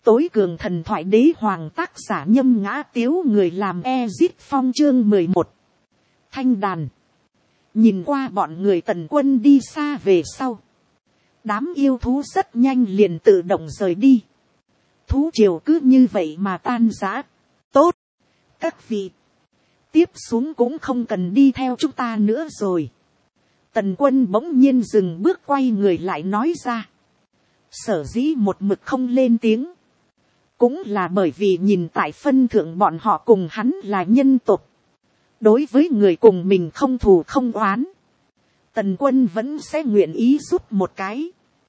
Tối cường thần thoại đế hoàng, tác giả Nhâm Ngã Tiếu, người làm Ezit Phong. Chương 11. Thanh đàn. Nhìn qua bọn người Tần Quân đi xa về sau, đám yêu thú rất nhanh liền tự động rời đi. Thú triều cứ như vậy mà tan rã. Tốt, các vị, tiếp xuống cũng không cần đi theo chúng ta nữa rồi. Tần Quân bỗng nhiên dừng bước, quay người lại nói ra. Sở dĩ một mực không lên tiếng, cũng là bởi vì nhìn tại phân thượng bọn họ cùng hắn là nhân tộc, đối với người cùng mình không thù không oán, Tần Quân vẫn sẽ nguyện ý giúp một cái.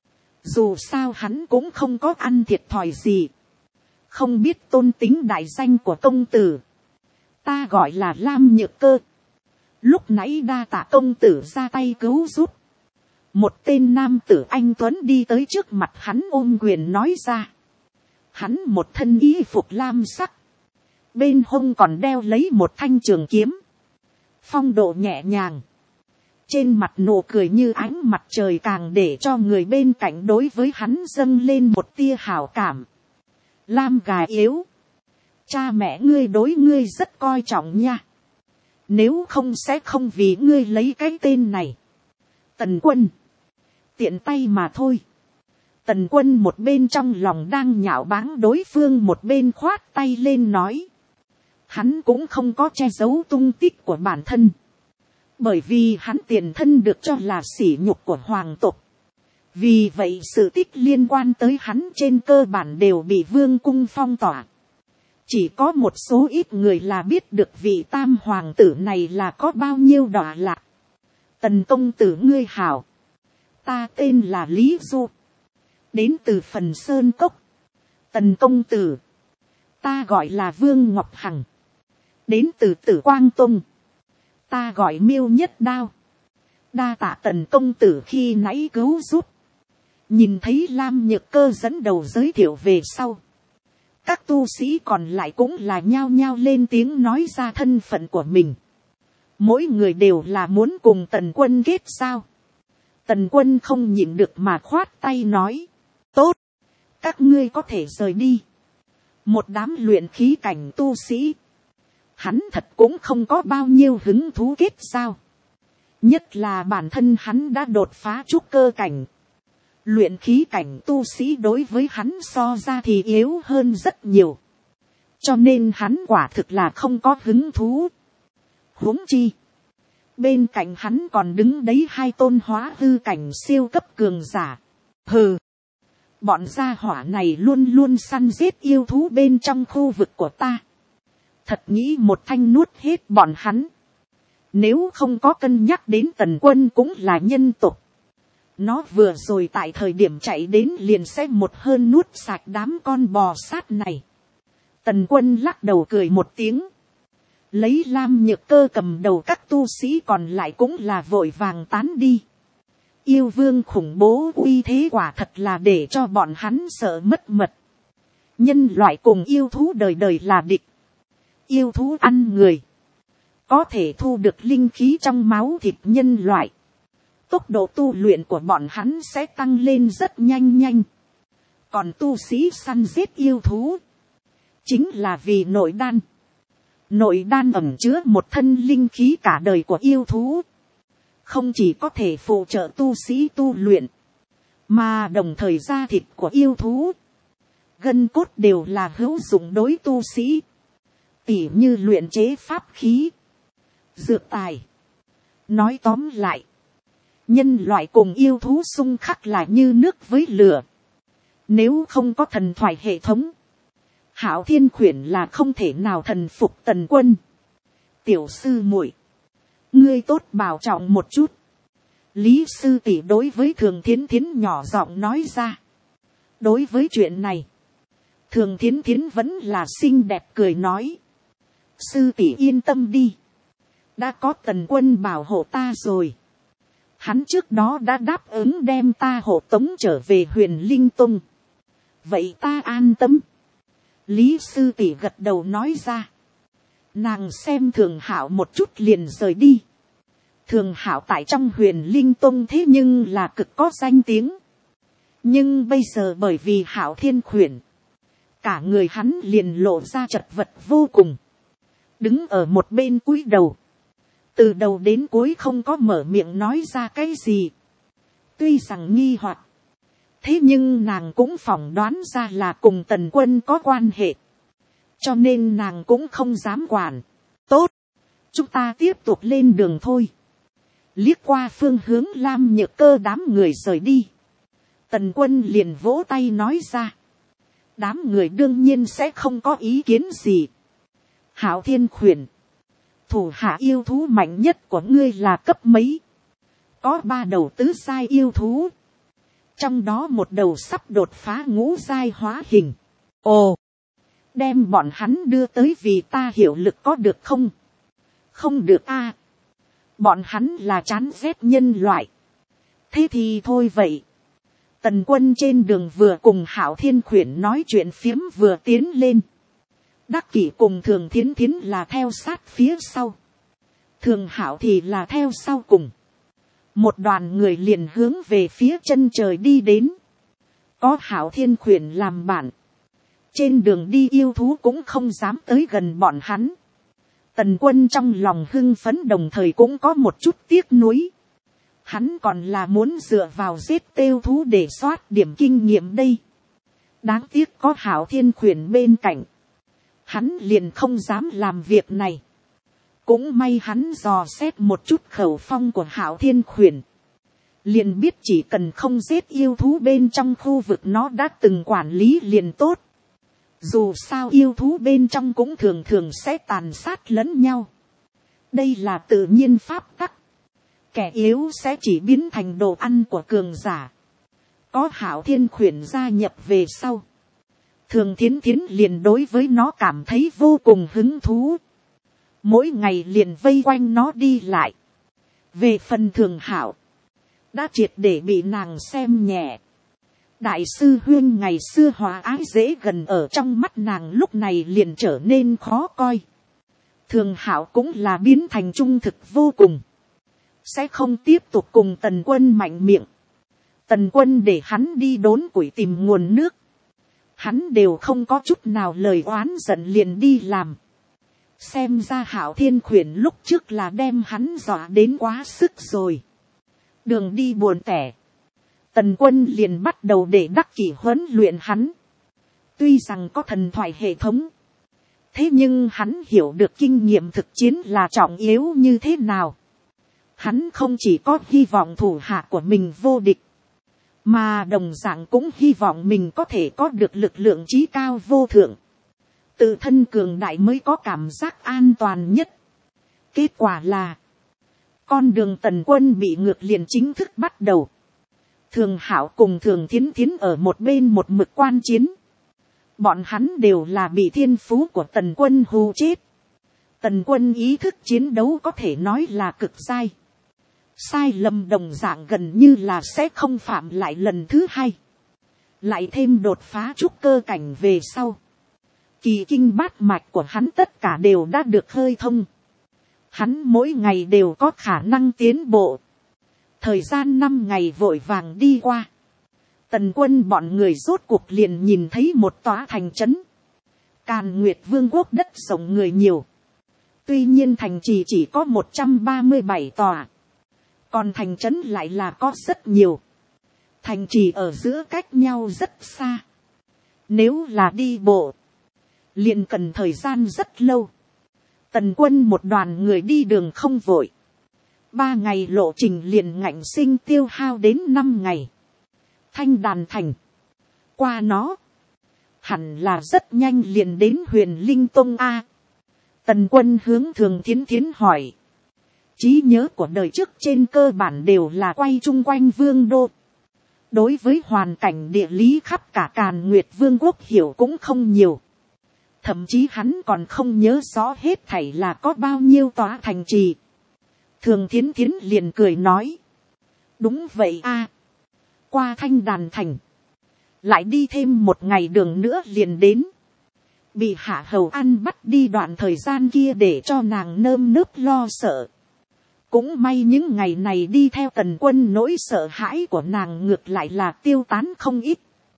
Dù sao hắn cũng không có ăn thiệt thòi gì. Không biết tôn tính đại danh của công tử, ta gọi là Lam Nhược Cơ. Lúc nãy đa tạ công tử ra tay cứu giúp. Một tên nam tử anh tuấn đi tới trước mặt hắn, ôm quyền nói ra. Hắn một thân y phục lam sắc, bên hông còn đeo lấy một thanh trường kiếm, phong độ nhẹ nhàng, trên mặt nụ cười như ánh mặt trời, càng để cho người bên cạnh đối với hắn dâng lên một tia hảo cảm. Lam gà yếu, cha mẹ ngươi đối ngươi rất coi trọng nha, nếu không sẽ không vì ngươi lấy cái tên này. Tần Quân, tiện tay mà thôi. Tần Quân một bên trong lòng đang nhạo báng đối phương, một bên khoát tay lên nói. Hắn cũng không có che giấu tung tích của bản thân, bởi vì hắn tiền thân được cho là sỉ nhục của hoàng tộc. Vì vậy sự tích liên quan tới hắn trên cơ bản đều bị vương cung phong tỏa. Chỉ có một số ít người là biết được vị tam hoàng tử này là có bao nhiêu đọa lạc. Tần công tử ngươi hảo, ta tên là Lý Du, đến từ Phần Sơn Cốc. Tần công tử, ta gọi là Vương Ngọc Hằng, đến từ Tử Quang Tông. Ta gọi Miêu Nhất Đao. Đa tạ Tần công tử khi nãy cứu giúp. Nhìn thấy Lam Nhược Cơ dẫn đầu giới thiệu về sau, các tu sĩ còn lại cũng là nhao nhao lên tiếng nói ra thân phận của mình. Mỗi người đều là muốn cùng Tần Quân kết giao. Tần Quân không nhịn được mà khoát tay nói. Tốt, các ngươi có thể rời đi. Một đám luyện khí cảnh tu sĩ, hắn thật cũng không có bao nhiêu hứng thú kết giao. Nhất là bản thân hắn đã đột phá trúc cơ cảnh. Luyện khí cảnh tu sĩ đối với hắn so ra thì yếu hơn rất nhiều. Cho nên hắn quả thực là không có hứng thú. Huống chi, bên cạnh hắn còn đứng đấy hai tôn hóa hư cảnh siêu cấp cường giả. Hừ, bọn gia hỏa này luôn luôn săn giết yêu thú bên trong khu vực của ta. Thật nghĩ một thanh nuốt hết bọn hắn. Nếu không có cân nhắc đến Tần Quân cũng là nhân tộc, nó vừa rồi tại thời điểm chạy đến liền sẽ một hơn nuốt sạch đám con bò sát này. Tần Quân lắc đầu cười một tiếng. Lấy Lam Nhược Cơ cầm đầu, các tu sĩ còn lại cũng là vội vàng tán đi. Yêu vương khủng bố uy thế quả thật là để cho bọn hắn sợ mất mật. Nhân loại cùng yêu thú đời đời là địch. Yêu thú ăn người, có thể thu được linh khí trong máu thịt nhân loại. Tốc độ tu luyện của bọn hắn sẽ tăng lên rất nhanh. Còn tu sĩ săn giết yêu thú, chính là vì nội đan. Nội đan ẩn chứa một thân linh khí cả đời của yêu thú. Không chỉ có thể phụ trợ tu sĩ tu luyện, mà đồng thời da thịt của yêu thú, gân cốt đều là hữu dụng đối tu sĩ. Tỉ như luyện chế pháp khí, dược tài. Nói tóm lại, nhân loại cùng yêu thú xung khắc là như nước với lửa. Nếu không có thần thoại hệ thống, Hạo Thiên Khuyển là không thể nào thần phục Tần Quân. Tiểu sư muội, ngươi tốt bảo trọng một chút. Lý sư tỷ đối với Thường Thiến Thiến nhỏ giọng nói ra. Đối với chuyện này, Thường Thiến Thiến vẫn là xinh đẹp cười nói. Sư tỷ yên tâm đi, đã có Tần Quân bảo hộ ta rồi. Hắn trước đó đã đáp ứng đem ta hộ tống trở về Huyền Linh Tông. Vậy ta an tâm. Lý sư tỷ gật đầu nói ra. Nàng xem Thường Hạo một chút liền rời đi. Thường Hạo tại trong Huyền Linh Tông thế nhưng là cực có danh tiếng. Nhưng bây giờ bởi vì Hạo Thiên Khuyển, cả người hắn liền lộ ra chật vật vô cùng, đứng ở một bên cúi đầu, từ đầu đến cuối không có mở miệng nói ra cái gì. Tuy rằng nghi hoặc, thế nhưng nàng cũng phỏng đoán ra là cùng Tần Quân có quan hệ, cho nên nàng cũng không dám quản. Tốt, chúng ta tiếp tục lên đường thôi. Liếc qua phương hướng Lam Nhược Cơ đám người rời đi, Tần Quân liền vỗ tay nói ra, đám người đương nhiên sẽ không có ý kiến gì. Hạo Thiên Khuyển, thủ hạ yêu thú mạnh nhất của ngươi là cấp mấy? Có 3 đầu tứ giai yêu thú, trong đó một đầu sắp đột phá ngũ giai hóa hình. Ồ, đem bọn hắn đưa tới vì ta hiệu lực có được không? Không được a, bọn hắn là chán ghét nhân loại. Thế thì thôi vậy. Tần Quân trên đường vừa cùng Hạo Thiên Khuyển nói chuyện phiếm vừa tiến lên. Đắc Kỷ cùng Thường Thiến Thiến là theo sát phía sau, Thường Hạo thì là theo sau cùng. Một đoàn người liền hướng về phía chân trời đi đến. Có Hạo Thiên Khuyển làm bạn, trên đường đi yêu thú cũng không dám tới gần bọn hắn. Tần Quân trong lòng hưng phấn đồng thời cũng có một chút tiếc nuối. Hắn còn là muốn dựa vào giết yêu thú để soát điểm kinh nghiệm đây. Đáng tiếc có Hạo Thiên Khuyển bên cạnh, hắn liền không dám làm việc này. Cũng may hắn dò xét một chút khẩu phong của Hạo Thiên Khuyển, liền biết chỉ cần không giết yêu thú bên trong khu vực nó đã từng quản lý liền tốt. Dù sao yêu thú bên trong cũng thường thường sẽ tàn sát lẫn nhau. Đây là tự nhiên pháp tắc. Kẻ yếu sẽ chỉ biến thành đồ ăn của cường giả. Có Hạo Thiên Khuyển gia nhập về sau, Thường Thiến Thiến liền đối với nó cảm thấy vô cùng hứng thú. Mỗi ngày liền vây quanh nó đi lại. Về phần Thường Hạo, đã triệt để bị nàng xem nhẹ. Đại sư huyên ngày xưa hòa ái dễ gần ở trong mắt nàng lúc này liền trở nên khó coi. Thường Hạo cũng là biến thành trung thực vô cùng, sẽ không tiếp tục cùng Tần Quân mạnh miệng. Tần Quân để hắn đi đốn củi tìm nguồn nước, hắn đều không có chút nào lời oán giận liền đi làm. Xem ra Hạo Thiên Khuyển lúc trước là đem hắn dọa đến quá sức rồi. Đường đi buồn tẻ, Tần Quân liền bắt đầu để Đắc Kỷ huấn luyện hắn. Tuy rằng có thần thoại hệ thống, thế nhưng hắn hiểu được kinh nghiệm thực chiến là trọng yếu như thế nào. Hắn không chỉ có hy vọng thủ hạ của mình vô địch, mà đồng dạng cũng hy vọng mình có thể có được lực lượng trí cao vô thượng. Tự thân cường đại mới có cảm giác an toàn nhất. Kết quả là, con đường Tần Quân bị ngược liền chính thức bắt đầu. Thường Hạo cùng Thường Thiến Thiến ở một bên một mực quan chiến. Bọn hắn đều là bị thiên phú của Tần Quân hù chết. Tần Quân ý thức chiến đấu có thể nói là cực sai. Sai lầm đồng dạng gần như là sẽ không phạm lại lần thứ hai. Lại thêm đột phá trúc cơ cảnh về sau, kỳ kinh bát mạch của hắn tất cả đều đã được khơi thông. Hắn mỗi ngày đều có khả năng tiến bộ. Thời gian 5 ngày vội vàng đi qua, Tần Quân bọn người rốt cuộc liền nhìn thấy một tòa thành trấn. Càn Nguyệt Vương quốc đất rộng người nhiều, tuy nhiên thành trì chỉ có 137 tòa, còn thành trấn lại là có rất nhiều. Thành trì ở giữa cách nhau rất xa, nếu là đi bộ liền cần thời gian rất lâu. Tần Quân một đoàn người đi đường không vội, 3 ngày lộ trình liền ngạnh sinh tiêu hao đến 5 ngày. Thanh Đàn thành, qua nó hẳn là rất nhanh liền đến Huyền Linh Tông a. Tần Quân hướng Thường Thiến Thiến hỏi. Trí nhớ của đời trước trên cơ bản đều là quay chung quanh vương đô. Đối với hoàn cảnh địa lý khắp cả Càn Nguyệt Vương quốc hiểu cũng không nhiều. Thậm chí hắn còn không nhớ rõ hết thảy là có bao nhiêu tòa thành trì. Thường Thiến Thiến liền cười nói. Đúng vậy a. Qua Thanh Đàn thành, lại đi thêm 1 ngày đường nữa liền đến. Bị Hạ Hầu An bắt đi đoạn thời gian kia để cho nàng nơm nớp lo sợ. Cũng may những ngày này đi theo Tần Quân, nỗi sợ hãi của nàng ngược lại là tiêu tán không ít.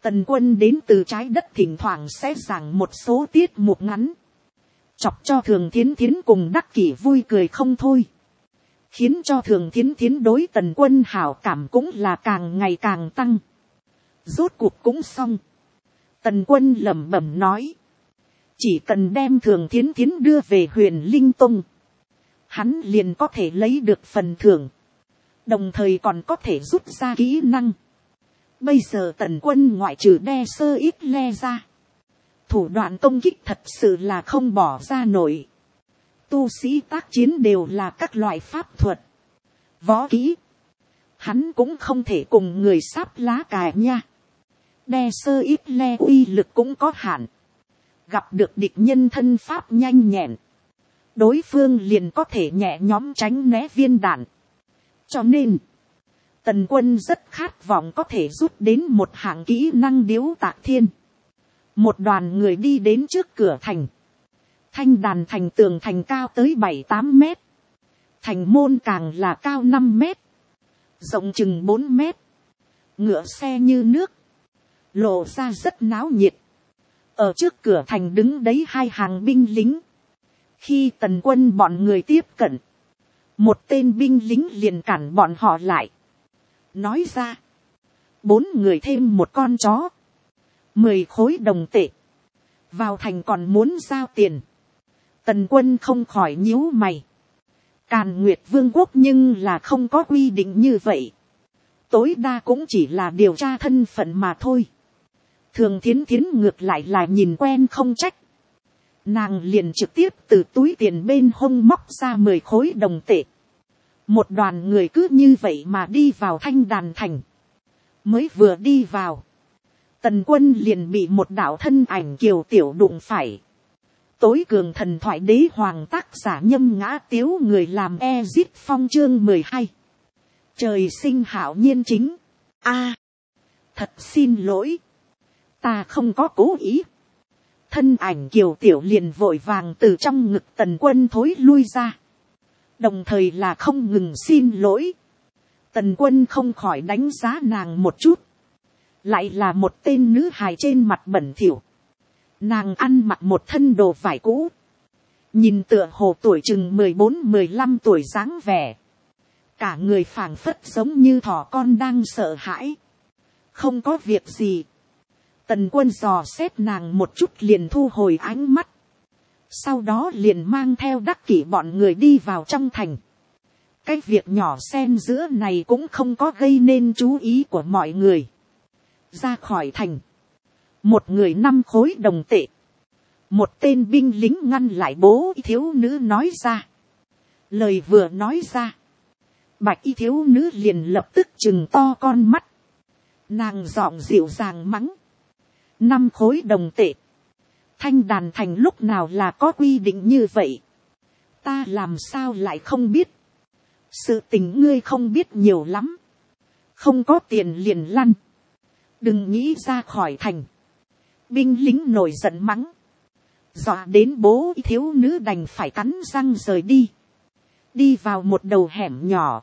Tần Quân đến từ trái đất thỉnh thoảng sẽ giảng một số tiết mục ngắn, chọc cho Thường Thiến Thiến cùng Đắc Kỷ vui cười không thôi, khiến cho Thường Thiến Thiến đối Tần Quân hảo cảm cũng là càng ngày càng tăng. Rốt cuộc cũng xong. Tần Quân lẩm bẩm nói, chỉ cần đem Thường Thiến Thiến đưa về Huyền Linh Tông, hắn liền có thể lấy được phần thưởng, đồng thời còn có thể rút ra kỹ năng. Bây giờ Tần Quân ngoại trừ đe sơ ít le ra, thủ đoạn công kích thật sự là không bỏ ra nổi. Tu sĩ tác chiến đều là các loại pháp thuật, võ kỹ, hắn cũng không thể cùng người sáp lá cài nha. Đe sơ ít le uy lực cũng có hạn, gặp được địch nhân thân pháp nhanh nhẹn, đối phương liền có thể nhẹ nhõm tránh né viên đạn. Cho nên, Tần Quân rất khát vọng có thể rút đến một hạng kỹ năng Điếu Tạc Thiên. Một đoàn người đi đến trước cửa thành. Thanh Đàn thành tường thành cao tới 7-8 mét. Thành môn càng là cao 5 mét. Rộng chừng 4 mét. Ngựa xe như nước. Lộ ra rất náo nhiệt. Ở trước cửa thành đứng đấy 2 hàng binh lính. Khi Tần Quân bọn người tiếp cận, một tên binh lính liền cản bọn họ lại. Nói ra, 4 người thêm một con chó, 10 khối đồng tệ, vào thành còn muốn giao tiền. Tần Quân không khỏi nhíu mày. Càn Nguyệt Vương quốc nhưng là không có quy định như vậy. Tối đa cũng chỉ là điều tra thân phận mà thôi. Thường Thiến Thiến ngược lại là nhìn quen không trách. Nàng liền trực tiếp từ túi tiền bên hông móc ra 10 khối đồng tệ. Một đoàn người cứ như vậy mà đi vào Thanh Đàn thành. Mới vừa đi vào, Tần Quân liền bị một đạo thân ảnh kiều tiểu đụng phải. Tối cường thần thoại đế hoàng tác giả Nhâm Ngã Tiếu, người làm Ezit Phong chương 12. Trời sinh hảo nhiên chính. Thật xin lỗi. Ta không có cố ý. Thân ảnh kiều tiểu liền vội vàng từ trong ngực Tần Quân thối lui ra. Đồng thời là không ngừng xin lỗi. Tần Quân không khỏi đánh giá nàng một chút. Lại là một tên nữ hài trên mặt bẩn thỉu. Nàng ăn mặc một thân đồ vải cũ. Nhìn tựa hồ tuổi chừng 14-15 tuổi dáng vẻ. Cả người phảng phất giống như thỏ con đang sợ hãi. Không có việc gì. Tần Quân dò xét nàng một chút liền thu hồi ánh mắt. Sau đó liền mang theo Đắc Kỷ bọn người đi vào trong thành. Cái việc nhỏ xen giữa này cũng không có gây nên chú ý của mọi người. Ra khỏi thành. Một người 5 khối đồng tệ. Một tên binh lính ngăn lại bố thiếu nữ nói ra. Lời vừa nói ra, bạch y thiếu nữ liền lập tức trừng to con mắt. Nàng giọng dịu dàng mắng. 5 khối đồng tệ. Thanh Đàn thành lúc nào là có quy định như vậy? Ta làm sao lại không biết? Sự tình ngươi không biết nhiều lắm. Không có tiền liền lăn. Đừng nghĩ ra khỏi thành. Binh lính nổi giận mắng. Dọa đến bố thiếu nữ đành phải cắn răng rời đi. Đi vào một đầu hẻm nhỏ.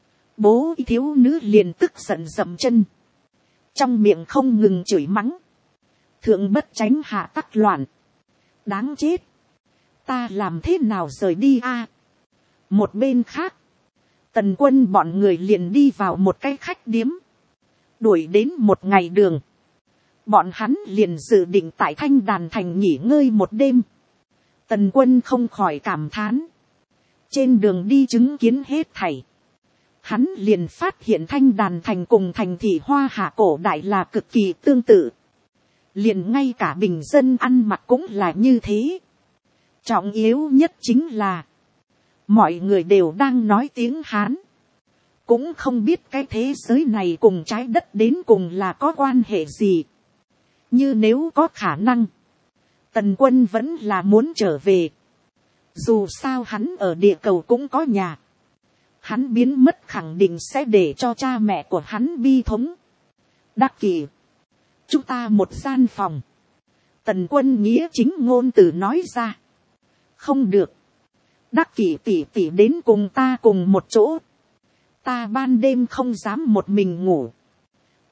Bố thiếu nữ liền tức giận dậm chân. Trong miệng không ngừng chửi mắng. Thượng bất tránh hạ tắc loạn. Đáng chết. Ta làm thế nào rời đi a? Một bên khác. Tần Quân bọn người liền đi vào một cái khách điếm. Đuổi đến một ngày đường. Bọn hắn liền dự định tại Thanh Đàn thành nghỉ ngơi một đêm. Tần Quân không khỏi cảm thán. Trên đường đi chứng kiến hết thảy. Hắn liền phát hiện Thanh Đàn thành cùng thành thị Hoa Hạ cổ đại là cực kỳ tương tự. Liền ngay cả bình dân ăn mặc cũng là như thế. Trọng yếu nhất chính là mọi người đều đang nói tiếng Hán. Cũng không biết cái thế giới này cùng trái đất đến cùng là có quan hệ gì. Như nếu có khả năng, Tần Quân vẫn là muốn trở về. Dù sao hắn ở địa cầu cũng có nhà. Hắn biến mất khẳng định sẽ để cho cha mẹ của hắn bi thống. Đắc Kỷ, chúng ta một gian phòng. Tần Quân nghĩa chính ngôn từ nói ra. Không được. Đắc Kỷ tỷ tỷ đến cùng ta cùng một chỗ. Ta ban đêm không dám một mình ngủ.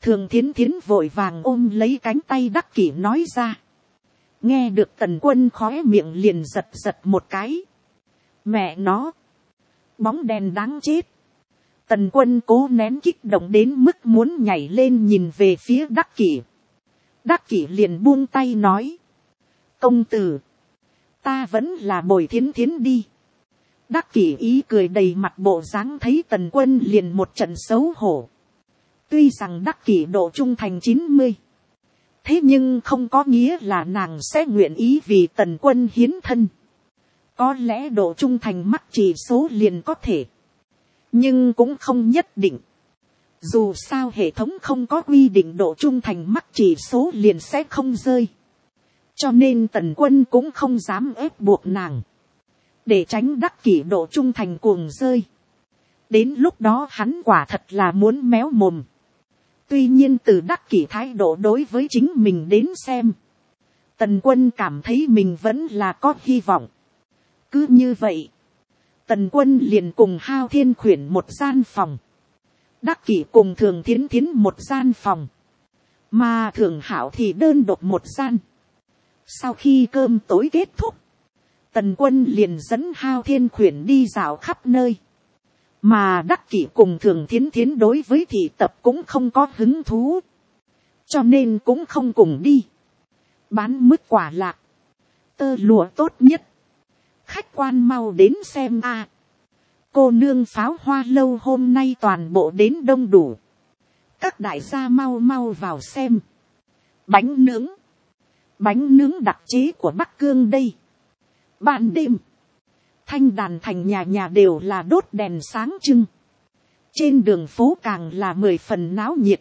Thường Thiến Thiến vội vàng ôm lấy cánh tay Đắc Kỷ nói ra. Nghe được Tần Quân khóe miệng liền giật giật một cái. Mẹ nó. Bóng đèn đáng chết. Tần Quân cố nén kích động đến mức muốn nhảy lên nhìn về phía Đắc Kỷ. Đắc Kỷ liền buông tay nói. Công tử. Ta vẫn là bồi Thiến Thiến đi. Đắc Kỷ ý cười đầy mặt bộ dáng thấy Tần Quân liền một trận xấu hổ. Tuy rằng Đắc Kỷ độ trung thành 90. Thế nhưng không có nghĩa là nàng sẽ nguyện ý vì Tần Quân hiến thân. Có lẽ độ trung thành mắc chỉ số liền có thể. Nhưng cũng không nhất định. Dù sao hệ thống không có quy định độ trung thành mắc chỉ số liền sẽ không rơi. Cho nên Tần Quân cũng không dám ép buộc nàng. Để tránh Đắc Kỷ độ trung thành cuồng rơi. Đến lúc đó hắn quả thật là muốn méo mồm. Tuy nhiên từ Đắc Kỷ thái độ đối với chính mình đến xem. Tần Quân cảm thấy mình vẫn là có hy vọng. Cứ như vậy. Tần Quân liền cùng Hao Thiên Khuyển một gian phòng. Đắc Kỷ cùng Thường Thiến Thiến một gian phòng. Mà Thường Hảo thì đơn độc một gian. Sau khi cơm tối kết thúc. Tần Quân liền dẫn Hao Thiên Khuyển đi dạo khắp nơi. Mà Đắc Kỷ cùng Thường Thiến Thiến đối với thị tập cũng không có hứng thú. Cho nên cũng không cùng đi. Bán mứt quả lạc. Tơ lụa tốt nhất. Khách quan mau đến xem a. Cô nương Pháo Hoa lâu hôm nay toàn bộ đến đông đủ. Các đại gia mau mau vào xem. Bánh nướng. Bánh nướng đặc chế của Bắc Cương đây. Ban đêm. Thanh Đàn thành nhà nhà đều là đốt đèn sáng trưng. Trên đường phố càng là 10 phần náo nhiệt.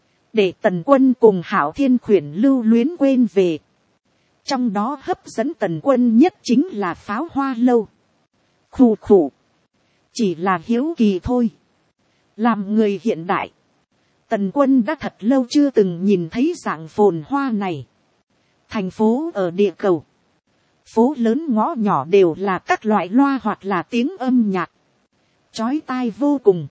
Để Tần Quân cùng Hảo Thiên Khuyển lưu luyến quên về. Trong đó hấp dẫn Tần Quân nhất chính là Pháo Hoa lâu. Khủ khủ. Chỉ là hiếu kỳ thôi. Làm người hiện đại. Tần Quân đã thật lâu chưa từng nhìn thấy dạng phồn hoa này. Thành phố ở địa cầu. Phố lớn ngõ nhỏ đều là các loại loa hoặc là tiếng âm nhạc. Chói tai vô cùng.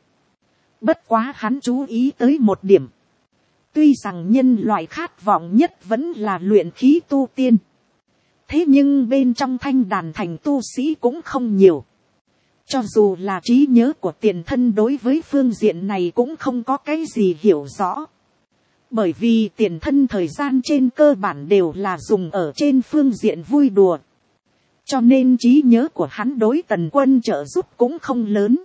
Bất quá hắn chú ý tới một điểm. Tuy rằng nhân loại khát vọng nhất vẫn là luyện khí tu tiên. Thế nhưng bên trong Thanh Đàn thành tu sĩ cũng không nhiều. Cho dù là trí nhớ của tiền thân đối với phương diện này cũng không có cái gì hiểu rõ. Bởi vì tiền thân thời gian trên cơ bản đều là dùng ở trên phương diện vui đùa. Cho nên trí nhớ của hắn đối Tần Quân trợ giúp cũng không lớn.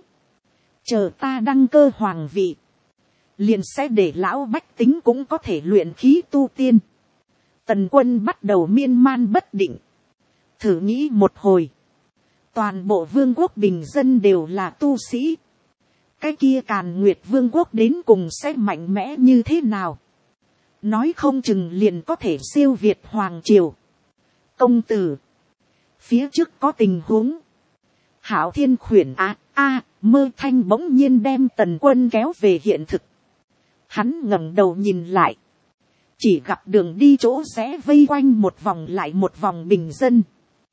Chờ ta đăng cơ hoàng vị. Liền sẽ để lão bách tính cũng có thể luyện khí tu tiên. Tần Quân bắt đầu miên man bất định. Thử nghĩ một hồi. Toàn bộ vương quốc bình dân đều là tu sĩ. Cái kia Càn Nguyệt vương quốc đến cùng sẽ mạnh mẽ như thế nào? Nói không chừng liền có thể siêu việt hoàng triều. Công tử. Phía trước có tình huống. Hảo Thiên Khuyển Mơ Thanh bỗng nhiên đem Tần Quân kéo về hiện thực. Hắn ngẩng đầu nhìn lại. Chỉ gặp đường đi chỗ rẽ vây quanh một vòng lại một vòng bình dân.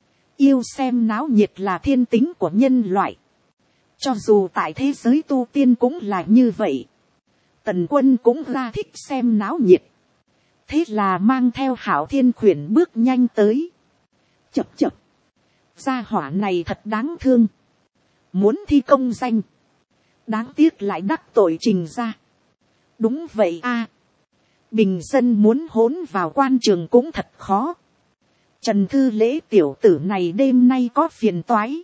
Yêu xem náo nhiệt là thiên tính của nhân loại. Cho dù tại thế giới tu tiên cũng là như vậy. Tần Quân cũng ra thích xem náo nhiệt. Thế là mang theo Hảo Thiên Khuyển bước nhanh tới. Chập chập. Gia hỏa này thật đáng thương. Muốn thi công danh. Đáng tiếc lại đắc tội Trình ra. Đúng vậy a. Bình dân muốn hỗn vào quan trường cũng thật khó. Trần Thư Lễ tiểu tử này đêm nay có phiền toái.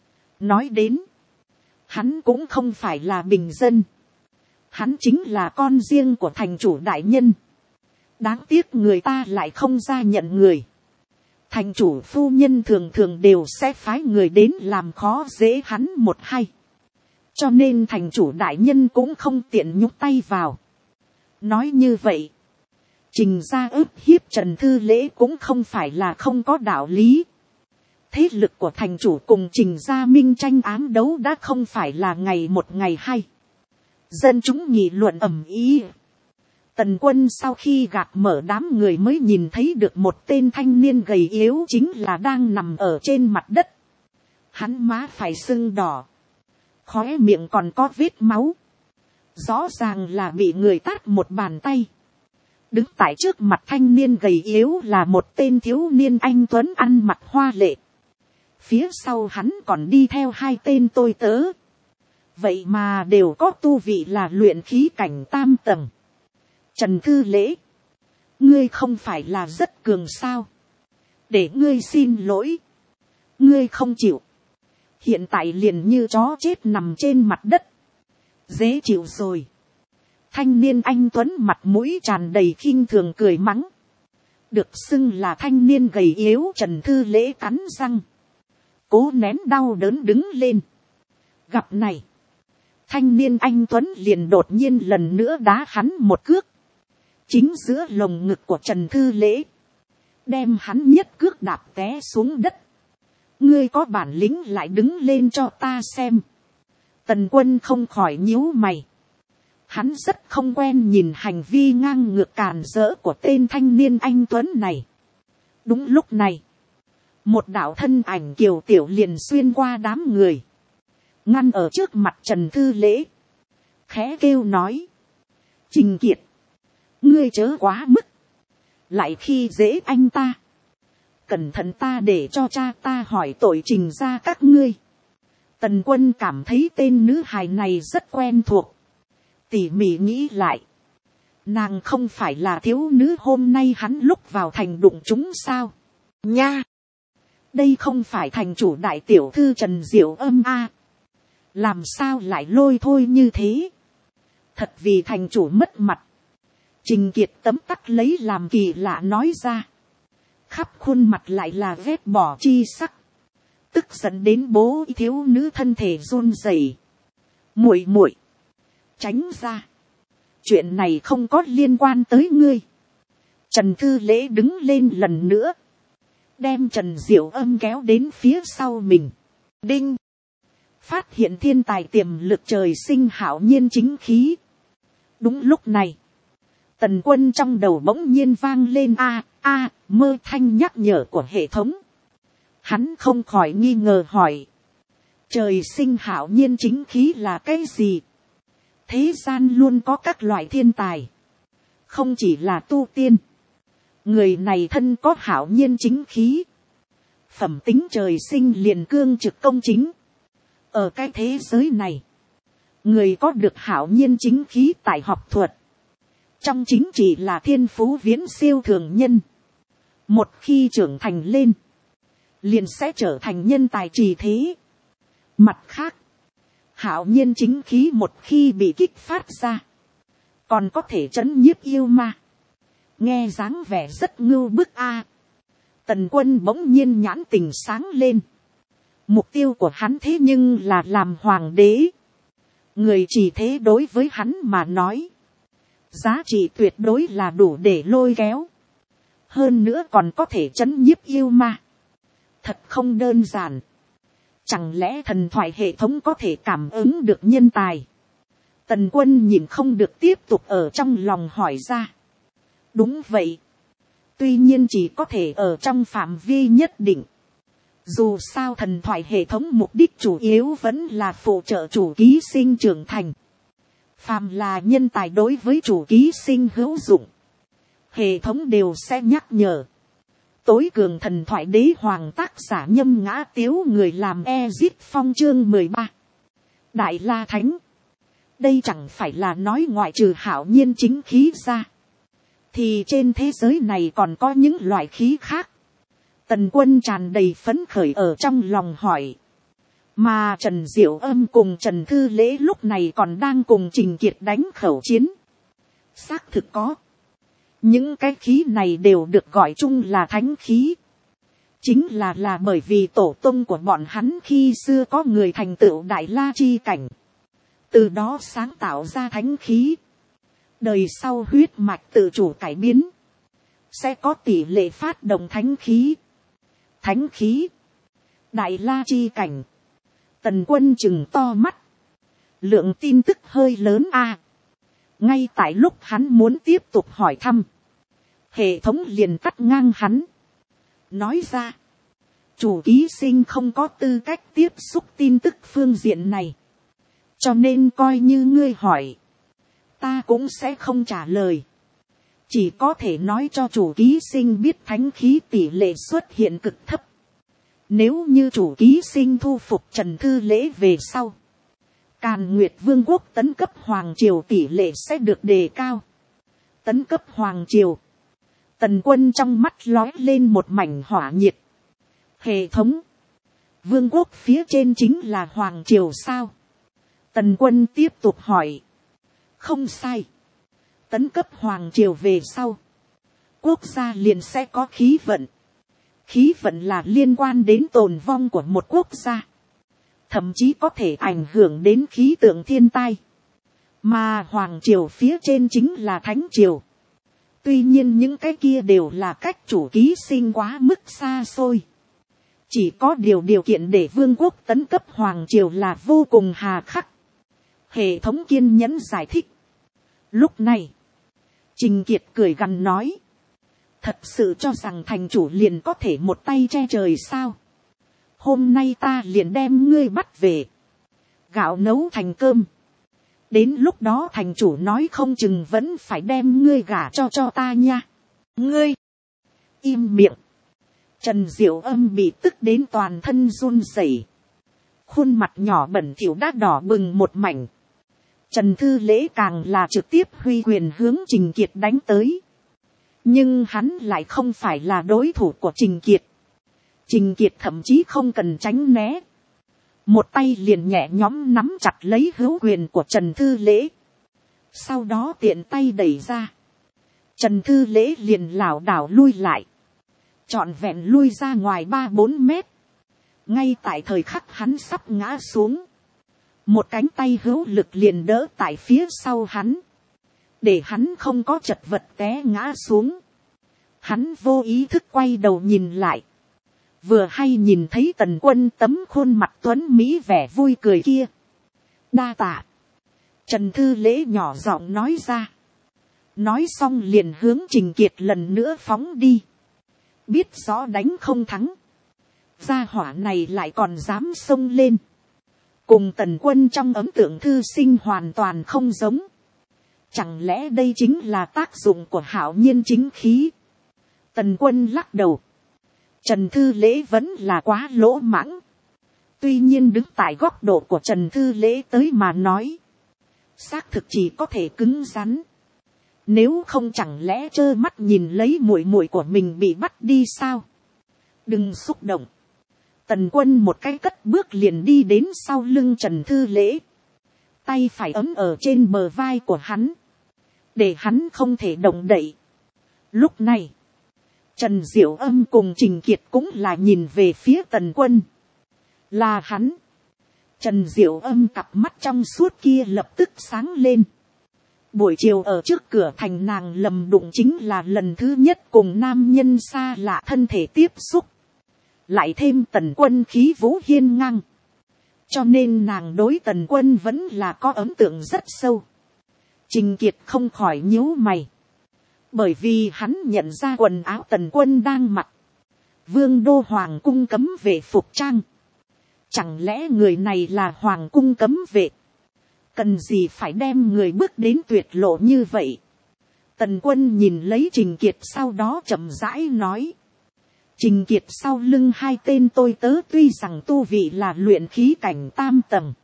Nói đến. Hắn cũng không phải là bình dân. Hắn chính là con riêng của thành chủ đại nhân. Đáng tiếc người ta lại không ra nhận người. Thành chủ phu nhân thường thường đều sẽ phái người đến làm khó dễ hắn một hay. Cho nên thành chủ đại nhân cũng không tiện nhúc tay vào. Nói như vậy. Trình ra ức hiếp Trần Thư Lễ cũng không phải là không có đạo lý. Thế lực của thành chủ cùng Trình gia minh tranh ám đấu đã không phải là ngày một ngày hay. Dân chúng nghị luận ầm ĩ. Tần Quân sau khi gạt mở đám người mới nhìn thấy được một tên thanh niên gầy yếu chính là đang nằm ở trên mặt đất. Hắn má phải sưng đỏ. Khóe miệng còn có vết máu. rõ ràng là bị người tát một bàn tay. Đứng tại trước mặt thanh niên gầy yếu là một tên thiếu niên anh tuấn ăn mặc hoa lệ. Phía sau hắn còn đi theo hai tên tôi tớ. Vậy mà đều có tu vị là luyện khí cảnh tam tầng. Trần Thư Lễ, ngươi không phải là rất cường sao? Để ngươi xin lỗi. Ngươi không chịu. Hiện tại liền như chó chết nằm trên mặt đất. Dễ chịu rồi. Thanh niên anh tuấn mặt mũi tràn đầy khinh thường cười mắng. Được xưng là thanh niên gầy yếu Trần Thư Lễ cắn răng. Cố nén đau đớn đứng lên. Gặp này. Thanh niên anh tuấn liền đột nhiên lần nữa đá hắn một cước. Chính giữa lồng ngực của Trần Thư Lễ. Đem hắn nhất cước đạp té xuống đất. Ngươi có bản lĩnh lại đứng lên cho ta xem. Tần Quân không khỏi nhíu mày. Hắn rất không quen nhìn hành vi ngang ngược càn rỡ của tên thanh niên anh tuấn này. Đúng lúc này. Một đạo thân ảnh kiều tiểu liền xuyên qua đám người. Ngăn ở trước mặt Trần Thư Lễ. Khẽ kêu nói. Trình Kiệt. Ngươi chớ quá mức. Lại khi dễ anh ta. Cẩn thận ta để cho cha ta hỏi tội Trình ra các ngươi. Tần Quân cảm thấy tên nữ hài này rất quen thuộc. Tỉ mỉ nghĩ lại. Nàng không phải là thiếu nữ hôm nay hắn lúc vào thành đụng chúng sao. Nha. Đây không phải thành chủ đại tiểu thư Trần Diệu Âm a. Làm sao lại lôi thôi như thế. Thật vì thành chủ mất mặt. Trình Kiệt tấm tắc lấy làm kỳ lạ nói ra. Khắp khuôn mặt lại là vết bỏ chi sắc. Tức giận đến bố thiếu nữ thân thể run rẩy. Muội muội, tránh ra. Chuyện này không có liên quan tới ngươi. Trần Thư Lễ đứng lên lần nữa. Đem Trần Diệu Âm kéo đến phía sau mình. Đinh. Phát hiện thiên tài tiềm lực trời sinh hảo nhiên chính khí. Đúng lúc này. Tần Quân trong đầu bỗng nhiên vang lên mơ thanh nhắc nhở của hệ thống. Hắn không khỏi nghi ngờ hỏi. Trời sinh hảo nhiên chính khí là cái gì? Thế gian luôn có các loại thiên tài. Không chỉ là tu tiên. Người này thân có hảo nhiên chính khí. Phẩm tính trời sinh liền cương trực công chính. Ở cái thế giới này. Người có được hảo nhiên chính khí tại học thuật. Trong chính trị là thiên phú viễn siêu thường nhân. Một khi trưởng thành lên. Liền sẽ trở thành nhân tài trì thế. Mặt khác. Hảo nhiên chính khí một khi bị kích phát ra. Còn có thể trấn nhiếp yêu ma. Nghe dáng vẻ rất ngưu bức a. Tần Quân bỗng nhiên nhãn tình sáng lên. Mục tiêu của hắn thế nhưng là làm hoàng đế. Người chỉ thế đối với hắn mà nói. Giá trị tuyệt đối là đủ để lôi kéo. Hơn nữa còn có thể trấn nhiếp yêu ma. Thật không đơn giản. Chẳng lẽ thần thoại hệ thống có thể cảm ứng được nhân tài? Tần Quân nhìn không được tiếp tục ở trong lòng hỏi ra. Đúng vậy. Tuy nhiên chỉ có thể ở trong phạm vi nhất định. Dù sao thần thoại hệ thống mục đích chủ yếu vẫn là phụ trợ chủ ký sinh trưởng thành. Phàm là nhân tài đối với chủ ký sinh hữu dụng. Hệ thống đều sẽ nhắc nhở. Tối cường thần thoại đế hoàng tác giả Nhâm Ngã Tiếu người làm Ezit Phong chương 13. Đại La Thánh. Đây chẳng phải là nói ngoại trừ hảo nhiên chính khí ra. Thì trên thế giới này còn có những loại khí khác. Tần Quân tràn đầy phấn khởi ở trong lòng hỏi. Mà Trần Diệu Âm cùng Trần Thư Lễ lúc này còn đang cùng Trình Kiệt đánh khẩu chiến. Xác thực có. Những cái khí này đều được gọi chung là thánh khí. Chính là bởi vì tổ tông của bọn hắn khi xưa có người thành tựu đại la chi cảnh. Từ đó sáng tạo ra thánh khí. Đời sau huyết mạch tự chủ cải biến. Sẽ có tỷ lệ phát động thánh khí. Thánh khí. Đại la chi cảnh. Tần Quân chừng to mắt. Lượng tin tức hơi lớn a. Ngay tại lúc hắn muốn tiếp tục hỏi thăm. Hệ thống liền cắt ngang hắn. Nói ra. Chủ ký sinh không có tư cách tiếp xúc tin tức phương diện này. Cho nên coi như ngươi hỏi. ta cũng sẽ không trả lời. Chỉ có thể nói cho chủ ký sinh biết thánh khí tỷ lệ xuất hiện cực thấp. Nếu như chủ ký sinh thu phục Trần Thư Lễ về sau, Càn Nguyệt Vương quốc tấn cấp Hoàng Triều tỷ lệ sẽ được đề cao. Tấn cấp Hoàng Triều. Tần Quân trong mắt lói lên một mảnh hỏa nhiệt. Hệ thống. Vương quốc phía trên chính là Hoàng Triều sao? Tần Quân tiếp tục hỏi. Không sai. Tấn cấp Hoàng Triều về sau, quốc gia liền sẽ có khí vận. Khí vận là liên quan đến tồn vong của một quốc gia. Thậm chí có thể ảnh hưởng đến khí tượng thiên tai. Mà Hoàng Triều phía trên chính là Thánh Triều. Tuy nhiên những cái kia đều là cách chủ ký sinh quá mức xa xôi. Chỉ có điều kiện để vương quốc tấn cấp Hoàng Triều là vô cùng hà khắc. Hệ thống kiên nhẫn giải thích. Lúc này, Trình Kiệt cười gằn nói. Thật sự cho rằng thành chủ liền có thể một tay che trời sao? Hôm nay ta liền đem ngươi bắt về. Gạo nấu thành cơm. Đến lúc đó thành chủ nói không chừng vẫn phải đem ngươi gả cho ta nha. Ngươi! Im miệng! Trần Diệu Âm bị tức đến toàn thân run rẩy. Khuôn mặt nhỏ bẩn thỉu đã đỏ bừng một mảnh. Trần Thư Lễ càng là trực tiếp huy quyền hướng Trình Kiệt đánh tới. Nhưng hắn lại không phải là đối thủ của Trình Kiệt. Trình Kiệt thậm chí không cần tránh né. Một tay liền nhẹ nhõm nắm chặt lấy hữu quyền của Trần Thư Lễ. Sau đó tiện tay đẩy ra. Trần Thư Lễ liền lảo đảo lui lại. Trọn vẹn lui ra ngoài 3-4 mét. Ngay tại thời khắc hắn sắp ngã xuống. Một cánh tay hữu lực liền đỡ tại phía sau hắn. Để hắn không có chật vật té ngã xuống. Hắn vô ý thức quay đầu nhìn lại. Vừa hay nhìn thấy Tần Quân tấm khuôn mặt tuấn mỹ vẻ vui cười kia. Đa tạ. Trần Thư Lễ nhỏ giọng nói ra. Nói xong liền hướng Trình Kiệt lần nữa phóng đi. Biết rõ đánh không thắng. Gia hỏa này lại còn dám xông lên. Cùng Tần Quân trong ấn tượng thư sinh hoàn toàn không giống. Chẳng lẽ đây chính là tác dụng của hạo nhiên chính khí? Tần Quân lắc đầu. Trần Thư Lễ vẫn là quá lỗ mãng. Tuy nhiên đứng tại góc độ của Trần Thư Lễ tới mà nói. Xác thực chỉ có thể cứng rắn. Nếu không chẳng lẽ trơ mắt nhìn lấy muội muội của mình bị bắt đi sao? Đừng xúc động. Tần Quân một cái cất bước liền đi đến sau lưng Trần Thư Lễ. Tay phải ấm ở trên bờ vai của hắn. Để hắn không thể động đậy. Lúc này, Trần Diệu Âm cùng Trình Kiệt cũng là nhìn về phía Tần Quân. Là hắn. Trần Diệu Âm cặp mắt trong suốt kia lập tức sáng lên. Buổi chiều ở trước cửa thành nàng lầm đụng chính là lần thứ nhất cùng nam nhân xa lạ thân thể tiếp xúc. Lại thêm Tần Quân khí vũ hiên ngang. Cho nên nàng đối Tần Quân vẫn là có ấn tượng rất sâu. Trình Kiệt không khỏi nhíu mày. Bởi vì hắn nhận ra quần áo Tần Quân đang mặc. Vương đô hoàng cung cấm vệ phục trang. Chẳng lẽ người này là hoàng cung cấm vệ? Cần gì phải đem người bước đến tuyệt lộ như vậy? Tần Quân nhìn lấy Trình Kiệt sau đó chậm rãi nói. Trình Kiệt sau lưng hai tên tôi tớ tuy rằng tu vị là luyện khí cảnh tam tầng.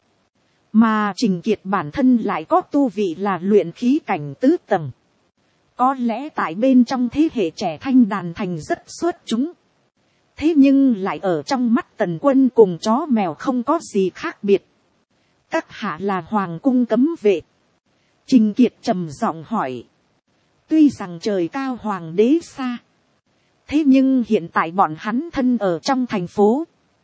Mà Trình Kiệt bản thân lại có tu vị là luyện khí cảnh tứ tầng. Có lẽ tại bên trong thế hệ trẻ Thanh Đàn Thành rất xuất chúng. Thế nhưng lại ở trong mắt Tần Quân cùng chó mèo không có gì khác biệt. Các hạ là hoàng cung cấm vệ. Trình Kiệt trầm giọng hỏi. Tuy rằng trời cao hoàng đế xa. Thế nhưng hiện tại bọn hắn thân ở trong thành phố.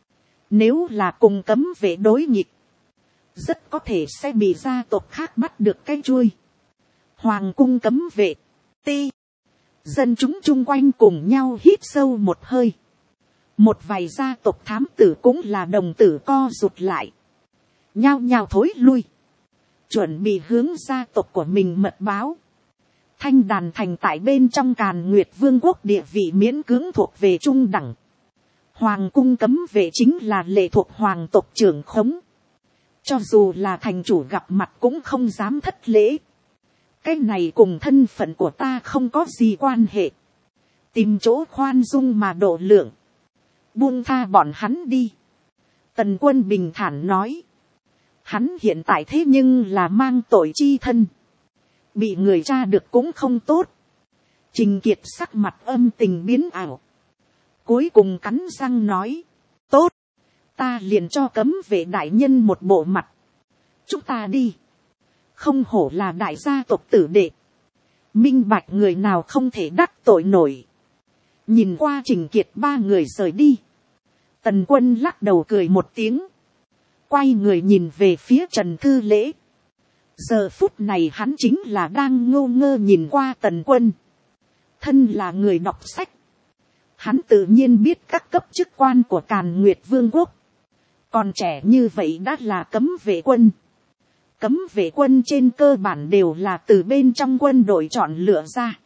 Nếu là cùng cấm vệ đối nghịch. Rất có thể sẽ bị gia tộc khác bắt được cái chuôi. Hoàng cung cấm vệ. Ti. Dân chúng chung quanh cùng nhau hít sâu một hơi. Một vài gia tộc thám tử cũng là đồng tử co rụt lại. Nhao nhao thối lui. Chuẩn bị hướng gia tộc của mình mật báo. Thanh Đàn Thành tại bên trong Càn Nguyệt Vương quốc địa vị miễn cưỡng thuộc về trung đẳng. Hoàng cung cấm vệ chính là lệ thuộc hoàng tộc trưởng khống. Cho dù là thành chủ gặp mặt cũng không dám thất lễ. cái này cùng thân phận của ta không có gì quan hệ. Tìm chỗ khoan dung mà độ lượng. Buông tha bọn hắn đi. Tần Quân bình thản nói. Hắn hiện tại thế nhưng là mang tội chi thân. Bị người tra được cũng không tốt. Trình Kiệt sắc mặt âm tình biến ảo. Cuối cùng cắn răng nói. Tốt. Ta liền cho cấm vệ đại nhân một bộ mặt. Chúng ta đi. Không hổ là đại gia tộc tử đệ. Minh bạch người nào không thể đắc tội nổi. Nhìn qua Trình Kiệt ba người rời đi. Tần Quân lắc đầu cười một tiếng. Quay người nhìn về phía Trần Thư Lễ. Giờ phút này hắn chính là đang ngô ngơ nhìn qua Tần Quân. Thân là người đọc sách. Hắn tự nhiên biết các cấp chức quan của Càn Nguyệt Vương quốc. Còn trẻ như vậy đã là cấm vệ quân. Cấm vệ quân trên cơ bản đều là từ bên trong quân đội chọn lựa ra.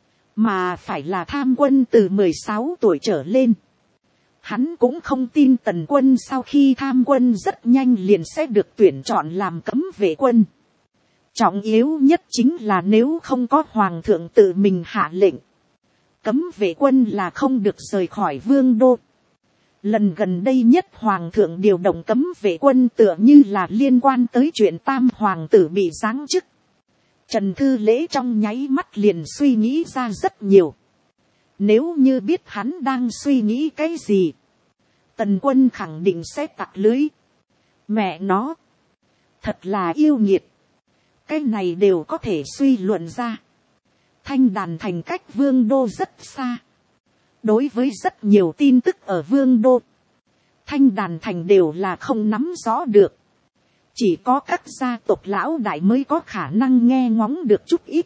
Mà phải là tham quân từ 16 tuổi trở lên. Hắn cũng không tin Tần Quân sau khi tham quân rất nhanh liền sẽ được tuyển chọn làm cấm vệ quân. Trọng yếu nhất chính là nếu không có hoàng thượng tự mình hạ lệnh. Cấm vệ quân là không được rời khỏi vương đô. Lần gần đây nhất hoàng thượng điều động cấm vệ quân tựa như là liên quan tới chuyện tam hoàng tử bị giáng chức. Trần Thư Lễ trong nháy mắt liền suy nghĩ ra rất nhiều. Nếu như biết hắn đang suy nghĩ cái gì, Tần Quân khẳng định sẽ tặc lưới. Mẹ nó, thật là yêu nghiệt. Cái này đều có thể suy luận ra. Thanh Đàn thành cách vương đô rất xa. Đối với rất nhiều tin tức ở vương đô, Thanh Đàn thành đều là không nắm rõ được. Chỉ có các gia tộc lão đại mới có khả năng nghe ngóng được chút ít.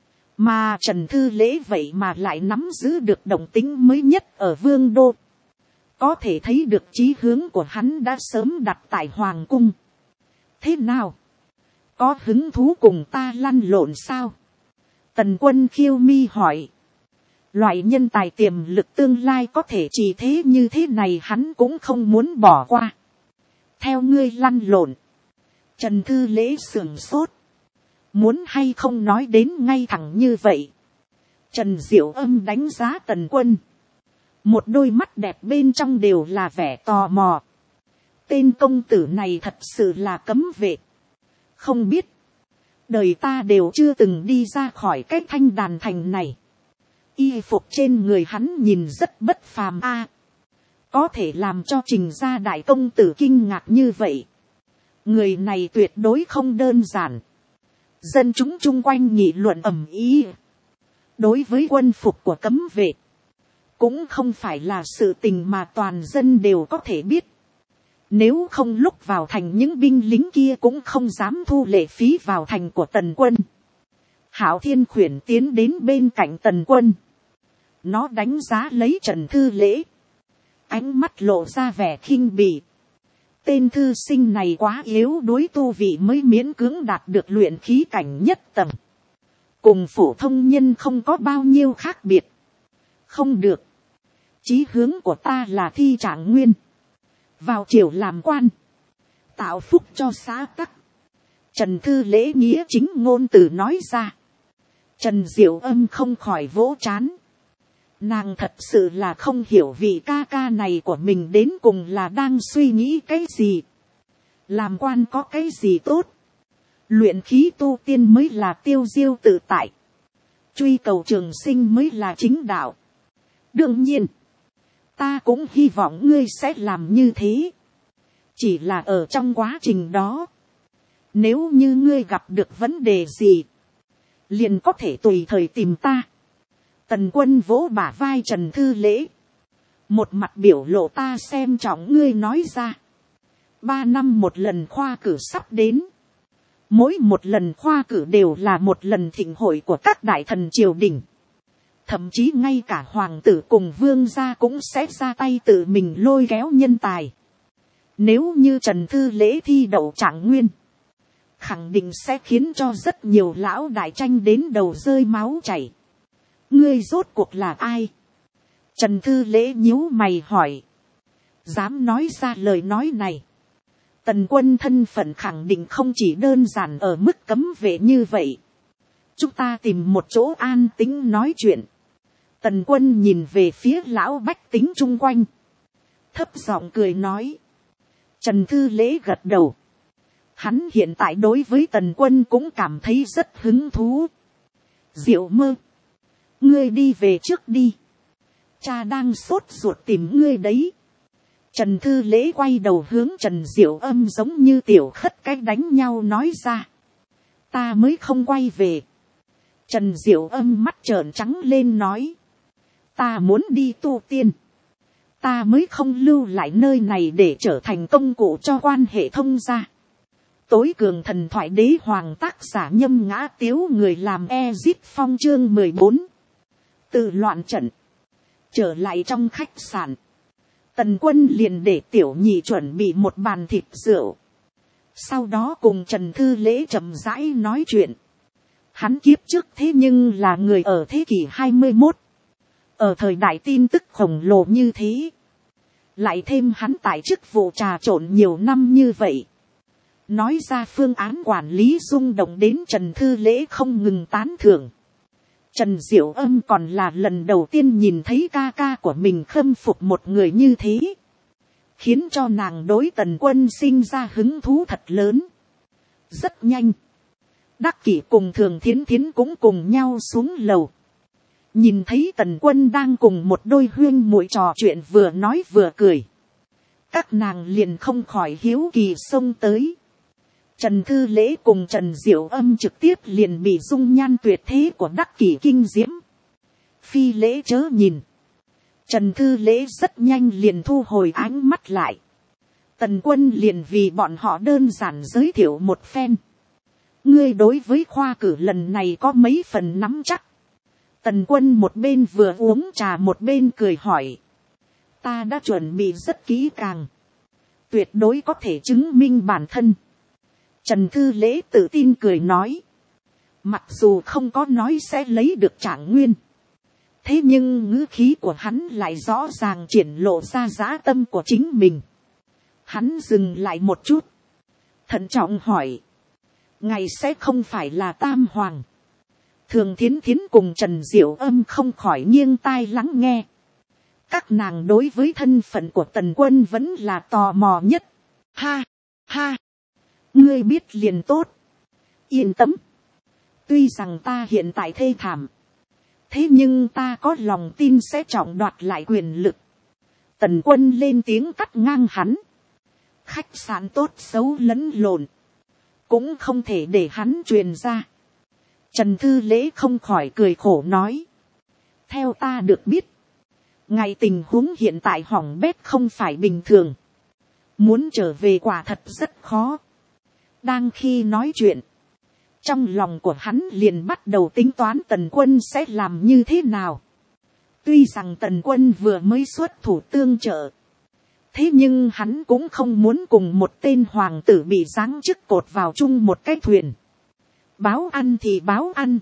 Mà Trần Thư Lễ vậy mà lại nắm giữ được động tính mới nhất ở vương đô. Có thể thấy được chí hướng của hắn đã sớm đặt tại hoàng cung. Thế nào? Có hứng thú cùng ta lăn lộn sao? Tần Quân khiêu mi hỏi. Loại nhân tài tiềm lực tương lai có thể chỉ thế như thế này hắn cũng không muốn bỏ qua. Theo ngươi lăn lộn. Trần Thư Lễ sườn sốt. Muốn hay không nói đến ngay thẳng như vậy. Trần Diệu Âm đánh giá Tần Quân. Một đôi mắt đẹp bên trong đều là vẻ tò mò. Tên công tử này thật sự là cấm vệ. Không biết. Đời ta đều chưa từng đi ra khỏi cái Thanh Đàn thành này. Y phục trên người hắn nhìn rất bất phàm a. Có thể làm cho Trình gia đại công tử kinh ngạc như vậy. Người này tuyệt đối không đơn giản. Dân chúng chung quanh nghị luận ầm ĩ. Đối với quân phục của cấm vệ, cũng không phải là sự tình mà toàn dân đều có thể biết. Nếu không lúc vào thành những binh lính kia cũng không dám thu lệ phí vào thành của Tần Quân. Hạo Thiên khuyển tiến đến bên cạnh Tần Quân. Nó đánh giá lấy Trần Thư Lễ. Ánh mắt lộ ra vẻ khinh bỉ. Tên thư sinh này quá yếu đuối tu vị mới miễn cưỡng đạt được luyện khí cảnh nhất tầng. Cùng phổ thông nhân không có bao nhiêu khác biệt. Không được. Chí hướng của ta là thi trạng nguyên. Vào triều làm quan. Tạo phúc cho xã tắc. Trần Thư Lễ nghĩa chính ngôn từ nói ra. Trần Diệu Âm không khỏi vỗ trán. Nàng thật sự là không hiểu vị ca ca này của mình đến cùng là đang suy nghĩ cái gì. Làm quan có cái gì tốt. Luyện khí tu tiên mới là tiêu diêu tự tại. Truy cầu trường sinh mới là chính đạo. Đương nhiên, ta cũng hy vọng ngươi sẽ làm như thế. Chỉ là ở trong quá trình đó, nếu như ngươi gặp được vấn đề gì, liền có thể tùy thời tìm ta. Tần Quân vỗ bả vai Trần Thư Lễ. Một mặt biểu lộ ta xem trọng ngươi nói ra. 3 năm một lần khoa cử sắp đến. Mỗi một lần khoa cử đều là một lần thịnh hội của các đại thần triều đình. Thậm chí ngay cả hoàng tử cùng vương gia cũng sẽ ra tay tự mình lôi kéo nhân tài. Nếu như Trần Thư Lễ thi đậu trạng nguyên, khẳng định sẽ khiến cho rất nhiều lão đại tranh đến đầu rơi máu chảy. Ngươi rốt cuộc là ai? Trần Thư Lễ nhíu mày hỏi. Dám nói ra lời nói này. Tần Quân thân phận khẳng định không chỉ đơn giản ở mức cấm vệ như vậy. chúng ta tìm một chỗ an tĩnh nói chuyện. Tần Quân nhìn về phía lão bách tính chung quanh, thấp giọng cười nói. Trần Thư Lễ gật đầu. Hắn hiện tại đối với Tần Quân cũng cảm thấy rất hứng thú. Diệu Mơ, ngươi đi về trước đi, cha đang sốt ruột tìm ngươi đấy. Trần Thư Lễ quay đầu hướng Trần Diệu Âm giống như tiểu khất cái đánh nhau nói ra. Ta mới không quay về. Trần Diệu Âm mắt trợn trắng lên nói. Ta muốn đi tu tiên. Ta mới không lưu lại nơi này để trở thành công cụ cho quan hệ thông gia. Tối cường thần thoại đế hoàng tác giả Nhâm Ngã Tiếu, người làm Ezit Phong chương 14. Tự loạn trận. Trở lại trong khách sạn, Tần Quân liền để tiểu nhị chuẩn bị một bàn thịt rượu. Sau đó cùng Trần Thư Lễ chậm rãi nói chuyện. Hắn kiếp trước thế nhưng là người ở thế kỷ 21. Ở thời đại tin tức khổng lồ như thế. Lại thêm hắn tại chức vụ trà trộn nhiều năm như vậy. Nói ra phương án quản lý rung động đến Trần Thư Lễ không ngừng tán thưởng. Trần Diệu Âm còn là lần đầu tiên nhìn thấy ca ca của mình khâm phục một người như thế. Khiến cho nàng đối Tần Quân sinh ra hứng thú thật lớn. Rất nhanh. Đắc Kỷ cùng Thường Thiến Thiến cũng cùng nhau xuống lầu. Nhìn thấy Tần Quân đang cùng một đôi huyên muội trò chuyện vừa nói vừa cười. Các nàng liền không khỏi hiếu kỳ xông tới. Trần Thư Lễ cùng Trần Diệu Âm trực tiếp liền bị dung nhan tuyệt thế của Đắc Kỷ kinh diễm. Phi Lễ chớ nhìn. Trần Thư Lễ rất nhanh liền thu hồi ánh mắt lại. Tần Quân liền vì bọn họ đơn giản giới thiệu một phen. Ngươi đối với khoa cử lần này có mấy phần nắm chắc? Tần Quân một bên vừa uống trà một bên cười hỏi. Ta đã chuẩn bị rất kỹ càng. Tuyệt đối có thể chứng minh bản thân. Trần Thư Lễ tự tin cười nói. Mặc dù không có nói sẽ lấy được trạng nguyên. Thế nhưng ngữ khí của hắn lại rõ ràng triển lộ ra dã tâm của chính mình. Hắn dừng lại một chút. Thận trọng hỏi. Ngày sẽ không phải là tam hoàng. Thường Thiến Thiến cùng Trần Diệu Âm không khỏi nghiêng tai lắng nghe. Các nàng đối với thân phận của Tần Quân vẫn là tò mò nhất. Ha, ha. Ngươi biết liền tốt. Yên tâm. Tuy rằng ta hiện tại thê thảm. Thế nhưng ta có lòng tin sẽ trọng đoạt lại quyền lực. Tần Quân lên tiếng cắt ngang hắn. Khách sạn tốt xấu lẫn lộn. Cũng không thể để hắn truyền ra. Trần Thư Lễ không khỏi cười khổ nói. Theo ta được biết. Ngày tình huống hiện tại hỏng bét không phải bình thường. Muốn trở về quả thật rất khó. Đang khi nói chuyện. Trong lòng của hắn liền bắt đầu tính toán Tần Quân sẽ làm như thế nào. Tuy rằng Tần Quân vừa mới xuất thủ tương trợ. Thế nhưng hắn cũng không muốn cùng một tên hoàng tử bị giáng chức cột vào chung một cái thuyền. Báo ăn thì báo ăn.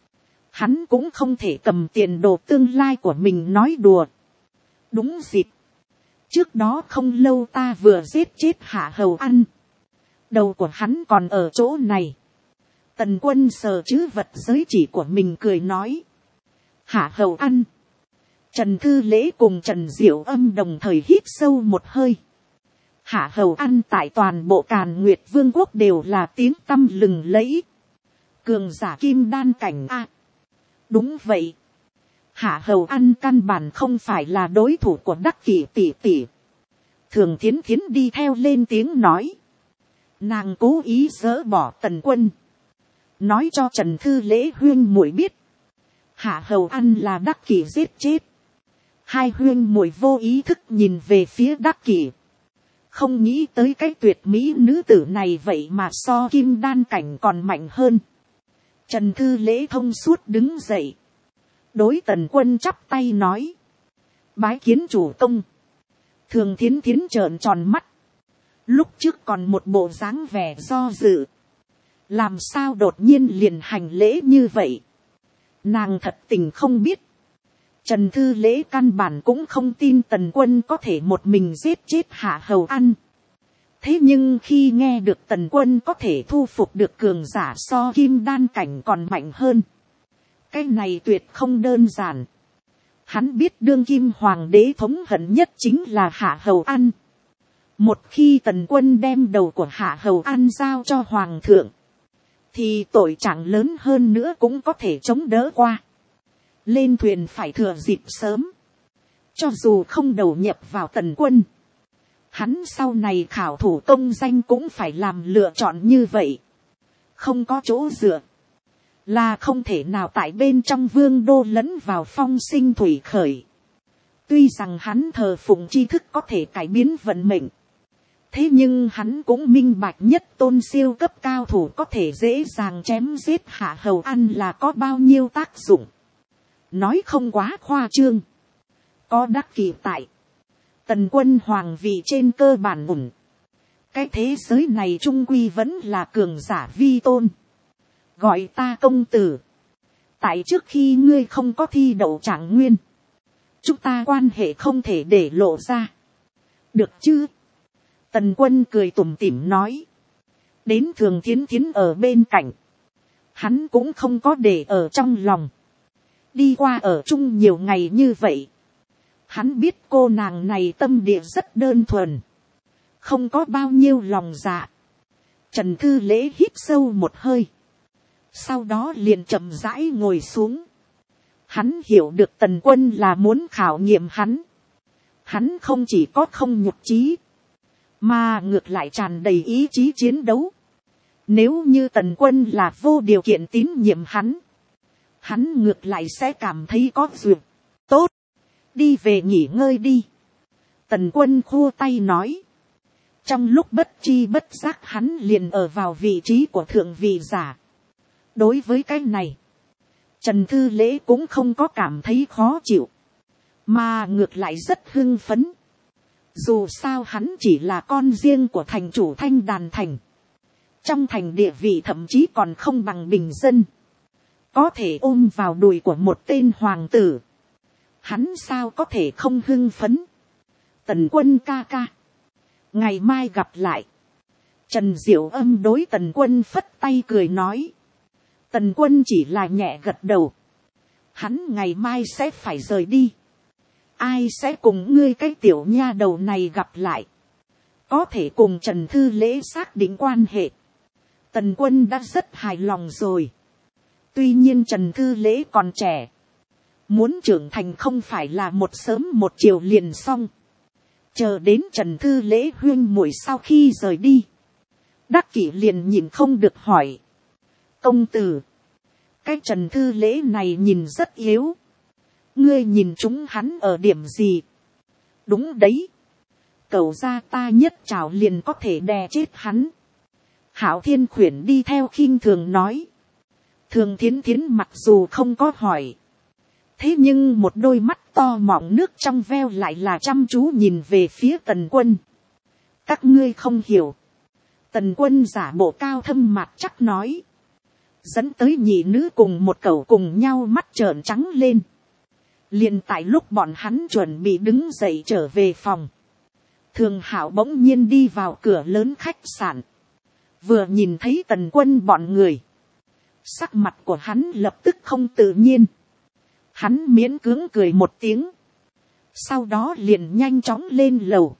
Hắn cũng không thể cầm tiền đồ tương lai của mình nói đùa. Đúng dịp. Trước đó không lâu ta vừa giết chết Hạ Hầu Ăn. Đầu của hắn còn ở chỗ này. Tần Quân sờ chữ vật giới chỉ của mình cười nói. Hạ Hầu Ăn. Trần Thư Lễ cùng Trần Diệu Âm đồng thời hít sâu một hơi. Hạ Hầu Ăn tại toàn bộ Càn Nguyệt Vương quốc đều là tiếng tăm lừng lẫy. Cường giả kim đan cảnh a. Đúng vậy. Hạ Hầu Ăn căn bản không phải là đối thủ của Đắc Kỷ tỷ tỷ. Thường Thiến Thiến đi theo lên tiếng nói. Nàng cố ý dỡ bỏ Tần Quân. Nói cho Trần Thư Lễ huyên muội biết. Hạ Hầu Ăn là Đắc Kỷ giết chết. Hai huyên muội vô ý thức nhìn về phía Đắc Kỷ. Không nghĩ tới cái tuyệt mỹ nữ tử này vậy mà so kim đan cảnh còn mạnh hơn. Trần Thư Lễ thông suốt đứng dậy. Đối Tần Quân chắp tay nói. Bái kiến chủ công. Thường Thiến Thiến trợn tròn mắt. Lúc trước còn một bộ dáng vẻ do dự. Làm sao đột nhiên liền hành lễ như vậy. Nàng thật tình không biết. Trần Thư Lễ căn bản cũng không tin Tần Quân có thể một mình giết chết Hạ Hầu Ăn. Thế nhưng khi nghe được Tần Quân có thể thu phục được cường giả so kim đan cảnh còn mạnh hơn. Cái này tuyệt không đơn giản. Hắn biết đương kim hoàng đế thống hận nhất chính là Hạ Hầu An. Một khi Tần Quân đem đầu của Hạ Hầu An giao cho hoàng thượng, thì tội trạng lớn hơn nữa cũng có thể chống đỡ qua. Lên thuyền phải thừa dịp sớm. Cho dù không đầu nhập vào Tần Quân, hắn sau này khảo thủ công danh cũng phải làm lựa chọn như vậy. Không có chỗ dựa, là không thể nào tại bên trong vương đô lẫn vào phong sinh thủy khởi. Tuy rằng hắn thờ phụng tri thức có thể cải biến vận mệnh, thế nhưng hắn cũng minh bạch nhất tôn siêu cấp cao thủ có thể dễ dàng chém giết Hạ Hầu An là có bao nhiêu tác dụng. Nói không quá khoa trương, có đắc kỳ tại, Tần Quân hoàng vị trên cơ bản ổn. Cái thế giới này trung quy vẫn là cường giả vi tôn. Gọi ta công tử. Tại trước khi ngươi không có thi đậu trạng nguyên, chúng ta quan hệ không thể để lộ ra. Được chứ? Tần Quân cười tủm tỉm nói. Đến Thường Thiến Thiến ở bên cạnh, hắn cũng không có để ở trong lòng. Đi qua ở chung nhiều ngày như vậy, hắn biết cô nàng này tâm địa rất đơn thuần, không có bao nhiêu lòng dạ. Trần Thư Lễ hít sâu một hơi, sau đó liền chậm rãi ngồi xuống. Hắn hiểu được Tần Quân là muốn khảo nghiệm hắn. Hắn không chỉ có không nhục trí, mà ngược lại tràn đầy ý chí chiến đấu. Nếu như Tần Quân là vô điều kiện tín nhiệm hắn, hắn ngược lại sẽ cảm thấy có duyệt. Tốt, đi về nghỉ ngơi đi. Tần Quân khua tay nói. Trong lúc bất chi bất giác hắn liền ở vào vị trí của thượng vị giả. Đối với cái này, Trần Thư Lễ cũng không có cảm thấy khó chịu, mà ngược lại rất hưng phấn. Dù sao hắn chỉ là con riêng của thành chủ Thanh Đàn Thành. Trong thành địa vị thậm chí còn không bằng bình dân. Có thể ôm vào đùi của một tên hoàng tử, hắn sao có thể không hưng phấn. Tần Quân ca ca, ngày mai gặp lại. Trần Diệu Âm đối Tần Quân phất tay cười nói. Tần Quân chỉ là nhẹ gật đầu. Hắn ngày mai sẽ phải rời đi. Ai sẽ cùng ngươi cái tiểu nha đầu này gặp lại. Có thể cùng Trần Thư Lễ xác định quan hệ. Tần Quân đã rất hài lòng rồi. Tuy nhiên Trần Thư Lễ còn trẻ. Muốn trưởng thành không phải là một sớm một chiều liền xong. Chờ đến Trần Thư Lễ huyên muội sau khi rời đi, Đắc Kỷ liền nhìn không được hỏi. Công tử, cái Trần Thư Lễ này nhìn rất yếu. Ngươi nhìn chúng hắn ở điểm gì? Đúng đấy. Cầu ra ta nhất trảo liền có thể đè chết hắn. Hạo Thiên Khuyển đi theo khinh thường nói. Thường Thiến Thiến mặc dù không có hỏi, thế nhưng một đôi mắt to mọng nước trong veo lại là chăm chú nhìn về phía Tần Quân. Các ngươi không hiểu. Tần Quân giả bộ cao thâm mặt chắc nói. Dẫn tới nhị nữ cùng một cẩu cùng nhau mắt trợn trắng lên. Liền tại lúc bọn hắn chuẩn bị đứng dậy trở về phòng, Thường Hạo bỗng nhiên đi vào cửa lớn khách sạn. Vừa nhìn thấy Tần Quân bọn người, sắc mặt của hắn lập tức không tự nhiên. Hắn miễn cưỡng cười một tiếng, sau đó liền nhanh chóng lên lầu.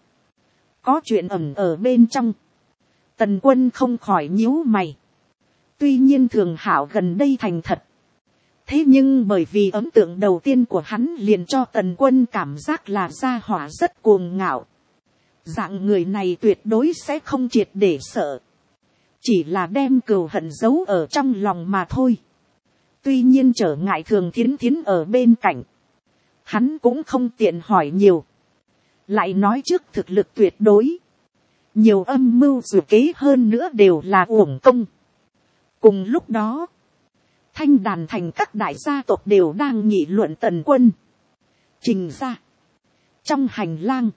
Có chuyện ẩn ở bên trong. Tần Quân không khỏi nhíu mày. Tuy nhiên Thường Hạo gần đây thành thật, thế nhưng bởi vì ấn tượng đầu tiên của hắn liền cho Tần Quân cảm giác là gia hỏa rất cuồng ngạo. Dạng người này tuyệt đối sẽ không triệt để sợ, chỉ là đem cừu hận giấu ở trong lòng mà thôi. Tuy nhiên trở ngại Thường Thiến Thiến ở bên cạnh, hắn cũng không tiện hỏi nhiều. Lại nói trước thực lực tuyệt đối, nhiều âm mưu dù kế hơn nữa đều là uổng công. Cùng lúc đó, Thanh Đàn Thành các đại gia tộc đều đang nghị luận Tần Quân. Trình ra, trong hành lang,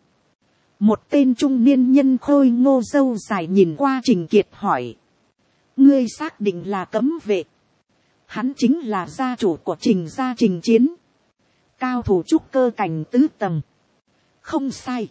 một tên trung niên nhân khôi ngô râu dài nhìn qua Trình Kiệt hỏi. Ngươi xác định là cấm vệ? Hắn chính là gia chủ của Trình gia Trình Chiến, cao thủ trúc cơ cảnh tứ tầng. Không sai,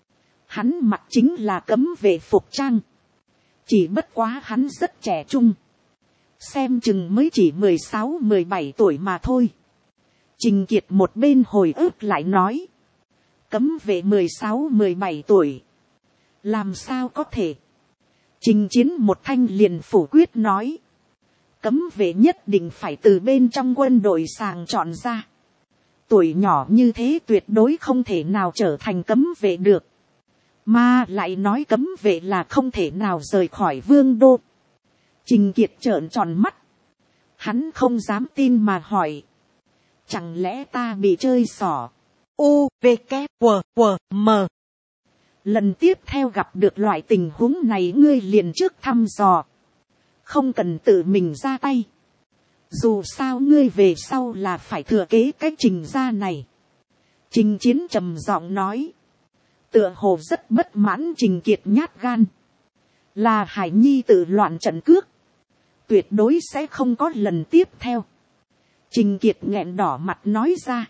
hắn mặc chính là cấm vệ phục trang, chỉ bất quá hắn rất trẻ trung, xem chừng mới chỉ 16-17 tuổi mà thôi. Trình Kiệt một bên hồi ức lại nói, cấm vệ 16-17 tuổi, làm sao có thể. Trình Chiến một thanh liền phủ quyết nói, cấm vệ nhất định phải từ bên trong quân đội sàng chọn ra. Tuổi nhỏ như thế tuyệt đối không thể nào trở thành cấm vệ được. Mà lại nói cấm vệ là không thể nào rời khỏi vương đô. Trình Kiệt trợn tròn mắt. Hắn không dám tin mà hỏi, chẳng lẽ ta bị chơi xỏ? U, V, K, W, W, M. Lần tiếp theo gặp được loại tình huống này ngươi liền trước thăm dò. Không cần tự mình ra tay. Dù sao ngươi về sau là phải thừa kế cái Trình gia này. Trình Chiến trầm giọng nói. Tựa hồ rất bất mãn Trình Kiệt nhát gan. Là Hải Nhi tự loạn trận cước. Tuyệt đối sẽ không có lần tiếp theo. Trình Kiệt nghẹn đỏ mặt nói ra.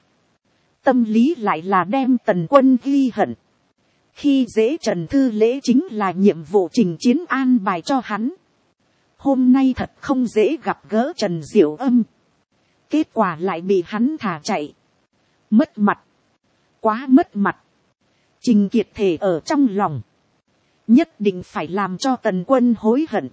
Tâm lý lại là đem Tần Quân ghi hận. Khi dễ Trần Thư Lễ chính là nhiệm vụ Trình Chiến an bài cho hắn. Hôm nay thật không dễ gặp gỡ Trần Diệu Âm. Kết quả lại bị hắn thả chạy. Mất mặt. Quá mất mặt. Trình Kiệt thề ở trong lòng. Nhất định phải làm cho Tần Quân hối hận.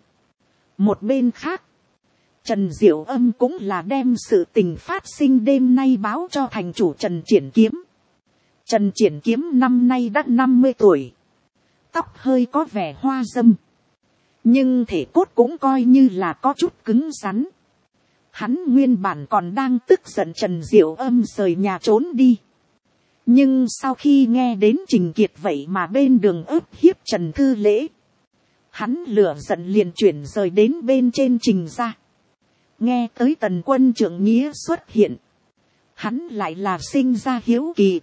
Một bên khác. Trần Diệu Âm cũng là đem sự tình phát sinh đêm nay báo cho thành chủ Trần Triển Kiếm. Trần Triển Kiếm năm nay đã 50 tuổi. Tóc hơi có vẻ hoa râm. Nhưng thể cốt cũng coi như là có chút cứng rắn. Hắn nguyên bản còn đang tức giận Trần Diệu Âm rời nhà trốn đi. Nhưng sau khi nghe đến Trình Kiệt vậy mà bên đường ức hiếp Trần Thư Lễ. Hắn lửa giận liền chuyển rời đến bên trên Trình gia. Nghe tới Tần Quân trưởng nghĩa xuất hiện. Hắn lại là sinh ra hiếu kỳ.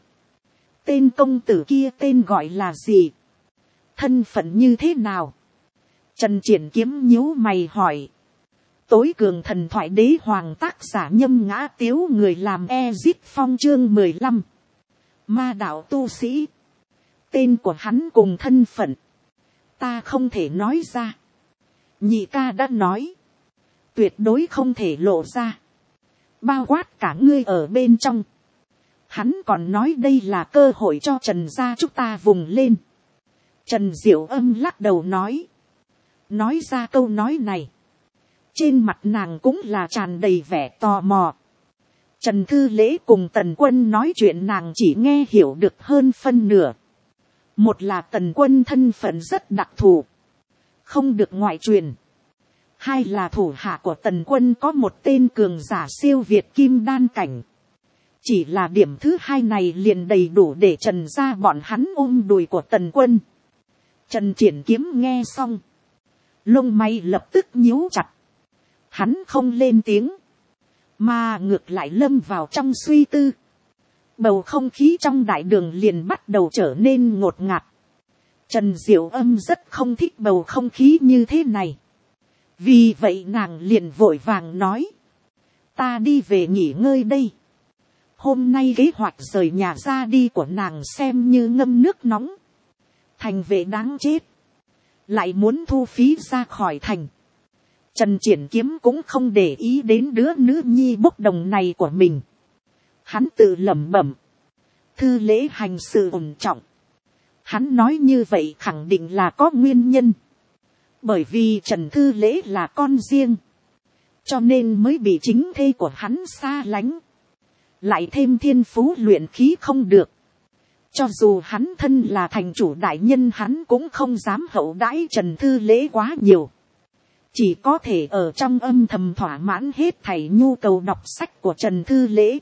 Tên công tử kia tên gọi là gì? Thân phận như thế nào? Trần Triển Kiếm nhíu mày hỏi. Tối cường thần thoại đế hoàng tác giả Nhâm Ngã Tiếu người làm Ezit Phong chương 15. Ma đạo tu sĩ. Tên của hắn cùng thân phận. Ta không thể nói ra. Nhị ca đã nói. Tuyệt đối không thể lộ ra. Bao quát cả ngươi ở bên trong. Hắn còn nói đây là cơ hội cho Trần gia chúng ta vùng lên. Trần Diệu Âm lắc đầu nói. Nói ra câu nói này. Trên mặt nàng cũng là tràn đầy vẻ tò mò. Trần Thư Lễ cùng Tần Quân nói chuyện nàng chỉ nghe hiểu được hơn phân nửa. Một là Tần Quân thân phận rất đặc thù. Không được ngoại truyền. Hai là thủ hạ của Tần Quân có một tên cường giả siêu việt kim đan cảnh. Chỉ là điểm thứ hai này liền đầy đủ để Trần gia bọn hắn ôm đùi của Tần Quân. Trần Triển Kiếm nghe xong. Lông mày lập tức nhíu chặt. Hắn không lên tiếng. Mà ngược lại lâm vào trong suy tư. Bầu không khí trong đại đường liền bắt đầu trở nên ngột ngạt. Trần Diệu Âm rất không thích bầu không khí như thế này. Vì vậy nàng liền vội vàng nói. Ta đi về nghỉ ngơi đây. Hôm nay kế hoạch rời nhà ra đi của nàng xem như ngâm nước nóng. Thành vệ đáng chết. Lại muốn thu phí ra khỏi thành. Trần Triển Kiếm cũng không để ý đến đứa nữ nhi bốc đồng này của mình. Hắn tự lẩm bẩm. Thư Lễ hành sự ổn trọng. Hắn nói như vậy khẳng định là có nguyên nhân. Bởi vì Trần Thư Lễ là con riêng. Cho nên mới bị chính thê của hắn xa lánh. Lại thêm thiên phú luyện khí không được. Cho dù hắn thân là thành chủ đại nhân hắn cũng không dám hậu đãi Trần Thư Lễ quá nhiều. Chỉ có thể ở trong âm thầm thỏa mãn hết thảy nhu cầu đọc sách của Trần Thư Lễ.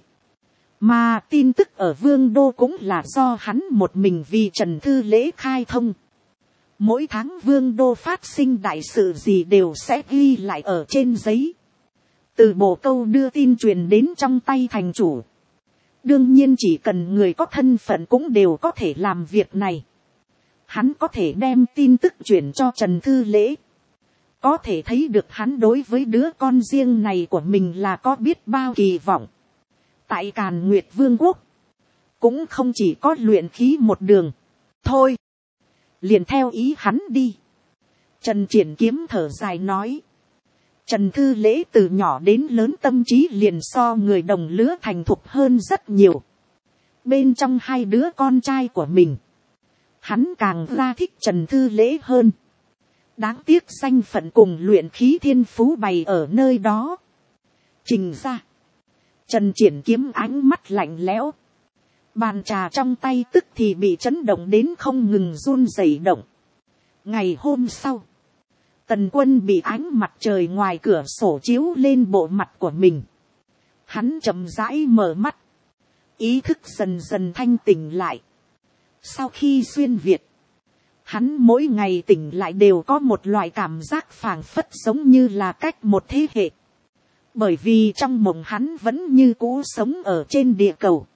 Mà tin tức ở Vương Đô cũng là do hắn một mình vì Trần Thư Lễ khai thông. Mỗi tháng Vương Đô phát sinh đại sự gì đều sẽ ghi lại ở trên giấy. Từ bộ câu đưa tin truyền đến trong tay thành chủ. Đương nhiên chỉ cần người có thân phận cũng đều có thể làm việc này. Hắn có thể đem tin tức chuyển cho Trần Thư Lễ. Có thể thấy được hắn đối với đứa con riêng này của mình là có biết bao kỳ vọng. Tại Càn Nguyệt Vương quốc. Cũng không chỉ có luyện khí một đường. Thôi. Liền theo ý hắn đi. Trần Triển Kiếm thở dài nói. Trần Thư Lễ từ nhỏ đến lớn tâm trí liền so người đồng lứa thành thục hơn rất nhiều. Bên trong hai đứa con trai của mình, hắn càng ra thích Trần Thư Lễ hơn. Đáng tiếc danh phận cùng luyện khí thiên phú bày ở nơi đó. Trình ra, Trần Triển Kiếm ánh mắt lạnh lẽo. Bàn trà trong tay tức thì bị chấn động đến không ngừng run rẩy động. Ngày hôm sau, Tần Quân bị ánh mặt trời ngoài cửa sổ chiếu lên bộ mặt của mình. Hắn chậm rãi mở mắt, ý thức dần dần thanh tỉnh lại. Sau khi xuyên Việt, hắn mỗi ngày tỉnh lại đều có một loại cảm giác phảng phất giống như là cách một thế hệ. Bởi vì trong mộng hắn vẫn như cũ sống ở trên địa cầu.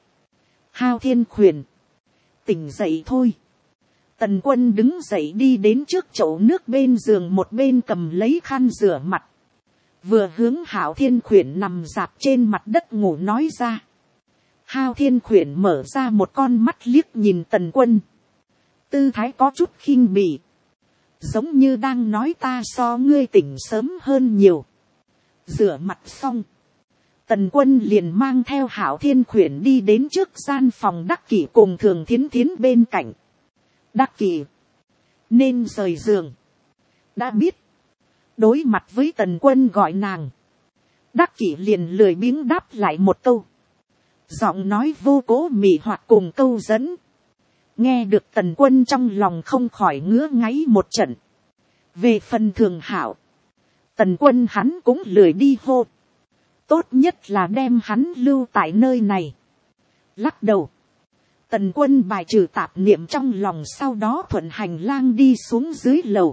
Hao Thiên Khuyển, tỉnh dậy thôi. Tần Quân đứng dậy đi đến trước chậu nước bên giường, một bên cầm lấy khăn rửa mặt. Vừa hướng Hao Thiên Khuyển nằm dạp trên mặt đất ngủ nói ra. Hao Thiên Khuyển mở ra một con mắt liếc nhìn Tần Quân. Tư thái có chút khinh bỉ. Giống như đang nói ta so ngươi tỉnh sớm hơn nhiều. Rửa mặt xong, Tần Quân liền mang theo Hảo Thiên Khuyển đi đến trước gian phòng Đắc Kỷ cùng Thường Thiến Thiến bên cạnh. Đắc Kỷ, nên rời giường. Đã biết. Đối mặt với Tần Quân gọi nàng, Đắc Kỷ liền lười biếng đáp lại một câu. Giọng nói vô cố mị hoặc cùng câu dẫn. Nghe được Tần Quân trong lòng không khỏi ngứa ngáy một trận. Về phần Thường Hảo, Tần Quân hắn cũng lười đi hô. Tốt nhất là đem hắn lưu tại nơi này. Lắc đầu, Tần Quân bài trừ tạp niệm trong lòng, sau đó thuận hành lang đi xuống dưới lầu.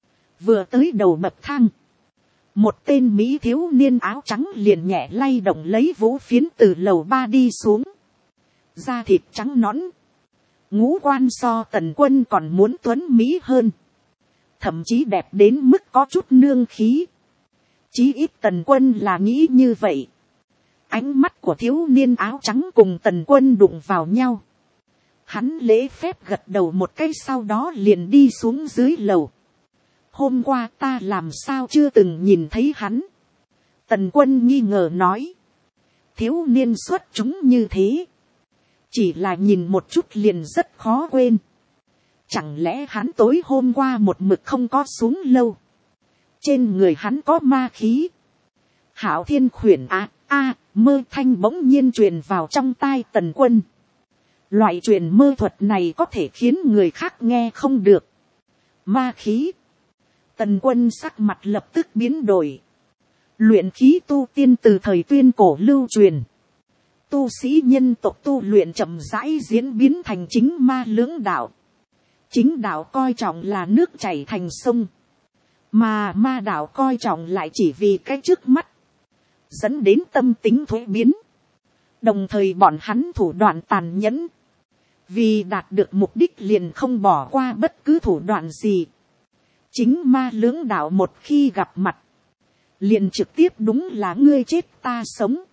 Vừa tới đầu bậc thang, một tên mỹ thiếu niên áo trắng liền nhẹ lay động lấy vũ phiến từ lầu 3 đi xuống. Da thịt trắng nõn, ngũ quan so Tần Quân còn muốn tuấn mỹ hơn. Thậm chí đẹp đến mức có chút nương khí. Chí ít Tần Quân là nghĩ như vậy. Ánh mắt của thiếu niên áo trắng cùng Tần Quân đụng vào nhau. Hắn lễ phép gật đầu một cái, sau đó liền đi xuống dưới lầu. Hôm qua ta làm sao chưa từng nhìn thấy hắn? Tần Quân nghi ngờ nói. Thiếu niên xuất chúng như thế, chỉ là nhìn một chút liền rất khó quên. Chẳng lẽ hắn tối hôm qua một mực không có xuống lâu? Trên người hắn có ma khí. Hảo Thiên Khuyển mơ thanh bỗng nhiên truyền vào trong tai Tần Quân. Loại truyền mơ thuật này có thể khiến người khác nghe không được. Ma khí. Tần Quân sắc mặt lập tức biến đổi. Luyện khí tu tiên từ thời tuyên cổ lưu truyền. Tu sĩ nhân tộc tu luyện chậm rãi diễn biến thành chính ma lưỡng đạo. Chính đạo coi trọng là nước chảy thành sông, mà ma đạo coi trọng lại chỉ vì cái trước mắt, dẫn đến tâm tính thuế biến. Đồng thời bọn hắn thủ đoạn tàn nhẫn, vì đạt được mục đích liền không bỏ qua bất cứ thủ đoạn gì. Chính ma lưỡng đạo một khi gặp mặt, liền trực tiếp đúng là ngươi chết ta sống.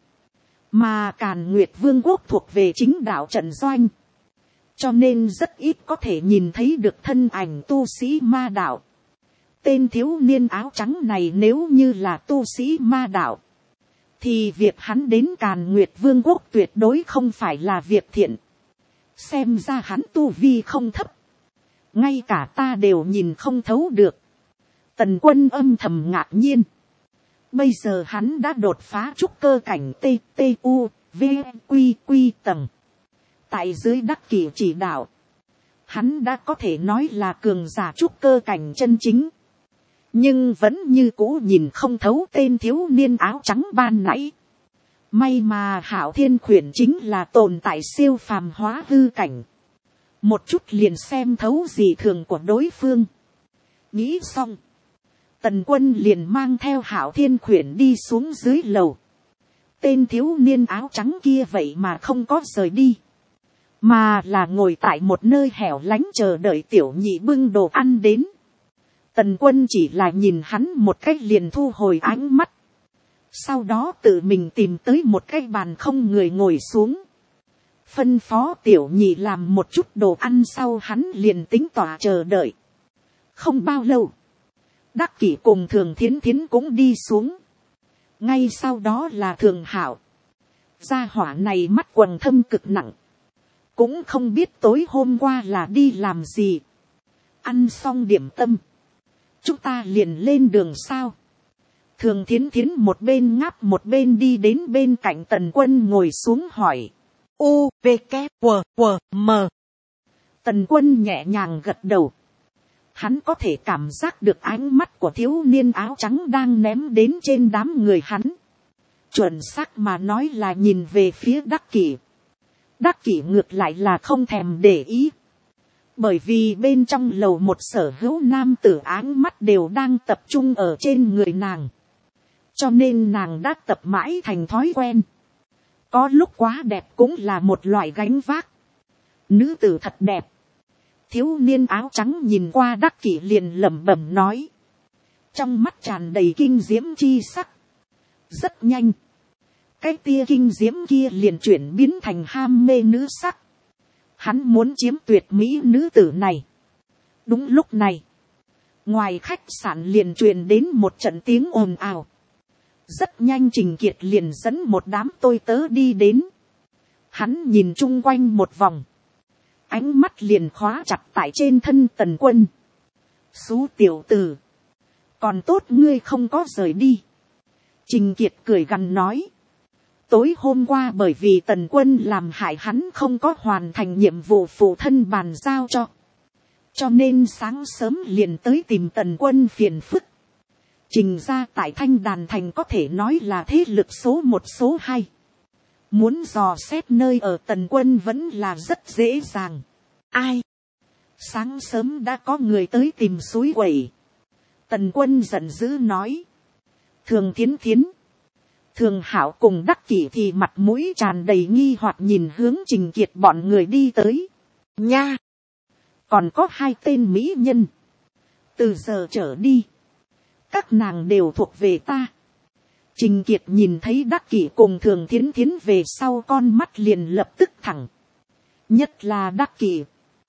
Mà Càn Nguyệt Vương quốc thuộc về chính đạo trận doanh, cho nên rất ít có thể nhìn thấy được thân ảnh tu sĩ ma đạo. Tên thiếu niên áo trắng này nếu như là tu sĩ ma đạo, thì việc hắn đến Càn Nguyệt Vương quốc tuyệt đối không phải là việc thiện. Xem ra hắn tu vi không thấp, ngay cả ta đều nhìn không thấu được. Tần Quân âm thầm ngạc nhiên. Bây giờ hắn đã đột phá trúc cơ cảnh TTU-V-Quy tầng. Tại dưới Đắc Kỷ chỉ đạo, hắn đã có thể nói là cường giả trúc cơ cảnh chân chính. Nhưng vẫn như cũ nhìn không thấu tên thiếu niên áo trắng ban nãy. May mà Hảo Thiên Khuyển chính là tồn tại siêu phàm hóa hư cảnh. Một chút liền xem thấu dị thường của đối phương. Nghĩ xong, Tần Quân liền mang theo Hảo Thiên Khuyển đi xuống dưới lầu. Tên thiếu niên áo trắng kia vậy mà không có rời đi, mà là ngồi tại một nơi hẻo lánh chờ đợi tiểu nhị bưng đồ ăn đến. Tần Quân chỉ là nhìn hắn một cách liền thu hồi ánh mắt. Sau đó tự mình tìm tới một cái bàn không người ngồi xuống. Phân phó tiểu nhị làm một chút đồ ăn, sau hắn liền tính tỏa chờ đợi. Không bao lâu, Đắc Kỷ cùng Thường Thiến Thiến cũng đi xuống. Ngay sau đó là Thường Hạo. Gia hỏa này mắt quầng thâm cực nặng. Cũng không biết tối hôm qua là đi làm gì. Ăn xong điểm tâm. Chúng ta liền lên đường sao. Thường Thiến Thiến một bên ngáp một bên đi đến bên cạnh Tần Quân ngồi xuống hỏi. U, V, K, W, W, M. Tần Quân nhẹ nhàng gật đầu. Hắn có thể cảm giác được ánh mắt của thiếu niên áo trắng đang ném đến trên đám người hắn. Chuẩn xác mà nói là nhìn về phía Đắc Kỷ. Đắc Kỷ ngược lại là không thèm để ý. Bởi vì bên trong lầu một sở hữu nam tử ánh mắt đều đang tập trung ở trên người nàng. Cho nên nàng đã tập mãi thành thói quen. Có lúc quá đẹp cũng là một loại gánh vác. Nữ tử thật đẹp. Thiếu niên áo trắng nhìn qua Đắc Kỷ liền lẩm bẩm nói. Trong mắt tràn đầy kinh diễm chi sắc. Rất nhanh. Cái tia kinh diễm kia liền chuyển biến thành ham mê nữ sắc. Hắn muốn chiếm tuyệt mỹ nữ tử này. Đúng lúc này. Ngoài khách sạn liền truyền đến một trận tiếng ồn ào. Rất nhanh Trình Kiệt liền dẫn một đám tôi tớ đi đến. Hắn nhìn chung quanh một vòng. Ánh mắt liền khóa chặt tại trên thân Tần Quân. Xú tiểu tử. Còn tốt ngươi không có rời đi. Trình Kiệt cười gằn nói. Tối hôm qua bởi vì Tần Quân làm hại hắn không có hoàn thành nhiệm vụ phụ thân bàn giao cho. Cho nên sáng sớm liền tới tìm Tần Quân phiền phức. Trình ra tại Thanh Đàn Thành có thể nói là thế lực số 1 số 2. Muốn dò xét nơi ở Tần Quân vẫn là rất dễ dàng. Ai? Sáng sớm đã có người tới tìm suối quẩy. Tần Quân giận dữ nói. Thường Thiến Thiến. Thường Hạo cùng Đắc Kỷ thì mặt mũi tràn đầy nghi hoặc nhìn hướng Trình Kiệt bọn người đi tới. Nha! Còn có 2 tên mỹ nhân. Từ giờ trở đi. Các nàng đều thuộc về ta. Trình Kiệt nhìn thấy Đắc Kỷ cùng Thường Thiến Thiến về sau con mắt liền lập tức thẳng. Nhất là Đắc Kỷ.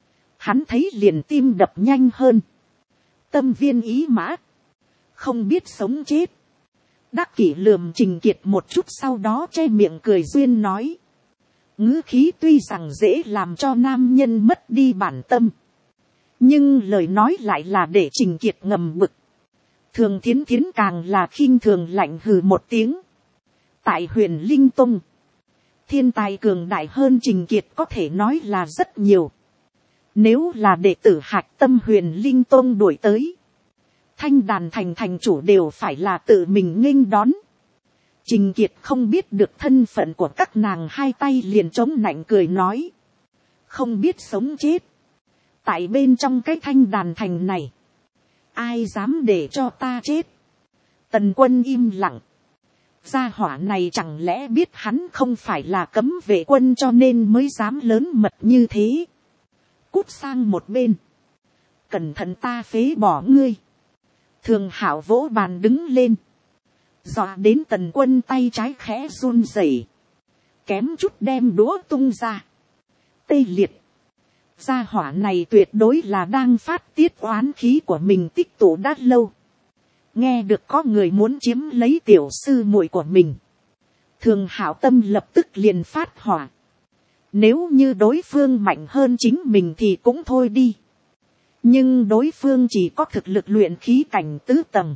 Hắn thấy liền tim đập nhanh hơn. Tâm viên ý mã. Không biết sống chết. Đắc Kỷ lườm Trình Kiệt một chút sau đó che miệng cười duyên nói. Ngữ khí tuy rằng dễ làm cho nam nhân mất đi bản tâm. Nhưng lời nói lại là để Trình Kiệt ngầm bực. Thường Thiến Thiến càng là khinh thường lạnh hừ một tiếng. Tại Huyền Linh Tông. Thiên tài cường đại hơn Trình Kiệt có thể nói là rất nhiều. Nếu là đệ tử hạch tâm Huyền Linh Tông đuổi tới. Thanh Đàn Thành thành chủ đều phải là tự mình nghênh đón. Trình Kiệt không biết được thân phận của các nàng, hai tay liền chống nạnh cười nói. Không biết sống chết. Tại bên trong cái Thanh Đàn Thành này. Ai dám để cho ta chết. Tần Quân im lặng. Gia hỏa này chẳng lẽ biết hắn không phải là cấm vệ quân cho nên mới dám lớn mật như thế. Cút sang một bên. Cẩn thận ta phế bỏ ngươi. Thường Hạo vỗ bàn đứng lên. Dọa đến Tần Quân tay trái khẽ run rẩy. Kém chút đem đũa tung ra. Tê liệt. Gia hỏa này tuyệt đối là đang phát tiết oán khí của mình tích tụ đã lâu. Nghe được có người muốn chiếm lấy tiểu sư muội của mình. Thường Hạo tâm lập tức liền phát hỏa. Nếu như đối phương mạnh hơn chính mình thì cũng thôi đi. Nhưng đối phương chỉ có thực lực luyện khí cảnh 4 tầng.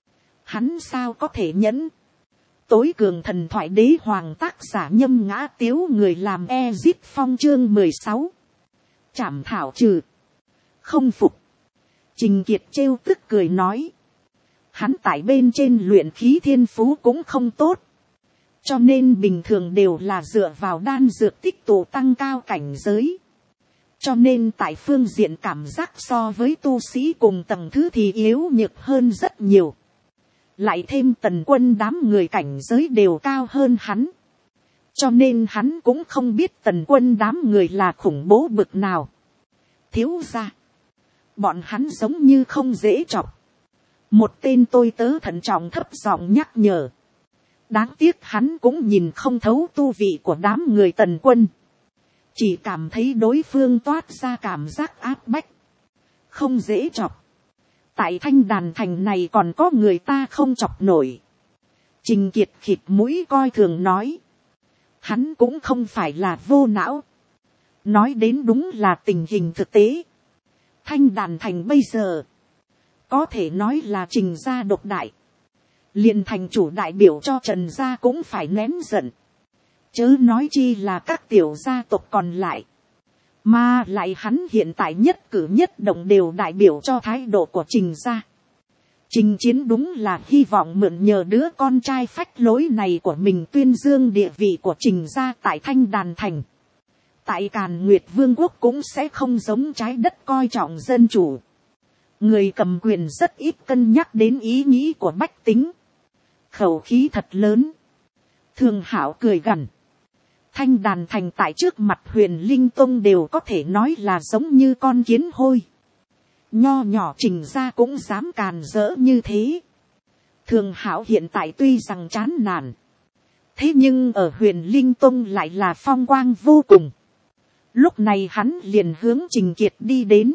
Hắn sao có thể nhẫn. Tối cường thần thoại đế hoàng tác giả Nhâm Ngã Tiếu, người làm Ezit Phong chương 16. Trảm thảo trừ. Không phục. Trình Kiệt trêu tức cười nói. Hắn tại bên trên luyện khí thiên phú cũng không tốt. Cho nên bình thường đều là dựa vào đan dược tích tụ tăng cao cảnh giới. Cho nên tại phương diện cảm giác so với tu sĩ cùng tầng thứ thì yếu nhược hơn rất nhiều. Lại thêm Tần Quân đám người cảnh giới đều cao hơn hắn. Cho nên hắn cũng không biết Tần Quân đám người là khủng bố bực nào. Thiếu gia. Bọn hắn giống như không dễ chọc. Một tên tôi tớ thận trọng thấp giọng nhắc nhở. Đáng tiếc hắn cũng nhìn không thấu tu vị của đám người Tần Quân. Chỉ cảm thấy đối phương toát ra cảm giác áp bách. Không dễ chọc. tại Thanh Đàn thành này còn có người ta không chọc nổi. Trình Kiệt khịt mũi coi thường nói. Hắn cũng không phải là vô não. Nói đến đúng là tình hình thực tế. Thanh Đàn thành bây giờ, có thể nói là Trình gia độc đại. Liền thành chủ đại biểu cho Trần gia cũng phải nén giận. Chớ nói chi là các tiểu gia tộc còn lại. Mà lại hắn hiện tại nhất cử nhất động đều đại biểu cho thái độ của Trình gia. Trình Chiến đúng là hy vọng mượn nhờ đứa con trai phách lối này của mình tuyên dương địa vị của Trình gia tại Thanh Đàn thành. Tại Càn Nguyệt Vương quốc cũng sẽ không giống trái đất coi trọng dân chủ. Người cầm quyền rất ít cân nhắc đến ý nghĩ của bách tính. Khẩu khí thật lớn. Thường Hảo cười gằn. Thanh Đàn thành tại trước mặt Huyền Linh Tông đều có thể nói là giống như con kiến hôi. Nho nhỏ Trình gia cũng dám càn rỡ như thế. Thường Hảo hiện tại tuy rằng chán nản. Thế nhưng ở Huyền Linh Tông lại là phong quang vô cùng. Lúc này hắn liền hướng Trình Kiệt đi đến.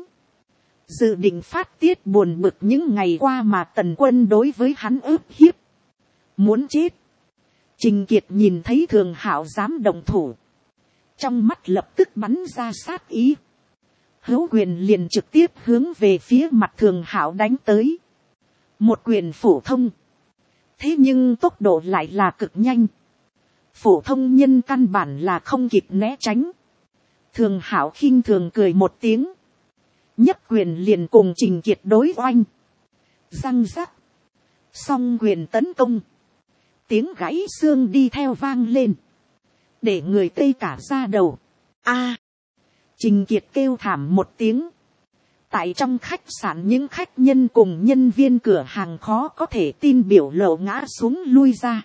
Dự định phát tiết buồn bực những ngày qua mà Tần Quân đối với hắn ức hiếp. Muốn chết. Trình Kiệt nhìn thấy Thường Hảo dám động thủ. Trong mắt lập tức bắn ra sát ý. Hữu quyền liền trực tiếp hướng về phía mặt Thường Hảo đánh tới. Một quyền phổ thông. Thế nhưng tốc độ lại là cực nhanh. Phổ thông nhân căn bản là không kịp né tránh. Thường Hảo khinh thường cười một tiếng. Nhất quyền liền cùng Trình Kiệt đối oanh. Răng rắc. Song quyền tấn công. Tiếng gãy xương đi theo vang lên. Để người tê cả da đầu. A. Trình Kiệt kêu thảm một tiếng. Tại trong khách sạn những khách nhân cùng nhân viên cửa hàng khó có thể tin biểu lộ ngã xuống lui ra.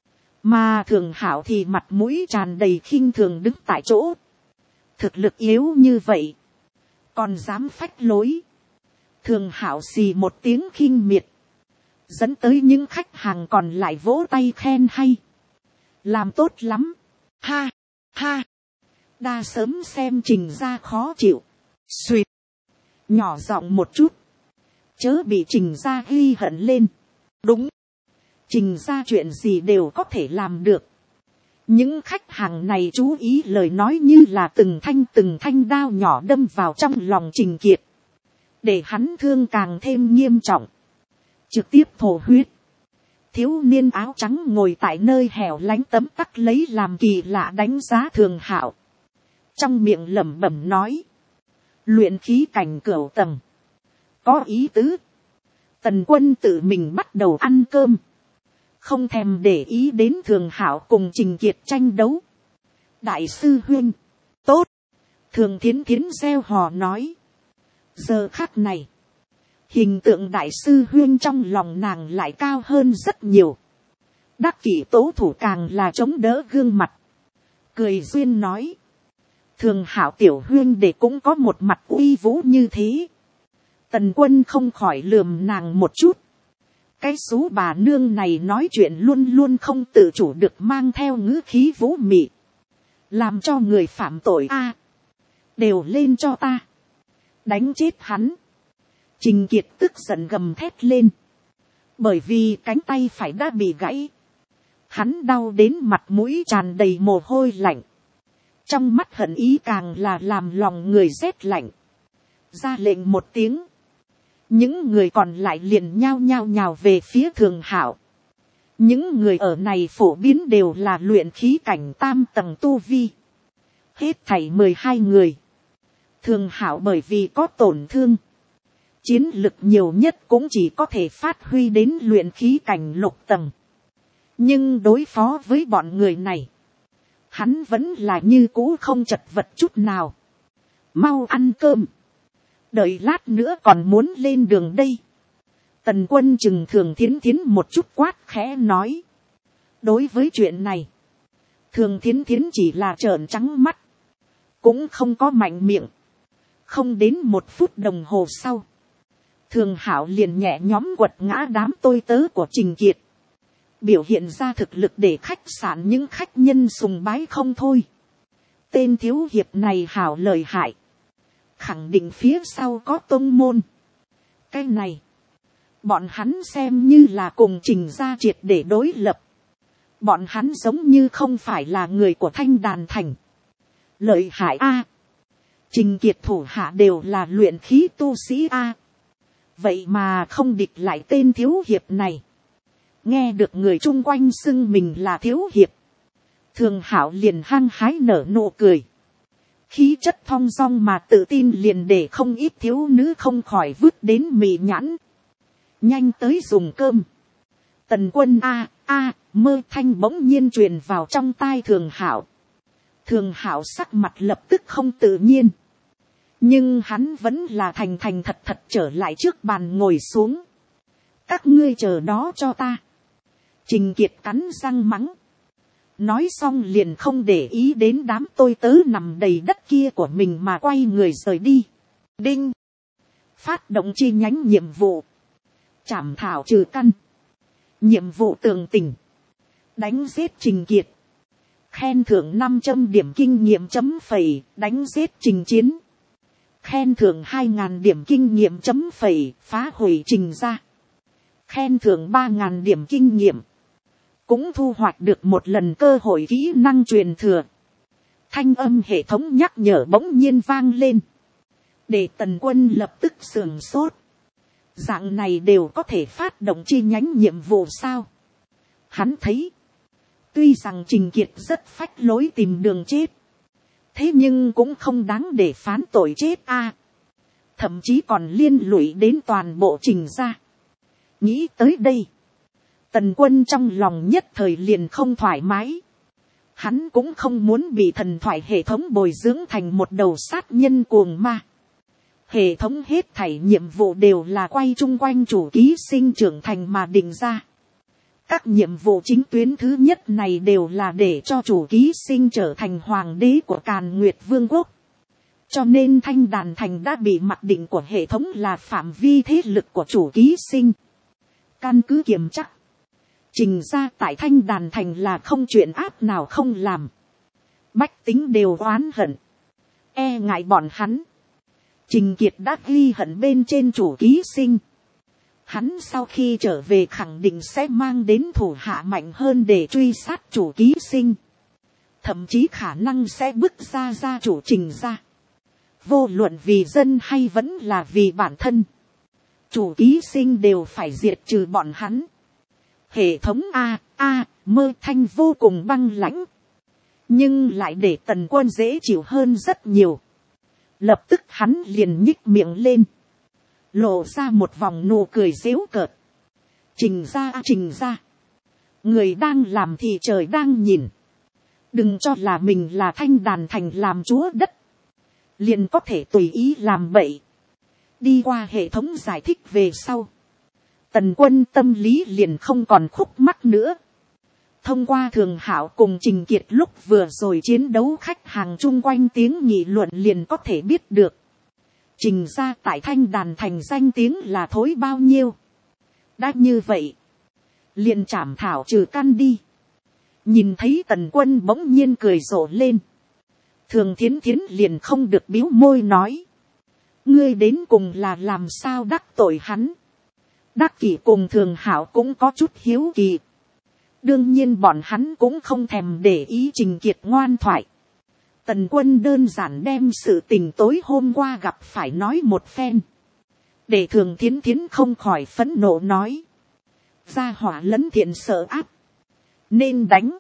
Mà Thường Hảo thì mặt mũi tràn đầy khinh thường đứng tại chỗ. Thực lực yếu như vậy. Còn dám phách lối. Thường Hảo xì một tiếng khinh miệt. Dẫn tới những khách hàng còn lại vỗ tay khen hay. Làm tốt lắm. Ha, ha. Đa sớm xem Trình gia khó chịu. Xuyệt. Nhỏ giọng một chút. Chớ bị Trình gia ghi hận lên. Đúng. Trình gia chuyện gì đều có thể làm được. Những khách hàng này chú ý lời nói như là từng thanh đao nhỏ đâm vào trong lòng Trình Kiệt. Để hắn thương càng thêm nghiêm trọng. Trực tiếp thổ huyết. Thiếu niên áo trắng ngồi tại nơi hẻo lánh tấm tắc lấy làm kỳ lạ đánh giá Thường Hảo. Trong miệng lẩm bẩm nói. Luyện khí cảnh cửu tầng. Có ý tứ. Tần Quân tự mình bắt đầu ăn cơm. Không thèm để ý đến Thường Hảo cùng Trình Kiệt tranh đấu. Đại sư huynh. Tốt. Thường Thiến Thiến reo hò nói. Giờ khắc này. Hình tượng đại sư huynh trong lòng nàng lại cao hơn rất nhiều. Đắc kỷ tố thủ càng là chống đỡ gương mặt. Cười duyên nói. Thường Hảo tiểu huynh để cũng có một mặt uy vũ như thế. Tần Quân không khỏi lườm nàng một chút. Cái xú bà nương này nói chuyện luôn luôn không tự chủ được mang theo ngữ khí vũ mị. Làm cho người phạm tội a. Đều lên cho ta. Đánh chết hắn. Trình Kiệt tức giận gầm thét lên. Bởi vì cánh tay phải đã bị gãy. Hắn đau đến mặt mũi tràn đầy mồ hôi lạnh. Trong mắt hận ý càng là làm lòng người rét lạnh. Ra lệnh một tiếng. Những người còn lại liền nhao nhào về phía Thường Hảo. Những người ở này phổ biến đều là luyện khí cảnh tam tầng tu vi. Hết thảy 12 người. Thường Hảo bởi vì có tổn thương. Chiến lực nhiều nhất cũng chỉ có thể phát huy đến luyện khí cảnh lục tầng. Nhưng đối phó với bọn người này. Hắn vẫn là như cũ không chật vật chút nào. Mau ăn cơm. Đợi lát nữa còn muốn lên đường đây. Tần Quân chừng Thường Thiến Thiến một chút quát khẽ nói. Đối với chuyện này. Thường Thiến Thiến chỉ là trợn trắng mắt. Cũng không có mạnh miệng. Không đến 1 phút đồng hồ sau. Thường Hảo liền nhẹ nhõm quật ngã đám tôi tớ của Trình Kiệt. Biểu hiện ra thực lực để khách sạn những khách nhân sùng bái không thôi. Tên thiếu hiệp này hảo lợi hại. Khẳng định phía sau có tông môn. Cái này. Bọn hắn xem như là cùng Trình gia triệt để đối lập. Bọn hắn giống như không phải là người của Thanh Đàn Thành. Lợi hại a. Trình Kiệt thủ hạ đều là luyện khí tu sĩ a. Vậy mà không địch lại tên thiếu hiệp này. Nghe được người chung quanh xưng mình là thiếu hiệp. Thường Hạo liền hăng hái nở nụ cười. Khí chất thong dong mà tự tin liền để không ít thiếu nữ không khỏi vứt đến mị nhãn. Nhanh tới dùng cơm. Tần Quân mơ thanh bỗng nhiên truyền vào trong tai Thường Hạo. Thường Hạo sắc mặt lập tức không tự nhiên. Nhưng hắn vẫn là thành thành thật thật trở lại trước bàn ngồi xuống. Các ngươi chờ đó cho ta. Trình Kiệt cắn răng mắng. Nói xong liền không để ý đến đám tôi tớ nằm đầy đất kia của mình mà quay người rời đi. Đinh. Phát động chi nhánh nhiệm vụ. Trảm thảo trừ căn. Nhiệm vụ tường tình. Đánh giết Trình Kiệt. Khen thưởng 500 điểm kinh nghiệm chấm phẩy. Đánh giết Trình Chiến. Khen thưởng 2.000 điểm kinh nghiệm chấm phẩy. Phá hủy Trình gia. Khen thưởng 3.000 điểm kinh nghiệm. Cũng thu hoạch được một lần cơ hội kỹ năng truyền thừa. Thanh âm hệ thống nhắc nhở bỗng nhiên vang lên. Để Tần Quân lập tức sườn sốt. Dạng này đều có thể phát động chi nhánh nhiệm vụ sao? Hắn thấy. Tuy rằng Trình Kiệt rất phách lối tìm đường chết. Thế nhưng cũng không đáng để phán tội chết a. Thậm chí còn liên lụy đến toàn bộ Trình gia. Nghĩ tới đây. Tần Quân trong lòng nhất thời liền không thoải mái. Hắn cũng không muốn bị thần thoại hệ thống bồi dưỡng thành một đầu sát nhân cuồng ma. Hệ thống hết thảy nhiệm vụ đều là quay chung quanh chủ ký sinh trưởng thành mà định ra. Các nhiệm vụ chính tuyến thứ nhất này đều là để cho chủ ký sinh trở thành hoàng đế của Càn Nguyệt Vương quốc. Cho nên Thanh Đàn Thành đã bị mặc định của hệ thống là phạm vi thế lực của chủ ký sinh. Căn cứ kiểm chắc. Trình gia tại Thanh Đàn Thành là không chuyện ác nào không làm. Bách tính đều oán hận. E ngại bọn hắn. Trình Kiệt đã ghi hận bên trên chủ ký sinh. Hắn sau khi trở về khẳng định sẽ mang đến thủ hạ mạnh hơn để truy sát chủ ký sinh. Thậm chí khả năng sẽ bức ra gia chủ Trình gia. Vô luận vì dân hay vẫn là vì bản thân. Chủ ký sinh đều phải diệt trừ bọn hắn. Hệ thống mơ thanh vô cùng băng lãnh. Nhưng lại để Tần Quân dễ chịu hơn rất nhiều. Lập tức hắn liền nhích miệng lên. Lộ ra một vòng nụ cười giễu cợt. Trình gia. Người đang làm thì trời đang nhìn. Đừng cho là mình là Thanh Đàn Thành làm chúa đất. Liền có thể tùy ý làm bậy. Đi qua hệ thống giải thích về sau. Tần Quân tâm lý liền không còn khúc mắc nữa. Thông qua Thường Hạo cùng Trình Kiệt lúc vừa rồi chiến đấu khách hàng chung quanh tiếng nghị luận liền có thể biết được. Trình gia tại Thanh Đàn Thành danh tiếng là thối bao nhiêu. Đã như vậy. Liền trảm thảo trừ căn đi. Nhìn thấy Tần Quân bỗng nhiên cười rộ lên. Thường Thiến Thiến liền không được biếu môi nói. Ngươi đến cùng là làm sao đắc tội hắn. Đắc Kỷ cùng Thường Hạo cũng có chút hiếu kỳ. Đương nhiên bọn hắn cũng không thèm để ý Trình Kiệt ngoan thoại. Tần Quân đơn giản đem sự tình tối hôm qua gặp phải nói một phen. Để Thường Thiến Thiến không khỏi phẫn nộ nói. Gia hỏa lẫn thiện sợ áp. Nên đánh.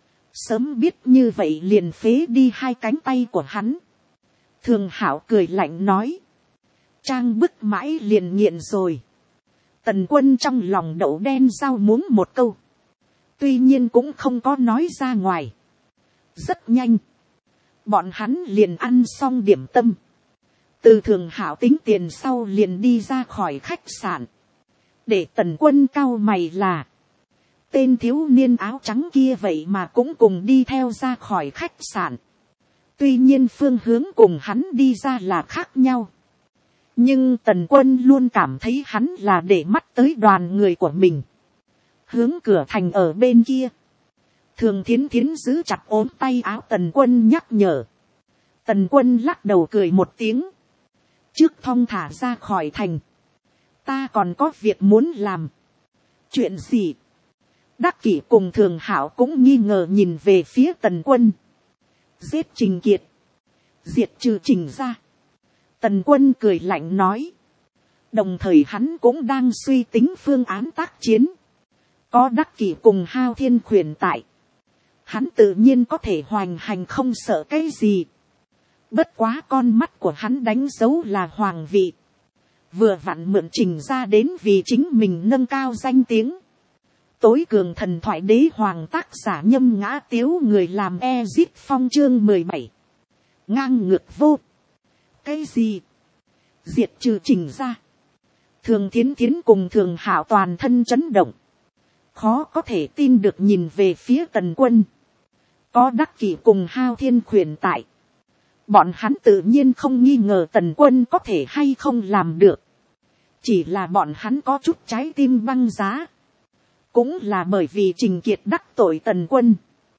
Sớm biết như vậy liền phế đi hai cánh tay của hắn. Thường Hạo cười lạnh nói. Trang bức mãi liền nghiện rồi. Tần Quân trong lòng đậu đen rau muống một câu. Tuy nhiên cũng không có nói ra ngoài. Rất nhanh. Bọn hắn liền ăn xong điểm tâm. Từ Thường Hạo tính tiền sau liền đi ra khỏi khách sạn. Để Tần Quân cau mày là. Tên thiếu niên áo trắng kia vậy mà cũng cùng đi theo ra khỏi khách sạn. Tuy nhiên phương hướng cùng hắn đi ra là khác nhau. Nhưng Tần Quân luôn cảm thấy hắn là để mắt tới đoàn người của mình. Hướng cửa thành ở bên kia. Thường Thiến Thiến giữ chặt ốm tay áo Tần Quân nhắc nhở. Tần Quân lắc đầu cười một tiếng. Trước thong thả ra khỏi thành. ta còn có việc muốn làm. Chuyện gì? Đắc Kỷ cùng Thường Hảo cũng nghi ngờ nhìn về phía Tần Quân. Giết Trình Kiệt, diệt trừ Trình gia. Tần Quân cười lạnh nói. Đồng thời hắn cũng đang suy tính phương án tác chiến. Có Đắc Kỷ cùng Hao Thiên Khuyển tại, hắn tự nhiên có thể hoành hành không sợ cái gì. Bất quá con mắt của hắn đánh dấu là hoàng vị. Vừa vặn mượn Trình gia đến vì chính mình nâng cao danh tiếng. Tối cường thần thoại đế hoàng tác giả Nhâm Ngã Tiếu người làm Ezip Phong chương 17. Ngang ngược vô. Cái gì? Diệt trừ Trình gia. Thường Thiến Thiến cùng Thường Hảo toàn thân chấn động. Khó có thể tin được nhìn về phía Tần Quân. Có Đắc Kỷ cùng Hao Thiên Khuyển tại, bọn hắn tự nhiên không nghi ngờ Tần Quân có thể hay không làm được. Chỉ là bọn hắn có chút trái tim băng giá. Cũng là bởi vì Trình Kiệt đắc tội Tần Quân.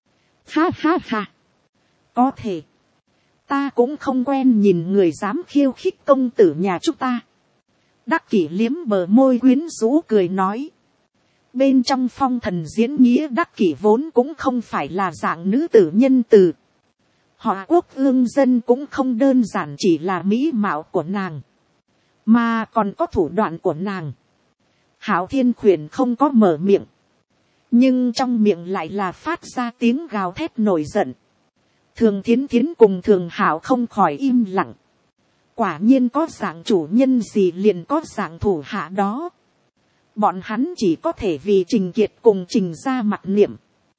Ha ha ha. Có thể. Ta cũng không quen nhìn người dám khiêu khích công tử nhà chúng ta. Đắc Kỷ liếm bờ môi quyến rũ cười nói. Bên trong phong thần diễn nghĩa Đắc Kỷ vốn cũng không phải là dạng nữ tử nhân từ. Họ Quốc ương dân cũng không đơn giản chỉ là mỹ mạo của nàng, mà còn có thủ đoạn của nàng. Hảo Thiên Khuyển không có mở miệng, nhưng trong miệng lại là phát ra tiếng gào thét nổi giận. Thường Thiến Thiến cùng Thường Hảo không khỏi im lặng. Quả nhiên có dạng chủ nhân gì liền có dạng thủ hạ đó. Bọn hắn chỉ có thể vì Trình Kiệt cùng Trình gia mặc niệm.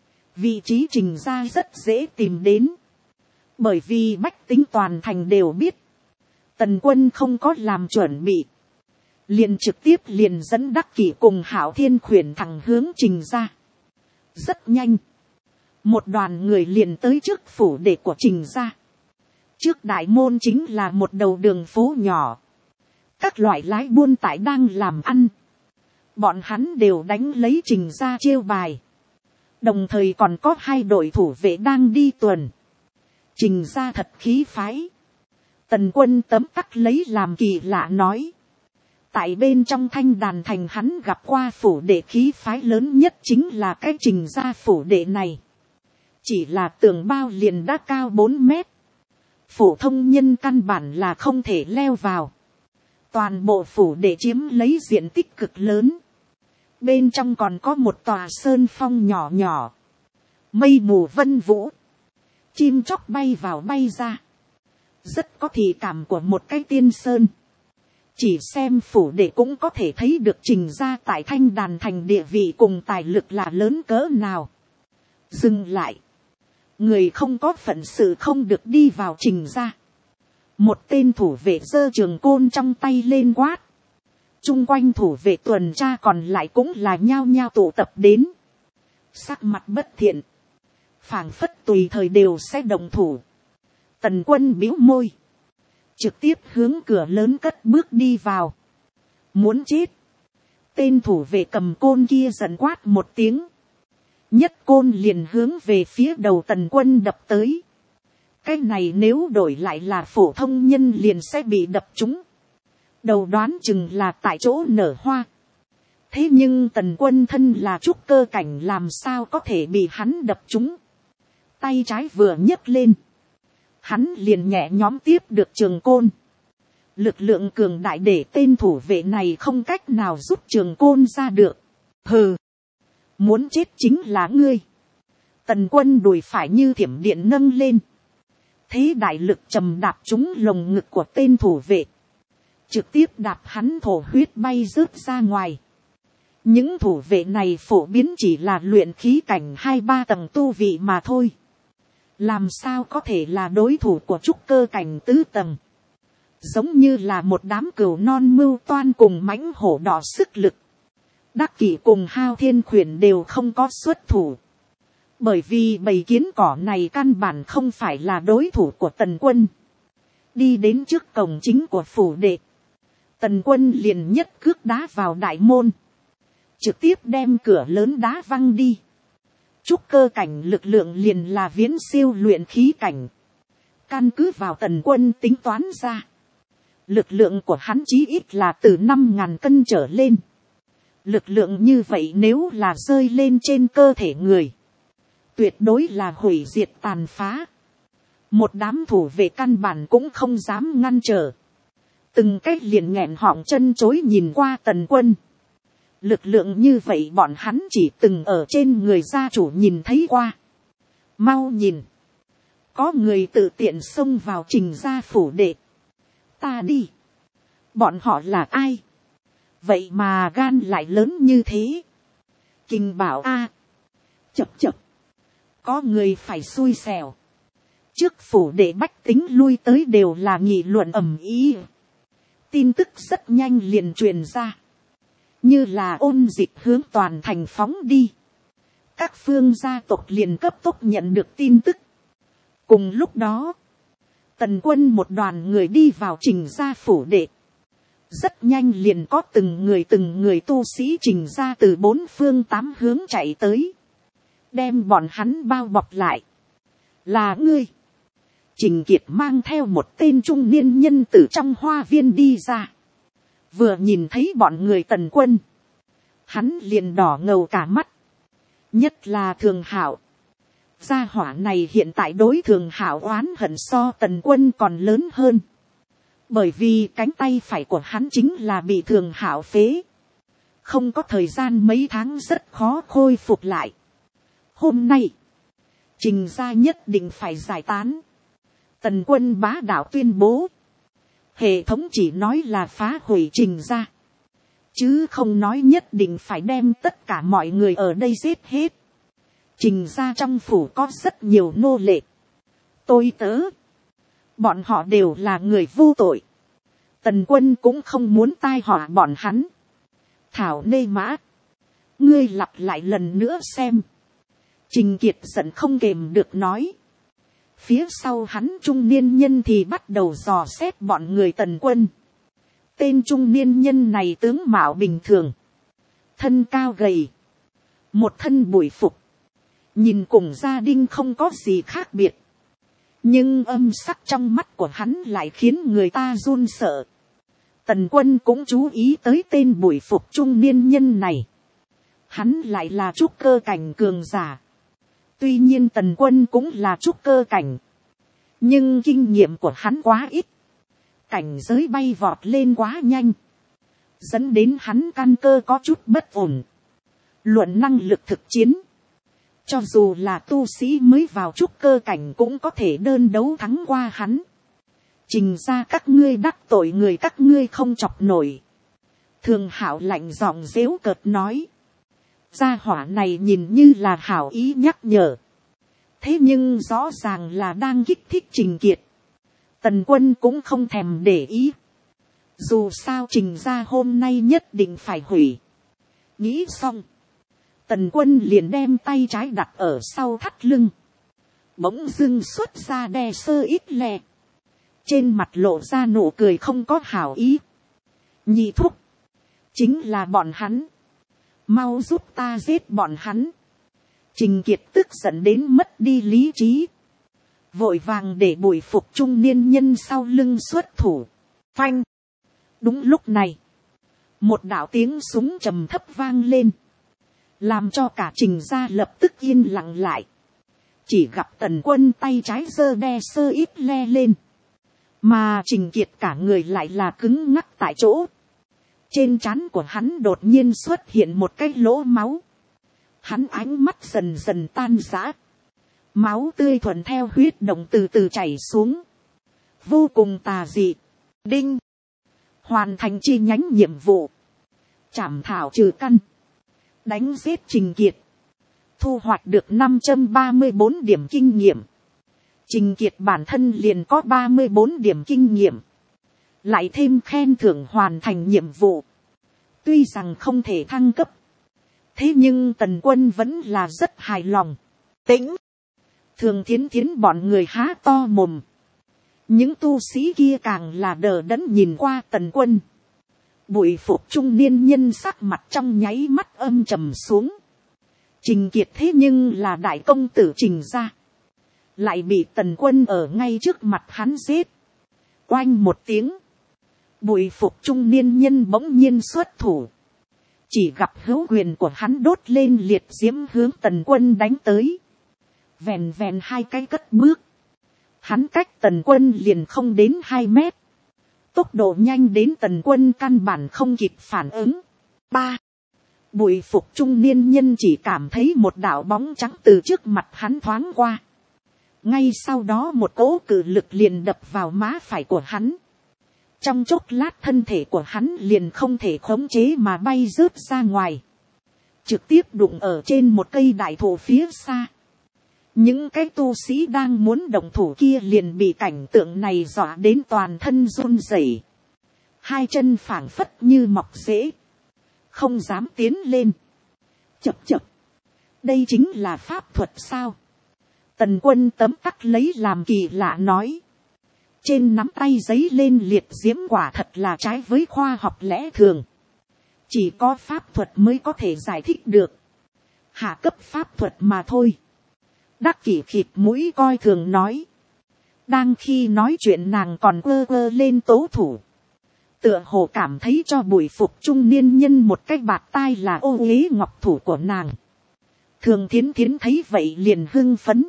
Vị trí Trình gia rất dễ tìm đến. Bởi vì bách tính toàn thành đều biết. Tần Quân không có làm chuẩn bị. Liền trực tiếp liền dẫn Đắc Kỷ cùng Hảo Thiên Khuyển thẳng hướng Trình gia. Rất nhanh. Một đoàn người liền tới trước phủ đệ của Trình gia. Trước đại môn chính là một đầu đường phố nhỏ. Các loại lái buôn tải đang làm ăn. Bọn hắn đều đánh lấy Trình gia chiêu bài. Đồng thời còn có hai đội thủ vệ đang đi tuần. Trình gia thật khí phái. Tần Quân tấm tắc lấy làm kỳ lạ nói. Tại bên trong Thanh Đàn thành hắn gặp qua phủ đệ khí phái lớn nhất chính là cái Trình gia phủ đệ này. Chỉ là tường bao liền đã cao 4 mét. Phổ thông nhân căn bản là không thể leo vào. Toàn bộ phủ đệ chiếm lấy diện tích cực lớn. Bên trong còn có một tòa sơn phong nhỏ nhỏ. Mây mù vân vũ. Chim chóc bay vào bay ra. Rất có thị cảm của một cái tiên sơn. Chỉ xem phủ đệ cũng có thể thấy được Trình gia tại Thanh Đàn thành địa vị cùng tài lực là lớn cỡ nào. Dừng lại. Người không có phận sự không được đi vào Trình gia. Một tên thủ vệ giơ trường côn trong tay lên quát. Chung quanh thủ vệ tuần tra còn lại cũng là nhao nhao tụ tập đến. Sắc mặt bất thiện. Phảng phất tùy thời đều sẽ động thủ. Tần Quân bĩu môi. Trực tiếp hướng cửa lớn cất bước đi vào. Muốn chết. Tên thủ vệ cầm côn kia giận quát một tiếng. Nhất côn liền hướng về phía đầu Tần Quân đập tới. Cái này nếu đổi lại là phổ thông nhân liền sẽ bị đập trúng. Đầu đoán chừng là tại chỗ nở hoa. Thế nhưng Tần Quân thân là trúc cơ cảnh làm sao có thể bị hắn đập trúng. Tay trái vừa nhấc lên. Hắn liền nhẹ nhõm tiếp được trường côn. Lực lượng cường đại để tên thủ vệ này không cách nào rút trường côn ra được. Hừ. Muốn chết chính là ngươi. Tần Quân đùi phải như thiểm điện nâng lên. Thế đại lực trầm đạp trúng lồng ngực của tên thủ vệ. Trực tiếp đạp hắn thổ huyết bay rớt ra ngoài. Những thủ vệ này phổ biến chỉ là luyện khí cảnh 2-3 tầng tu vị mà thôi. Làm sao có thể là đối thủ của trúc cơ cảnh 4 tầng. Giống như là một đám cừu non mưu toan cùng mãnh hổ đỏ sức lực. Đắc Kỷ cùng Hao Thiên Khuyển đều không có xuất thủ. Bởi vì bầy kiến cỏ này căn bản không phải là đối thủ của Tần Quân. Đi đến trước cổng chính của phủ đệ. Tần Quân liền nhất cước đá vào đại môn. Trực tiếp đem cửa lớn đá văng đi. Trúc cơ cảnh lực lượng liền là viễn siêu luyện khí cảnh. Căn cứ vào Tần Quân tính toán ra. Lực lượng của hắn chí ít là từ 5.000 cân trở lên. Lực lượng như vậy nếu là rơi lên trên cơ thể người, tuyệt đối là hủy diệt tàn phá. Một đám thủ vệ căn bản cũng không dám ngăn trở. Từng cách liền nghẹn họng chân chối nhìn qua Tần Quân. Lực lượng như vậy bọn hắn chỉ từng ở trên người gia chủ nhìn thấy qua. Mau nhìn. Có người tự tiện xông vào Trình gia phủ đệ. Ta đi. Bọn họ là ai? Vậy mà gan lại lớn như thế. Kinh bảo a. Chập chập. Có người phải xui xẻo. Trước phủ đệ bách tính lui tới đều là nghị luận ầm ĩ. Tin tức rất nhanh liền truyền ra. Như là ôn dịch hướng toàn thành phóng đi. Các phương gia tộc liền cấp tốc nhận được tin tức. Cùng lúc đó, Tần Quân một đoàn người đi vào Trình gia phủ đệ. Rất nhanh liền có từng người tu sĩ Trình gia từ 4 phương 8 hướng chạy tới. Đem bọn hắn bao bọc lại. Là ngươi. Trình Kiệt mang theo một tên trung niên nhân từ trong hoa viên đi ra. Vừa nhìn thấy bọn người Tần Quân, hắn liền đỏ ngầu cả mắt. Nhất là Thường Hạo. Gia hỏa này hiện tại đối Thường Hạo oán hận so Tần Quân còn lớn hơn. Bởi vì cánh tay phải của hắn chính là bị Thường Hạo phế. Không có thời gian mấy tháng rất khó khôi phục lại. Hôm nay, Trình gia nhất định phải giải tán. Tần Quân bá đạo tuyên bố. Hệ thống chỉ nói là phá hủy Trình gia. Chứ không nói nhất định phải đem tất cả mọi người ở đây giết hết. Trình gia trong phủ có rất nhiều nô lệ. Tôi tớ. Bọn họ đều là người vô tội. Tần Quân cũng không muốn tai họa bọn hắn. Thảo nê mã. Ngươi lặp lại lần nữa xem. Trình Kiệt giận không kềm được nói. Phía sau hắn trung niên nhân thì bắt đầu dò xét bọn người Tần Quân. Tên trung niên nhân này tướng mạo bình thường. Thân cao gầy. Một thân bụi phục. Nhìn cùng gia đình không có gì khác biệt. Nhưng âm sắc trong mắt của hắn lại khiến người ta run sợ. Tần Quân cũng chú ý tới tên bụi phục trung niên nhân này. Hắn lại là trúc cơ cảnh cường giả. Tuy nhiên Tần Quân cũng là trúc cơ cảnh. Nhưng kinh nghiệm của hắn quá ít. Cảnh giới bay vọt lên quá nhanh. Dẫn đến hắn căn cơ có chút bất ổn. Luận năng lực thực chiến. Cho dù là tu sĩ mới vào trúc cơ cảnh cũng có thể đơn đấu thắng qua hắn. Trình ra các ngươi đắc tội người các ngươi không chọc nổi. Thường Hạo lạnh giọng giễu cợt nói. Gia hỏa này nhìn như là hảo ý nhắc nhở. Thế nhưng rõ ràng là đang kích thích Trình Kiệt. Tần Quân cũng không thèm để ý. Dù sao Trình ra hôm nay nhất định phải hủy. Nghĩ xong. Tần Quân liền đem tay trái đặt ở sau thắt lưng. Bỗng dưng xuất ra đe sơ ít lè. Trên mặt lộ ra nụ cười không có hảo ý. Nhị thúc. Chính là bọn hắn. Mau giúp ta giết bọn hắn. Trình Kiệt tức giận đến mất đi lý trí. Vội vàng để bụi phục trung niên nhân sau lưng xuất thủ. Phanh. Đúng lúc này. Một đạo tiếng súng trầm thấp vang lên. Làm cho cả Trình gia lập tức yên lặng lại. Chỉ gặp Tần Quân tay trái giơ đe sơ ít le lên. Mà Trình Kiệt cả người lại là cứng ngắc tại chỗ. Trên trán của hắn đột nhiên xuất hiện một cái lỗ máu. Hắn ánh mắt dần dần tan rã. Máu tươi thuận theo huyết động từ từ chảy xuống. Vô cùng tà dị. Đinh. Hoàn thành chi nhánh nhiệm vụ. Trảm thảo trừ căn. Đánh giết Trình Kiệt. Thu hoạch được 534 điểm kinh nghiệm. Trình Kiệt bản thân liền có 34 điểm kinh nghiệm. Lại thêm khen thưởng hoàn thành nhiệm vụ. Tuy rằng không thể thăng cấp. Thế nhưng Tần Quân vẫn là rất hài lòng. Tĩnh. Thường Thiến Thiến bọn người há to mồm. Những tu sĩ kia càng là đờ đẫn nhìn qua Tần Quân. Bụi phục trung niên nhân sắc mặt trong nháy mắt âm trầm xuống. Trình Kiệt thế nhưng là đại công tử Trình gia. Lại bị Tần Quân ở ngay trước mặt hắn giết. Oanh một tiếng. Bùi phục trung niên nhân bỗng nhiên xuất thủ. Chỉ gặp hữu quyền của hắn đốt lên liệt diễm hướng Tần Quân đánh tới. Vèn vèn hai cái cất bước. Hắn cách Tần Quân liền không đến 2 mét. Tốc độ nhanh đến Tần Quân căn bản không kịp phản ứng. 3. Bùi phục trung niên nhân chỉ cảm thấy một đạo bóng trắng từ trước mặt hắn thoáng qua. Ngay sau đó một cỗ cự lực liền đập vào má phải của hắn. Trong chốc lát thân thể của hắn liền không thể khống chế mà bay rớt ra ngoài. Trực tiếp đụng ở trên một cây đại thụ phía xa. Những cái tu sĩ đang muốn động thủ kia liền bị cảnh tượng này dọa đến toàn thân run rẩy. Hai chân phảng phất như mọc rễ. Không dám tiến lên. Chập chập. Đây chính là pháp thuật sao? Tần Quân tấm tắc lấy làm kỳ lạ nói. Trên nắm tay giấy lên liệt diễm quả thật là trái với khoa học lẽ thường. Chỉ có pháp thuật mới có thể giải thích được. Hạ cấp pháp thuật mà thôi. Đắc Kỷ khịt mũi coi thường nói. Đang khi nói chuyện nàng còn quơ quơ lên tố thủ. Tựa hồ cảm thấy cho bùi phục trung niên nhân một cái bạt tai là ô uế ngọc thủ của nàng. Thường Thiến Thiến thấy vậy liền hưng phấn.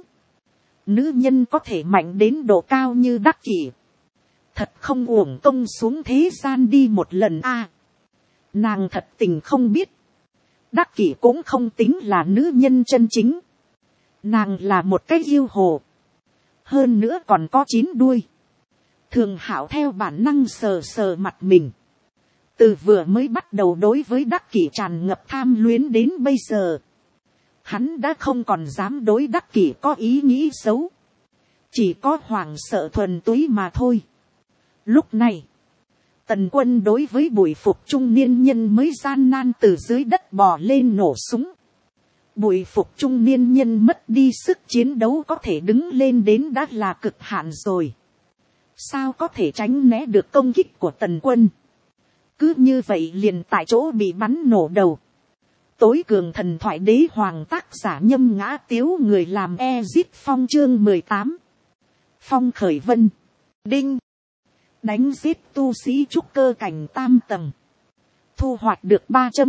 Nữ nhân có thể mạnh đến độ cao như Đắc Kỷ. Thật không uổng công xuống thế gian đi một lần a. Nàng thật tình không biết. Đắc Kỷ cũng không tính là nữ nhân chân chính. Nàng là một cái yêu hồ. Hơn nữa còn có 9 đuôi. Thường Hạo theo bản năng sờ sờ mặt mình. Từ vừa mới bắt đầu đối với Đắc Kỷ tràn ngập tham luyến đến bây giờ. Hắn đã không còn dám đối Đắc Kỷ có ý nghĩ xấu. Chỉ có hoảng sợ thuần túy mà thôi. Lúc này, Tần Quân đối với bùi phục trung niên nhân mới gian nan từ dưới đất bò lên nổ súng. Bùi phục trung niên nhân mất đi sức chiến đấu có thể đứng lên đến đã là cực hạn rồi. Sao có thể tránh né được công kích của Tần Quân? Cứ như vậy liền tại chỗ bị bắn nổ đầu. Tối cường thần thoại đế hoàng tác giả Nhâm Ngã Tiếu, người làm Ezit Phong chương 18. Phong khởi vân. Đinh. Đánh giết tu sĩ trúc cơ cảnh tam tầng. Thu hoạch được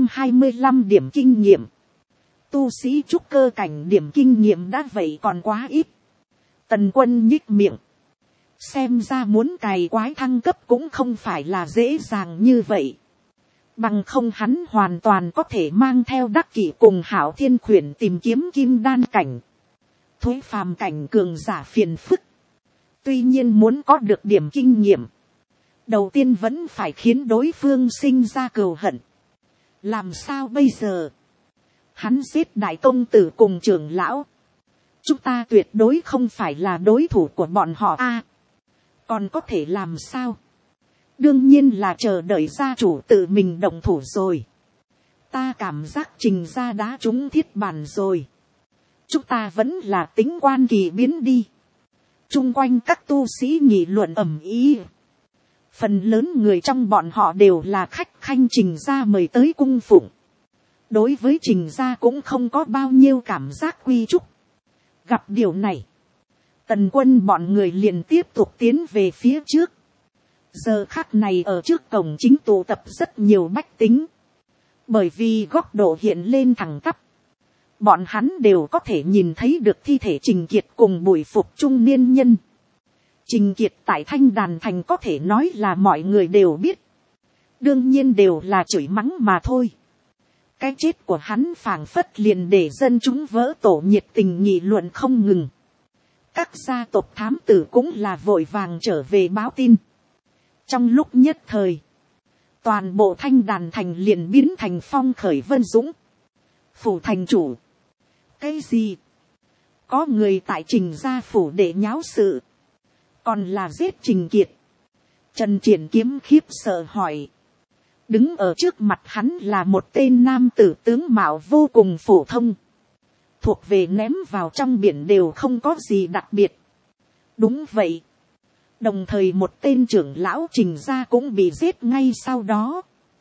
325 điểm kinh nghiệm. Tu sĩ trúc cơ cảnh điểm kinh nghiệm đã vậy còn quá ít. Tần Quân nhích miệng. Xem ra muốn cày quái thăng cấp cũng không phải là dễ dàng như vậy. Bằng không hắn hoàn toàn có thể mang theo Đắc Kỷ cùng Hạo Thiên Khuyển tìm kiếm kim đan cảnh. Thuế phàm cảnh cường giả phiền phức. Tuy nhiên muốn có được điểm kinh nghiệm. Đầu tiên vẫn phải khiến đối phương sinh ra cừu hận. Làm sao bây giờ? Hắn giết đại công tử cùng trưởng lão. Chúng ta tuyệt đối không phải là đối thủ của bọn họ a. Còn có thể làm sao? Đương nhiên là chờ đợi gia chủ tự mình động thủ rồi. Ta cảm giác Trình gia đã trúng thiết bản rồi. Chúng ta vẫn là tính quan kỳ biến đi. Chung quanh các tu sĩ nghị luận ầm ĩ. Phần lớn người trong bọn họ đều là khách khanh Trình gia mời tới cung phụng. Đối với Trình gia cũng không có bao nhiêu cảm giác quy chúc. Gặp điều này, Tần Quân bọn người liền tiếp tục tiến về phía trước. Giờ khắc này ở trước cổng chính tụ tập rất nhiều bách tính. Bởi vì góc độ hiện lên thẳng tắp. Bọn hắn đều có thể nhìn thấy được thi thể Trình Kiệt cùng bùi phục trung niên nhân. Trình Kiệt tại Thanh Đàn Thành có thể nói là mọi người đều biết. Đương nhiên đều là chửi mắng mà thôi. Cái chết của hắn phảng phất liền để dân chúng vỡ tổ nhiệt tình nghị luận không ngừng. Các gia tộc thám tử cũng là vội vàng trở về báo tin. Trong lúc nhất thời, toàn bộ Thanh Đàn Thành liền biến thành phong khởi vân dũng. Phủ thành chủ. Cái gì? Có người tại Trình gia phủ để nháo sự. Còn là giết Trình Kiệt. Trần Triển Kiếm khiếp sợ hỏi. Đứng ở trước mặt hắn là một tên nam tử tướng mạo vô cùng phổ thông. Thuộc về ném vào trong biển đều không có gì đặc biệt. Đúng vậy. Đồng thời một tên trưởng lão Trình gia cũng bị giết ngay sau đó.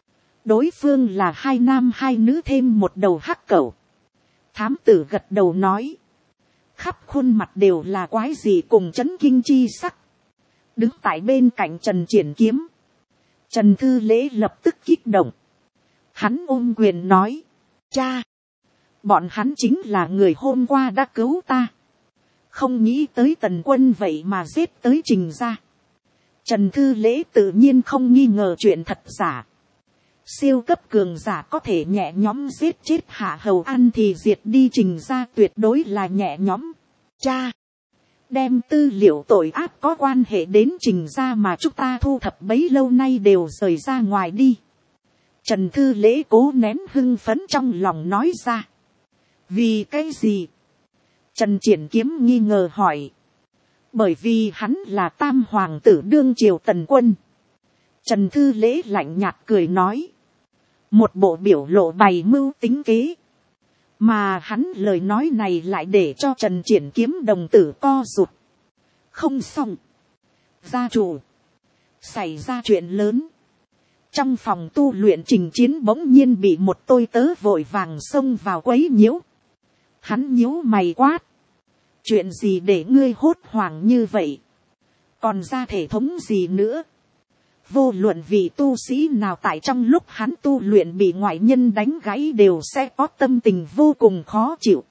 Đối phương là 2 nam 2 nữ thêm một đầu hắc cẩu. Thám tử gật đầu nói. Khắp khuôn mặt đều là quái gì cùng chấn kinh chi sắc. Đứng tại bên cạnh Trần Triển Kiếm. Trần Thư Lễ lập tức kích động. Hắn ôm quyền nói. Cha. Bọn hắn chính là người hôm qua đã cứu ta. Không nghĩ tới Tần Quân vậy mà giết tới Trình gia. Trần Thư Lễ tự nhiên không nghi ngờ chuyện thật giả. Siêu cấp cường giả có thể nhẹ nhõm giết chết Hạ Hầu An thì diệt đi Trình gia tuyệt đối là nhẹ nhõm. Cha. Đem tư liệu tội ác có quan hệ đến Trình gia mà chúng ta thu thập bấy lâu nay đều rời ra ngoài đi. Trần Thư Lễ cố nén hưng phấn trong lòng nói ra. Vì cái gì? Trần Triển Kiếm nghi ngờ hỏi. Bởi vì hắn là tam hoàng tử đương triều Tần Quân. Trần Thư Lễ lạnh nhạt cười nói. Một bộ biểu lộ bày mưu tính kế. Mà hắn lời nói này lại để cho Trần Triển Kiếm đồng tử co rụt. Không xong. Gia chủ. Xảy ra chuyện lớn. Trong phòng tu luyện Trình Chiến bỗng nhiên bị một tôi tớ vội vàng xông vào quấy nhiễu. Hắn nhíu mày quát. Chuyện gì để ngươi hốt hoảng như vậy? Còn ra thể thống gì nữa? Vô luận vì tu sĩ nào tại trong lúc hắn tu luyện bị ngoại nhân đánh gãy đều sẽ có tâm tình vô cùng khó chịu.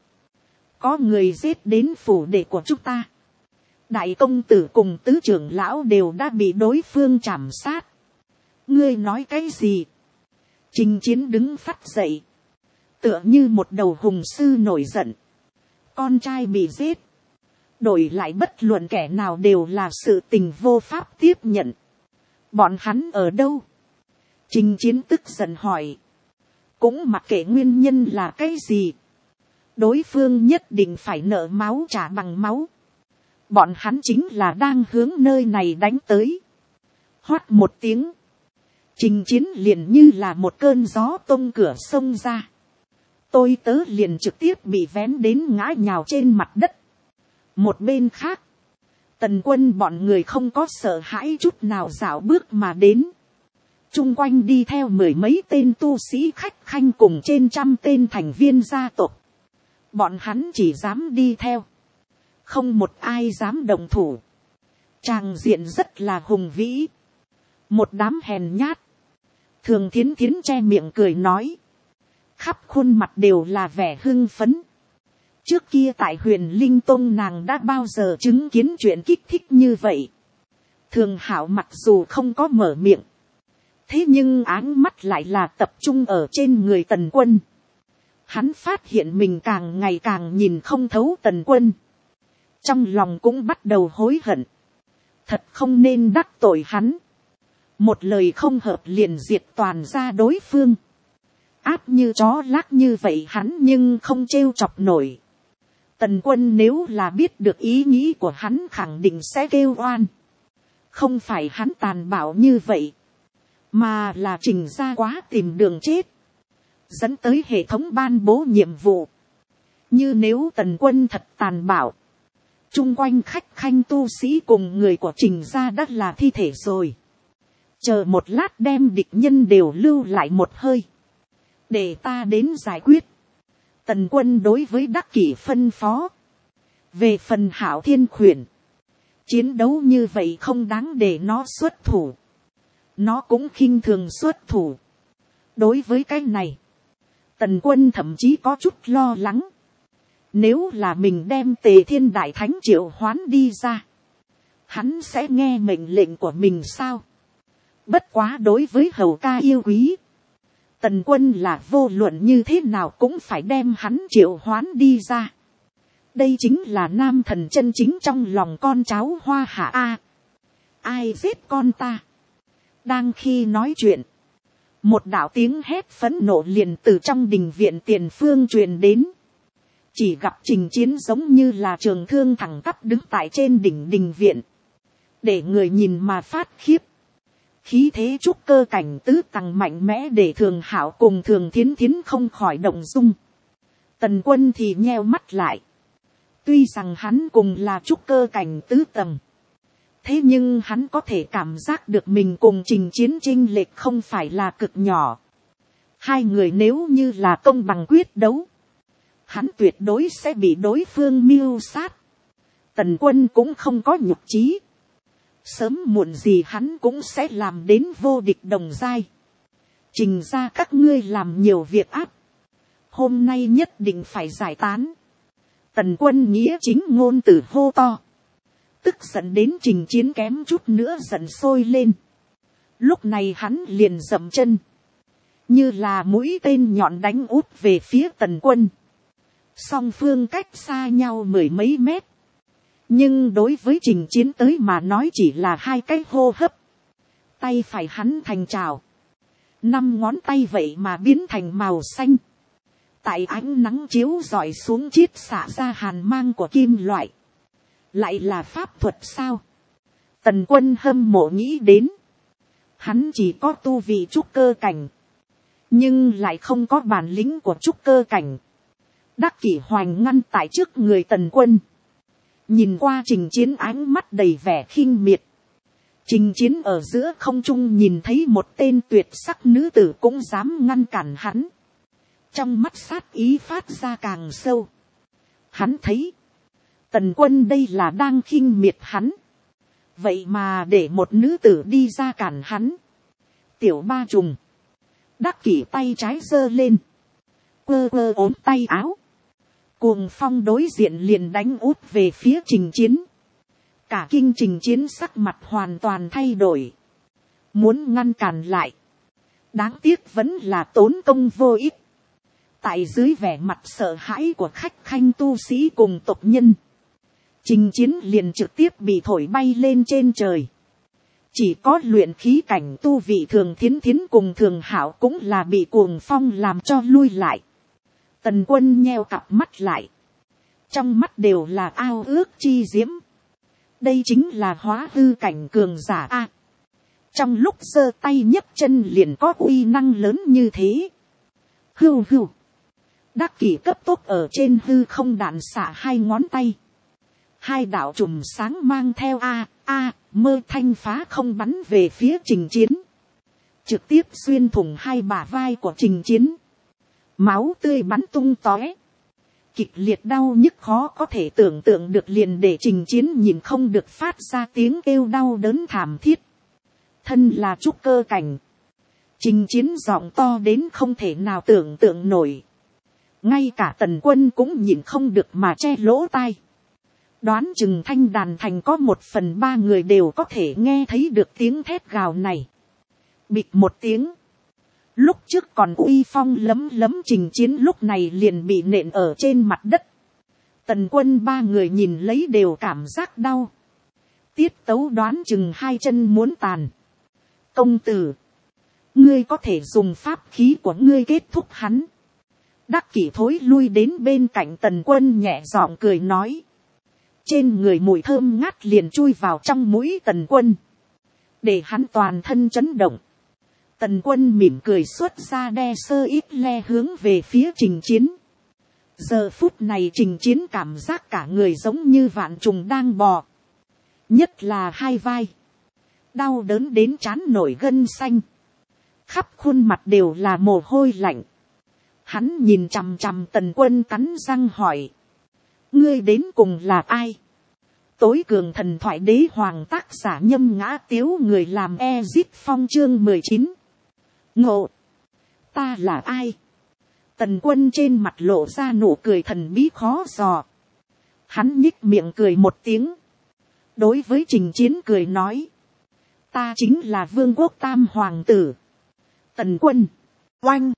Có người giết đến phủ đệ của chúng ta. Đại công tử cùng tứ trưởng lão đều đã bị đối phương trảm sát. Ngươi nói cái gì? Trình Chiến đứng phắt dậy. Tựa như một đầu hùng sư nổi giận. Con trai bị giết. Đổi lại bất luận kẻ nào đều là sự tình vô pháp tiếp nhận. Bọn hắn ở đâu? Trình Chiến tức giận hỏi. Cũng mặc kệ nguyên nhân là cái gì. Đối phương nhất định phải nợ máu trả bằng máu. Bọn hắn chính là đang hướng nơi này đánh tới. Hoát một tiếng. Trình Chiến liền như là một cơn gió tung cửa sông ra. Tôi tớ liền trực tiếp bị vén đến ngã nhào trên mặt đất. Một bên khác. Tần Quân bọn người không có sợ hãi chút nào dạo bước mà đến. Chung quanh đi theo mười mấy tên tu sĩ khách khanh cùng trên trăm tên thành viên gia tộc. Bọn hắn chỉ dám đi theo. Không một ai dám đồng thủ. Tràng diện rất là hùng vĩ. Một đám hèn nhát. Thường Thiến Thiến che miệng cười nói. Khắp khuôn mặt đều là vẻ hưng phấn. Trước kia tại Huyền Linh Tông nàng đã bao giờ chứng kiến chuyện kích thích như vậy. Thường Hảo mặc dù không có mở miệng. Thế nhưng áng mắt lại là tập trung ở trên người Tần Quân. Hắn phát hiện mình càng ngày càng nhìn không thấu Tần Quân. Trong lòng cũng bắt đầu hối hận. Thật không nên đắc tội hắn. Một lời không hợp liền diệt toàn ra đối phương. Áp như chó lác như vậy hắn nhưng không trêu chọc nổi. Tần Quân nếu là biết được ý nghĩ của hắn khẳng định sẽ kêu oan. Không phải hắn tàn bạo như vậy. Mà là Trình gia quá tìm đường chết. Dẫn tới hệ thống ban bố nhiệm vụ. Như nếu Tần Quân thật tàn bạo. Chung quanh khách khanh tu sĩ cùng người của Trình gia đã là thi thể rồi. Chờ một lát đem địch nhân đều lưu lại một hơi. Để ta đến giải quyết. Tần Quân đối với Đắc Kỷ phân phó. Về phần Hạo Thiên khuyển. Chiến đấu như vậy không đáng để nó xuất thủ. Nó cũng khinh thường xuất thủ. Đối với cái này. Tần Quân thậm chí có chút lo lắng. Nếu là mình đem Tề Thiên Đại Thánh triệu hoán đi ra. Hắn sẽ nghe mệnh lệnh của mình sao? Bất quá đối với hầu ca yêu quý. Tần Quân là vô luận như thế nào cũng phải đem hắn triệu hoán đi ra. Đây chính là nam thần chân chính trong lòng con cháu Hoa Hạ A. Ai giết con ta? Đang khi nói chuyện. Một đạo tiếng hét phẫn nộ liền từ trong đình viện tiền phương truyền đến. Chỉ gặp Trình Chiến giống như là trường thương thẳng tắp đứng tại trên đỉnh đình viện. Để người nhìn mà phát khiếp. Khí thế trúc cơ cảnh tứ tầng mạnh mẽ để Thường Hảo cùng Thường Thiến Thiến không khỏi động dung. Tần Quân thì nheo mắt lại. Tuy rằng hắn cùng là trúc cơ cảnh tứ tầng. Thế nhưng hắn có thể cảm giác được mình cùng Trình Chiến chênh lệch không phải là cực nhỏ. Hai người nếu như là công bằng quyết đấu. Hắn tuyệt đối sẽ bị đối phương mưu sát. Tần Quân cũng không có nhục trí. Sớm muộn gì hắn cũng sẽ làm đến vô địch đồng giai. Trình ra các ngươi làm nhiều việc áp. Hôm nay nhất định phải giải tán. Tần Quân nghĩa chính ngôn từ hô to. Tức giận đến Trình Chiến kém chút nữa giận sôi lên. Lúc này hắn liền dậm chân. Như là mũi tên nhọn đánh út về phía Tần Quân. Song phương cách xa nhau mười mấy mét. Nhưng đối với Trình Chiến tới mà nói chỉ là hai cái hô hấp. Tay phải hắn thành trào. 5 ngón tay vậy mà biến thành màu xanh. Tại ánh nắng chiếu rọi xuống chiết xả ra hàn mang của kim loại. Lại là pháp thuật sao? Tần Quân hâm mộ nghĩ đến. Hắn chỉ có tu vị trúc cơ cảnh. Nhưng lại không có bản lĩnh của trúc cơ cảnh. Đắc Kỷ Hoành ngăn tại trước người Tần Quân. Nhìn qua Trình Chiến ánh mắt đầy vẻ khinh miệt. Trình Chiến ở giữa không trung nhìn thấy một tên tuyệt sắc nữ tử cũng dám ngăn cản hắn. Trong mắt sát ý phát ra càng sâu. Hắn thấy. Tần Quân đây là đang khinh miệt hắn. Vậy mà để một nữ tử đi ra cản hắn. Tiểu Ba Trùng. Đắc Kỷ tay trái giơ lên. Quơ quơ ốm tay áo. Cuồng phong đối diện liền đánh út về phía Trình Chiến. Cả kinh Trình Chiến sắc mặt hoàn toàn thay đổi. Muốn ngăn cản lại. Đáng tiếc vẫn là tốn công vô ích. Tại dưới vẻ mặt sợ hãi của khách khanh tu sĩ cùng tộc nhân. Trình Chiến liền trực tiếp bị thổi bay lên trên trời. Chỉ có luyện khí cảnh tu vị Thường Thiến Thiến cùng Thường Hảo cũng là bị cuồng phong làm cho lui lại. Tần Quân nheo cặp mắt lại. Trong mắt đều là ao ước chi diễm. Đây chính là hóa hư cảnh cường giả a. Trong lúc giơ tay nhấc chân liền có uy năng lớn như thế. Hưu hưu. Đắc Kỷ cấp tốc ở trên hư không đạn xạ 2 ngón tay. 2 đạo chùm sáng mang theo mơ thanh phá không bắn về phía Trình Chiến. Trực tiếp xuyên thủng 2 bả vai của Trình Chiến. Máu tươi bắn tung tóe. Kịch liệt đau nhức khó có thể tưởng tượng được liền để Trình Chiến nhìn không được phát ra tiếng kêu đau đớn thảm thiết. Thân là trúc cơ cảnh. Trình Chiến giọng to đến không thể nào tưởng tượng nổi. Ngay cả Tần Quân cũng nhìn không được mà che lỗ tai. Đoán chừng thanh đàn thành có 1/3 người đều có thể nghe thấy được tiếng thét gào này. Bịch một tiếng. Lúc trước còn uy phong lấm lấm Trình Chiến lúc này liền bị nện ở trên mặt đất. Tần Quân 3 người nhìn lấy đều cảm giác đau. Tiết Tấu đoán chừng 2 chân muốn tàn. Công tử. Ngươi có thể dùng pháp khí của ngươi kết thúc hắn. Đắc Kỷ thối lui đến bên cạnh Tần Quân nhẹ giọng cười nói. Trên người mùi thơm ngát liền chui vào trong mũi Tần Quân. Để hắn toàn thân chấn động. Tần Quân mỉm cười xuất ra đe sơ ít le hướng về phía Trình Chiến. Giờ phút này Trình Chiến cảm giác cả người giống như vạn trùng đang bò. Nhất là 2 vai. Đau đớn đến trán nổi gân xanh. Khắp khuôn mặt đều là mồ hôi lạnh. Hắn nhìn chằm chằm Tần Quân cắn răng hỏi. Ngươi đến cùng là ai? Tối cường thần thoại đế hoàng tác giả Nhâm Ngã Tiếu người làm Ezit Phong chương 19. Ngộ. Ta là ai? Tần Quân trên mặt lộ ra nụ cười thần bí khó dò. Hắn nhích miệng cười một tiếng. Đối với Trình Chiến cười nói. Ta chính là Vương quốc Tam Hoàng tử. Tần Quân. Oanh.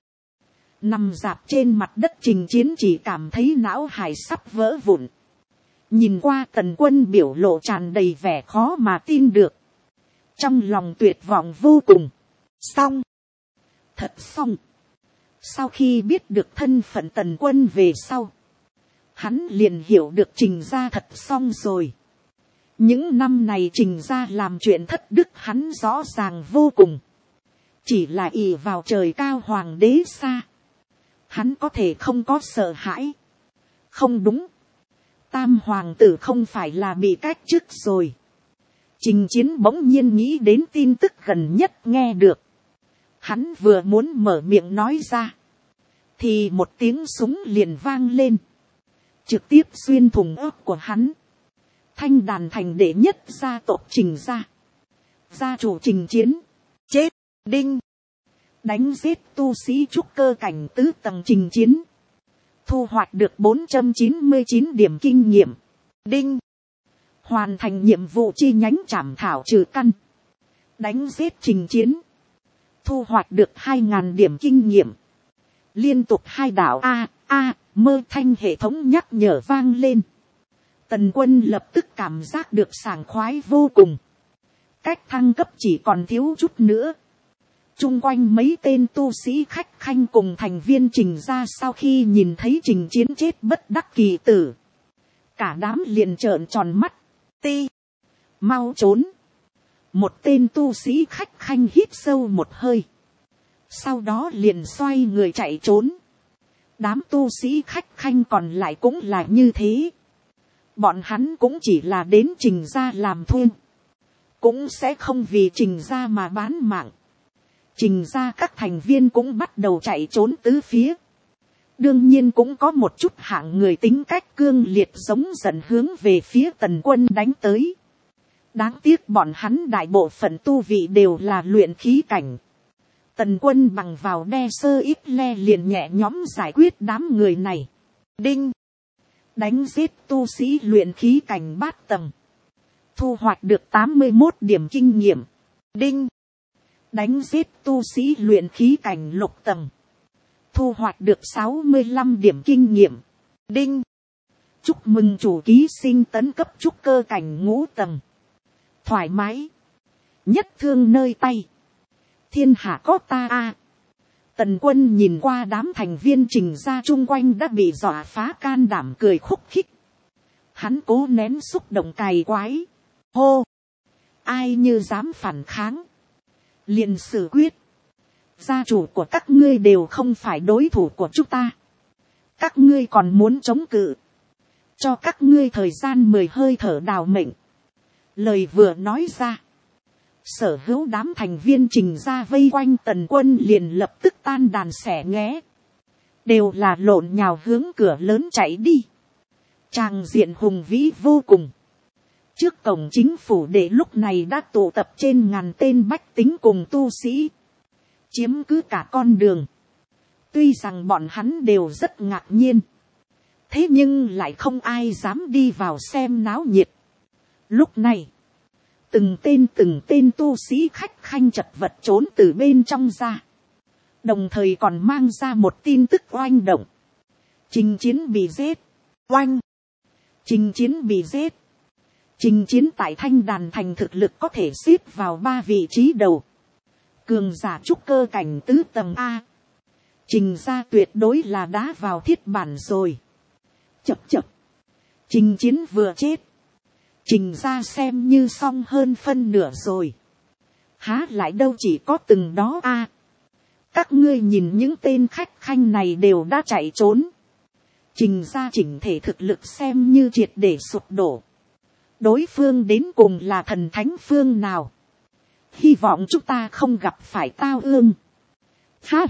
Nằm dạp trên mặt đất Trình Chiến chỉ cảm thấy não hải sắp vỡ vụn. Nhìn qua Tần Quân biểu lộ tràn đầy vẻ khó mà tin được. Trong lòng tuyệt vọng vô cùng. Xong. Thật xong. Sau khi biết được thân phận Tần Quân về sau. Hắn liền hiểu được Trình gia thật xong rồi. Những năm này Trình gia làm chuyện thất đức hắn rõ ràng vô cùng. Chỉ là ỷ vào trời cao hoàng đế xa. Hắn có thể không có sợ hãi. Không đúng. Tam hoàng tử không phải là bị cách chức rồi. Trình Chiến bỗng nhiên nghĩ đến tin tức gần nhất nghe được. Hắn vừa muốn mở miệng nói ra. Thì một tiếng súng liền vang lên. Trực tiếp xuyên thủng ớt của hắn. Thanh đàn thành đệ nhất gia tộc Trình gia. Gia chủ trình chiến. Chết. Đinh. Đánh giết tu sĩ trúc cơ cảnh tứ tầng trình chiến. Thu hoạch được 499 điểm kinh nghiệm. Đinh. Hoàn thành nhiệm vụ chi nhánh trảm thảo trừ căn. Đánh giết trình chiến. Thu hoạch được 2000 điểm kinh nghiệm. Liên tục 2 đạo mơ thanh hệ thống nhắc nhở vang lên. Tần Quân lập tức cảm giác được sảng khoái vô cùng. Cách thăng cấp chỉ còn thiếu chút nữa. Chung quanh mấy tên tu sĩ khách khanh cùng thành viên trình ra sau khi nhìn thấy trình chiến chết bất đắc kỳ tử. Cả đám liền trợn tròn mắt. Ti. Mau trốn. Một tên tu sĩ khách khanh hít sâu một hơi. Sau đó liền xoay người chạy trốn. Đám tu sĩ khách khanh còn lại cũng là như thế. Bọn hắn cũng chỉ là đến trình ra làm thuê. Cũng sẽ không vì trình ra mà bán mạng. Trình ra các thành viên cũng bắt đầu chạy trốn tứ phía. Đương nhiên cũng có một chút hạng người tính cách cương liệt giống dần hướng về phía Tần Quân đánh tới. Đáng tiếc bọn hắn đại bộ phận tu vị đều là luyện khí cảnh. Tần Quân bằng vào đe sơ ít le liền nhẹ nhõm giải quyết đám người này. Đinh. Đánh giết tu sĩ luyện khí cảnh bát tầng. Thu hoạch được 81 điểm kinh nghiệm. Đinh. Đánh giết tu sĩ luyện khí cảnh lục tầng. Thu hoạch được 65 điểm kinh nghiệm. Đinh. Chúc mừng chủ ký sinh tấn cấp trúc cơ cảnh ngũ tầng. Thoải mái. Nhất thương nơi tay. Thiên hạ có ta. Tần Quân nhìn qua đám thành viên trình ra chung quanh đã bị dọa phá can đảm cười khúc khích. Hắn cố nén xúc động cày quái. Hô. Ai như dám phản kháng. Liền xử quyết. Gia chủ của các ngươi đều không phải đối thủ của chúng ta. Các ngươi còn muốn chống cự. Cho các ngươi thời gian 10 hơi thở đào mệnh. Lời vừa nói ra. Sở hữu đám thành viên trình ra vây quanh Tần Quân liền lập tức tan đàn xẻ nghé. Đều là lộn nhào hướng cửa lớn chạy đi. Tràng diện hùng vĩ vô cùng. Trước cổng chính phủ để lúc này đã tụ tập trên ngàn tên bách tính cùng tu sĩ. Chiếm cứ cả con đường. Tuy rằng bọn hắn đều rất ngạc nhiên. Thế nhưng lại không ai dám đi vào xem náo nhiệt. Lúc này. Từng tên tu sĩ khách khanh chật vật trốn từ bên trong ra. Đồng thời còn mang ra một tin tức oanh động. Trình chiến bị giết. Oanh. Trình chiến bị giết. Trình chiến tại Thanh Đàn thành thực lực có thể xếp vào 3 vị trí đầu. Cường giả trúc cơ cảnh tứ tầng A. Trình ra tuyệt đối là đá vào thiết bản rồi. Chập. Trình chiến vừa chết. Trình ra xem như xong hơn phân nửa rồi. Há lại đâu chỉ có từng đó A. Các ngươi nhìn những tên khách khanh này đều đã chạy trốn. Trình ra chỉnh thể thực lực xem như triệt để sụp đổ. Đối phương đến cùng là thần thánh phương nào. Hy vọng chúng ta không gặp phải tao ương. Ha.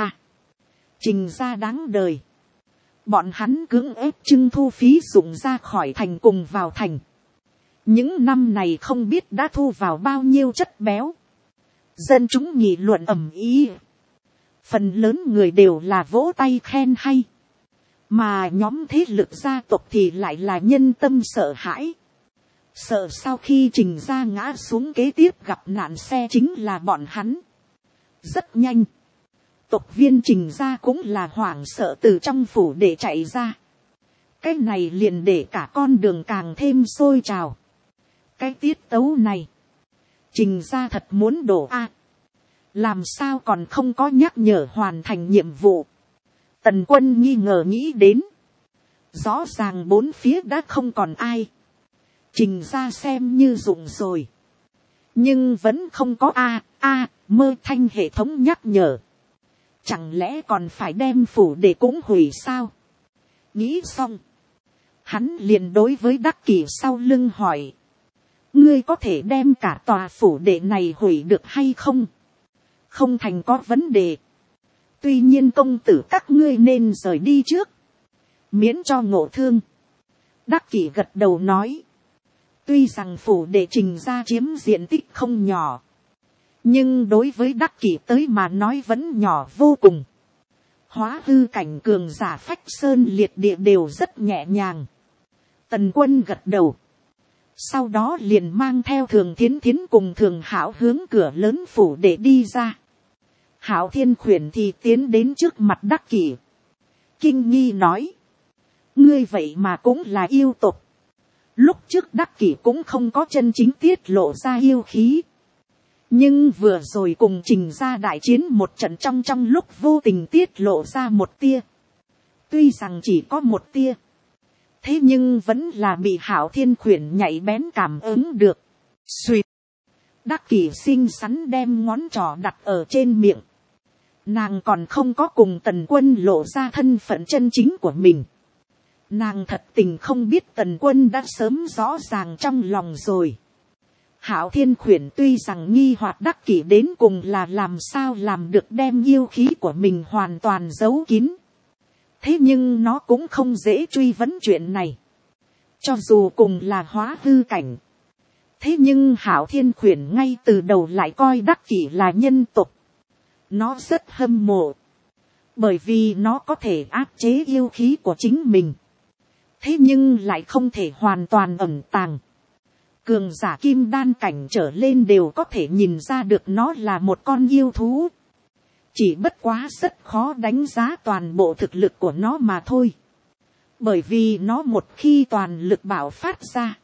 Trình ra đáng đời. Bọn hắn cưỡng ép trưng thu phí dụng ra khỏi thành cùng vào thành. Những năm này không biết đã thu vào bao nhiêu chất béo. Dân chúng nghị luận ầm ĩ. Phần lớn người đều là vỗ tay khen hay. Mà nhóm thế lực gia tộc thì lại là nhân tâm sợ hãi. Sợ sau khi trình ra ngã xuống kế tiếp gặp nạn xe chính là bọn hắn. Rất nhanh. Tộc viên trình ra cũng là hoảng sợ từ trong phủ để chạy ra. Cái này liền để cả con đường càng thêm sôi trào. Cái tiết tấu này. Trình ra thật muốn đổ A. Làm sao còn không có nhắc nhở hoàn thành nhiệm vụ. Tần Quân nghi ngờ nghĩ đến. Rõ ràng bốn phía đã không còn ai. Trình ra xem như dụng rồi. Nhưng vẫn không có mơ thanh hệ thống nhắc nhở. Chẳng lẽ còn phải đem phủ để cũng hủy sao? Nghĩ xong. Hắn liền đối với Đắc Kỷ sau lưng hỏi. Ngươi có thể đem cả tòa phủ đệ này hủy được hay không? Không thành có vấn đề. Tuy nhiên công tử các ngươi nên rời đi trước. Miễn cho ngộ thương. Đắc Kỷ gật đầu nói. Tuy rằng phủ đệ Trình gia chiếm diện tích không nhỏ, nhưng đối với Đắc Kỷ tới mà nói vẫn nhỏ vô cùng. Hóa hư cảnh cường giả phách sơn liệt địa đều rất nhẹ nhàng. Tần Quân gật đầu. Sau đó liền mang theo Thường Thiến Thiến cùng Thường Hảo hướng cửa lớn phủ để đi ra. Hảo Thiên Khuyển thì tiến đến trước mặt Đắc Kỷ. Kinh nghi nói. Ngươi vậy mà cũng là yêu tộc. Lúc trước Đắc Kỷ cũng không có chân chính tiết lộ ra yêu khí. Nhưng vừa rồi cùng Trình ra đại chiến một trận trong lúc vô tình tiết lộ ra một tia. Tuy rằng chỉ có một tia. Thế nhưng vẫn là bị Hảo Thiên Khuyển nhạy bén cảm ứng được. Xuyệt. Đắc Kỷ xinh xắn đem ngón trỏ đặt ở trên miệng. Nàng còn không có cùng Tần Quân lộ ra thân phận chân chính của mình. Nàng thật tình không biết Tần Quân đã sớm rõ ràng trong lòng rồi. Hảo Thiên Khuyển tuy rằng nghi hoặc Đắc Kỷ đến cùng là làm sao làm được đem yêu khí của mình hoàn toàn giấu kín. Thế nhưng nó cũng không dễ truy vấn chuyện này. Cho dù cùng là hóa hư cảnh. Thế nhưng Hảo Thiên Khuyển ngay từ đầu lại coi Đắc Kỷ là nhân tộc. Nó rất hâm mộ. Bởi vì nó có thể áp chế yêu khí của chính mình. Thế nhưng lại không thể hoàn toàn ẩn tàng. Cường giả kim đan cảnh trở lên đều có thể nhìn ra được nó là một con yêu thú. Chỉ bất quá rất khó đánh giá toàn bộ thực lực của nó mà thôi. Bởi vì nó một khi toàn lực bạo phát ra.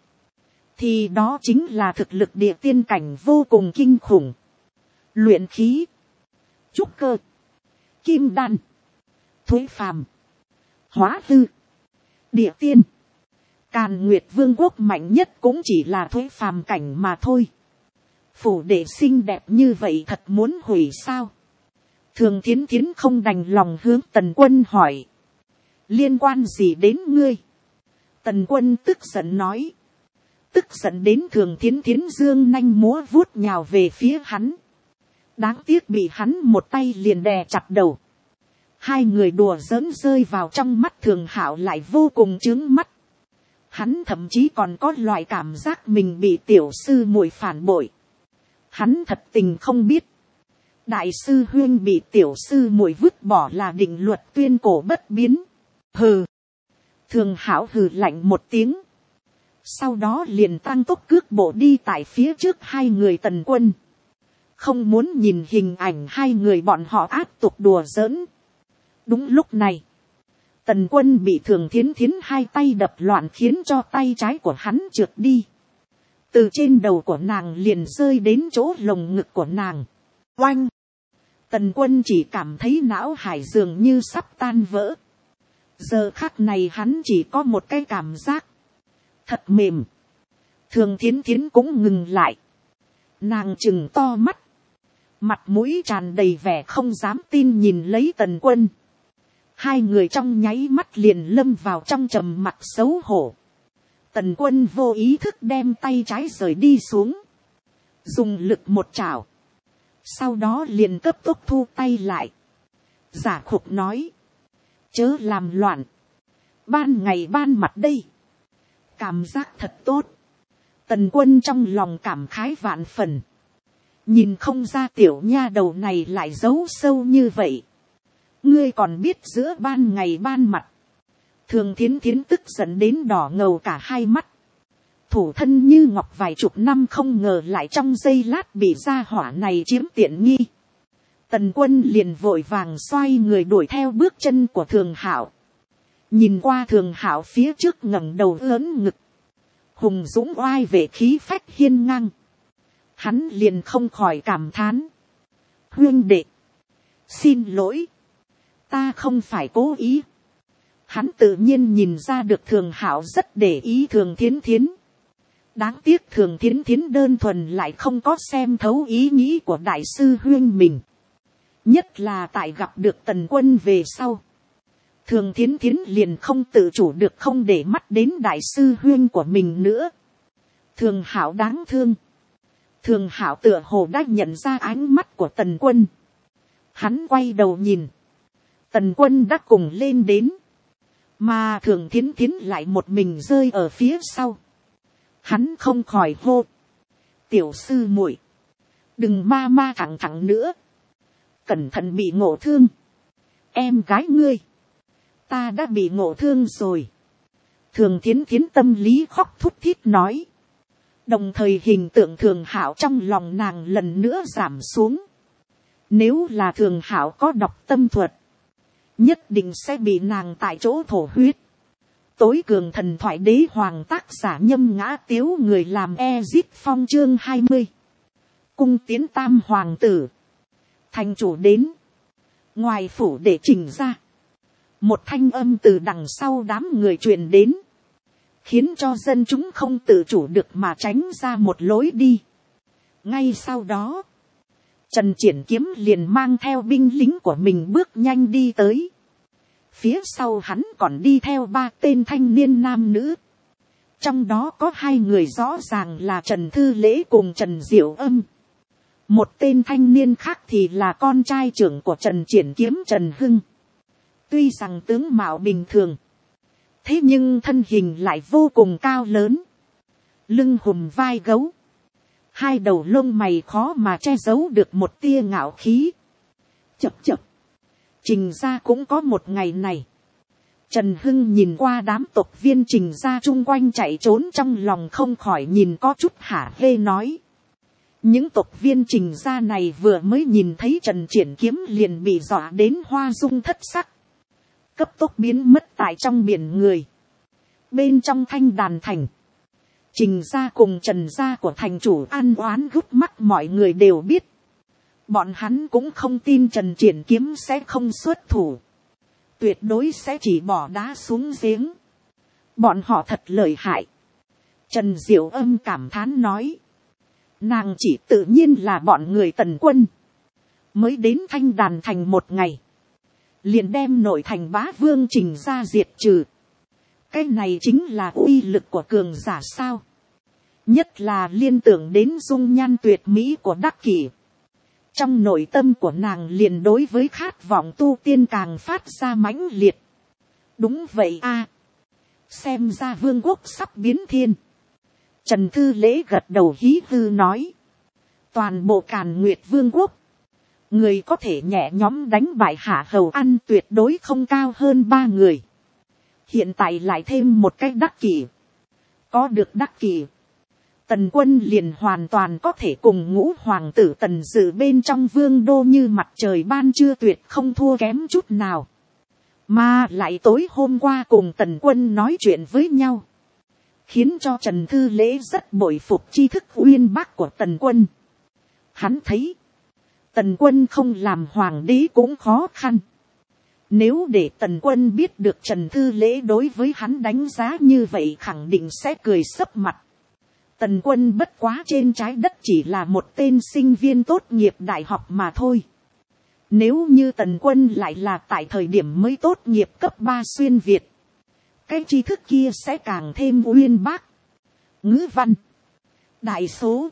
Thì đó chính là thực lực địa tiên cảnh vô cùng kinh khủng. Luyện khí. Trúc cơ. Kim đan. Thuế phàm. Hóa hư. Địa tiên. Càn Nguyệt Vương quốc mạnh nhất cũng chỉ là thuế phàm cảnh mà thôi. Phủ đệ xinh đẹp như vậy thật muốn hủy sao? Thường Thiến Thiến không đành lòng hướng Tần Quân hỏi. Liên quan gì đến ngươi? Tần Quân tức giận nói. Tức giận đến Thường Thiến Thiến dương nanh múa vuốt nhào về phía hắn. Đáng tiếc bị hắn một tay liền đè chặt đầu. Hai người đùa giỡn rơi vào trong mắt Thường Hảo lại vô cùng chướng mắt. Hắn thậm chí còn có loại cảm giác mình bị tiểu sư muội phản bội. Hắn thật tình không biết. Đại sư huyên bị tiểu sư muội vứt bỏ là định luật tuyên cổ bất biến. Hừ. Thường Hảo hừ lạnh một tiếng. Sau đó liền tăng tốc cước bộ đi tại phía trước hai người Tần Quân. Không muốn nhìn hình ảnh hai người bọn họ áp tục đùa giỡn. Đúng lúc này. Tần Quân bị Thường Thiến Thiến hai tay đập loạn khiến cho tay trái của hắn trượt đi. Từ trên đầu của nàng liền rơi đến chỗ lồng ngực của nàng. Oanh! Tần Quân chỉ cảm thấy não hải dường như sắp tan vỡ. Giờ khắc này hắn chỉ có một cái cảm giác. Thật mềm. Thường Thiến Thiến cũng ngừng lại. Nàng trừng to mắt. Mặt mũi tràn đầy vẻ không dám tin nhìn lấy Tần Quân. Hai người trong nháy mắt liền lâm vào trong trầm mặc xấu hổ. Tần Quân vô ý thức đem tay trái rời đi xuống. Dùng lực một chảo. Sau đó liền cấp tốc thu tay lại. Giả khục nói. Chớ làm loạn. Ban ngày ban mặt đây. Cảm giác thật tốt. Tần Quân trong lòng cảm khái vạn phần. Nhìn không ra tiểu nha đầu này lại giấu sâu như vậy. Ngươi còn biết giữa ban ngày ban mặt. Thường Thiến Thiến tức giận đến đỏ ngầu cả hai mắt. Thủ thân như ngọc vài chục năm không ngờ lại trong giây lát bị gia hỏa này chiếm tiện nghi. Tần Quân liền vội vàng xoay người đuổi theo bước chân của Thường Hảo. Nhìn qua Thường Hảo phía trước ngẩng đầu lớn ngực. Hùng dũng oai vệ khí phách hiên ngang. Hắn liền không khỏi cảm thán. Huynh đệ. Xin lỗi. Ta không phải cố ý. Hắn tự nhiên nhìn ra được Thường Hảo rất để ý Thường Thiến Thiến. Đáng tiếc Thường Thiến Thiến đơn thuần lại không có xem thấu ý nghĩ của đại sư huynh mình. Nhất là tại gặp được Tần Quân về sau. Thường Thiến Thiến liền không tự chủ được không để mắt đến đại sư huynh của mình nữa. Thường Hảo đáng thương. Thường Hảo tựa hồ đã nhận ra ánh mắt của Tần Quân. Hắn quay đầu nhìn. Tần Quân đã cùng lên đến. Mà Thường Thiến Thiến lại một mình rơi ở phía sau. Hắn không khỏi hô. Tiểu sư muội, đừng ma ma thẳng thẳng nữa. Cẩn thận bị ngộ thương. Em gái ngươi, ta đã bị ngộ thương rồi. Thường thiến thiến tâm lý khóc thút thít nói. Đồng thời hình tượng Thường Hạo trong lòng nàng lần nữa giảm xuống. Nếu là Thường Hạo có đọc tâm thuật, nhất định sẽ bị nàng tại chỗ thổ huyết. Tối cường thần thoại đế hoàng tác giả Nhâm Ngã Tiếu, người làm Ezit Phong chương 20. Cung tiến tam hoàng tử. Thành chủ đến. Ngoài phủ để trình ra. Một thanh âm từ đằng sau đám người truyền đến. Khiến cho dân chúng không tự chủ được mà tránh ra một lối đi. Ngay sau đó, Trần Triển Kiếm liền mang theo binh lính của mình bước nhanh đi tới. Phía sau hắn còn đi theo 3 tên thanh niên nam nữ. Trong đó có 2 người rõ ràng là Trần Thư Lễ cùng Trần Diệu Âm. Một tên thanh niên khác thì là con trai trưởng của Trần Triển Kiếm, Trần Hưng. Tuy rằng tướng mạo bình thường, thế nhưng thân hình lại vô cùng cao lớn. Lưng hùm vai gấu. 2 đầu lông mày khó mà che giấu được một tia ngạo khí. Chập chập. Trình gia cũng có một ngày này. Trần Hưng nhìn qua đám tộc viên Trình gia chung quanh chạy trốn, trong lòng không khỏi nhìn có chút hả hê nói. Những tộc viên Trình gia này vừa mới nhìn thấy Trần Triển Kiếm liền bị dọa đến hoa dung thất sắc. Cấp tốc biến mất tại trong biển người. Bên trong Thanh Đàn thành, Trình gia cùng Trần gia của thành chủ ăn oán gút mắt mọi người đều biết. Bọn hắn cũng không tin Trần Triển Kiếm sẽ không xuất thủ. Tuyệt đối sẽ chỉ bỏ đá xuống giếng. Bọn họ thật lợi hại. Trần Diệu Âm cảm thán nói. Nàng chỉ tự nhiên là bọn người Tần quân. Mới đến Thanh Đàn thành một ngày, liền đem nội thành bá vương Trình gia diệt trừ. Cái này chính là uy lực của cường giả sao. Nhất là liên tưởng đến dung nhan tuyệt mỹ của Đắc Kỷ. Trong nội tâm của nàng liền đối với khát vọng tu tiên càng phát ra mãnh liệt. Đúng vậy a, xem ra vương quốc sắp biến thiên. Trần Thư Lễ gật đầu hí hư nói. Toàn bộ Càn Nguyệt vương quốc, người có thể nhẹ nhõm đánh bại Hạ Hầu Ăn tuyệt đối không cao hơn 3 người. Hiện tại lại thêm một cái Đắc Kỷ. Có được Đắc Kỷ, Tần quân liền hoàn toàn có thể cùng ngũ hoàng tử Tần Dự bên trong vương đô như mặt trời ban trưa, tuyệt không thua kém chút nào. Mà lại tối hôm qua cùng Tần quân nói chuyện với nhau, khiến cho Trần Thư Lễ rất bội phục tri thức uyên bác của Tần quân. Hắn thấy, Tần quân không làm hoàng đế cũng khó khăn. Nếu để Tần quân biết được Trần Thư Lễ đối với hắn đánh giá như vậy, khẳng định sẽ cười sấp mặt. Tần quân bất quá trên trái đất chỉ là một tên sinh viên tốt nghiệp đại học mà thôi. Nếu như Tần quân lại là tại thời điểm mới tốt nghiệp cấp 3 xuyên Việt, cái tri thức kia sẽ càng thêm uyên bác. Ngữ văn, đại số,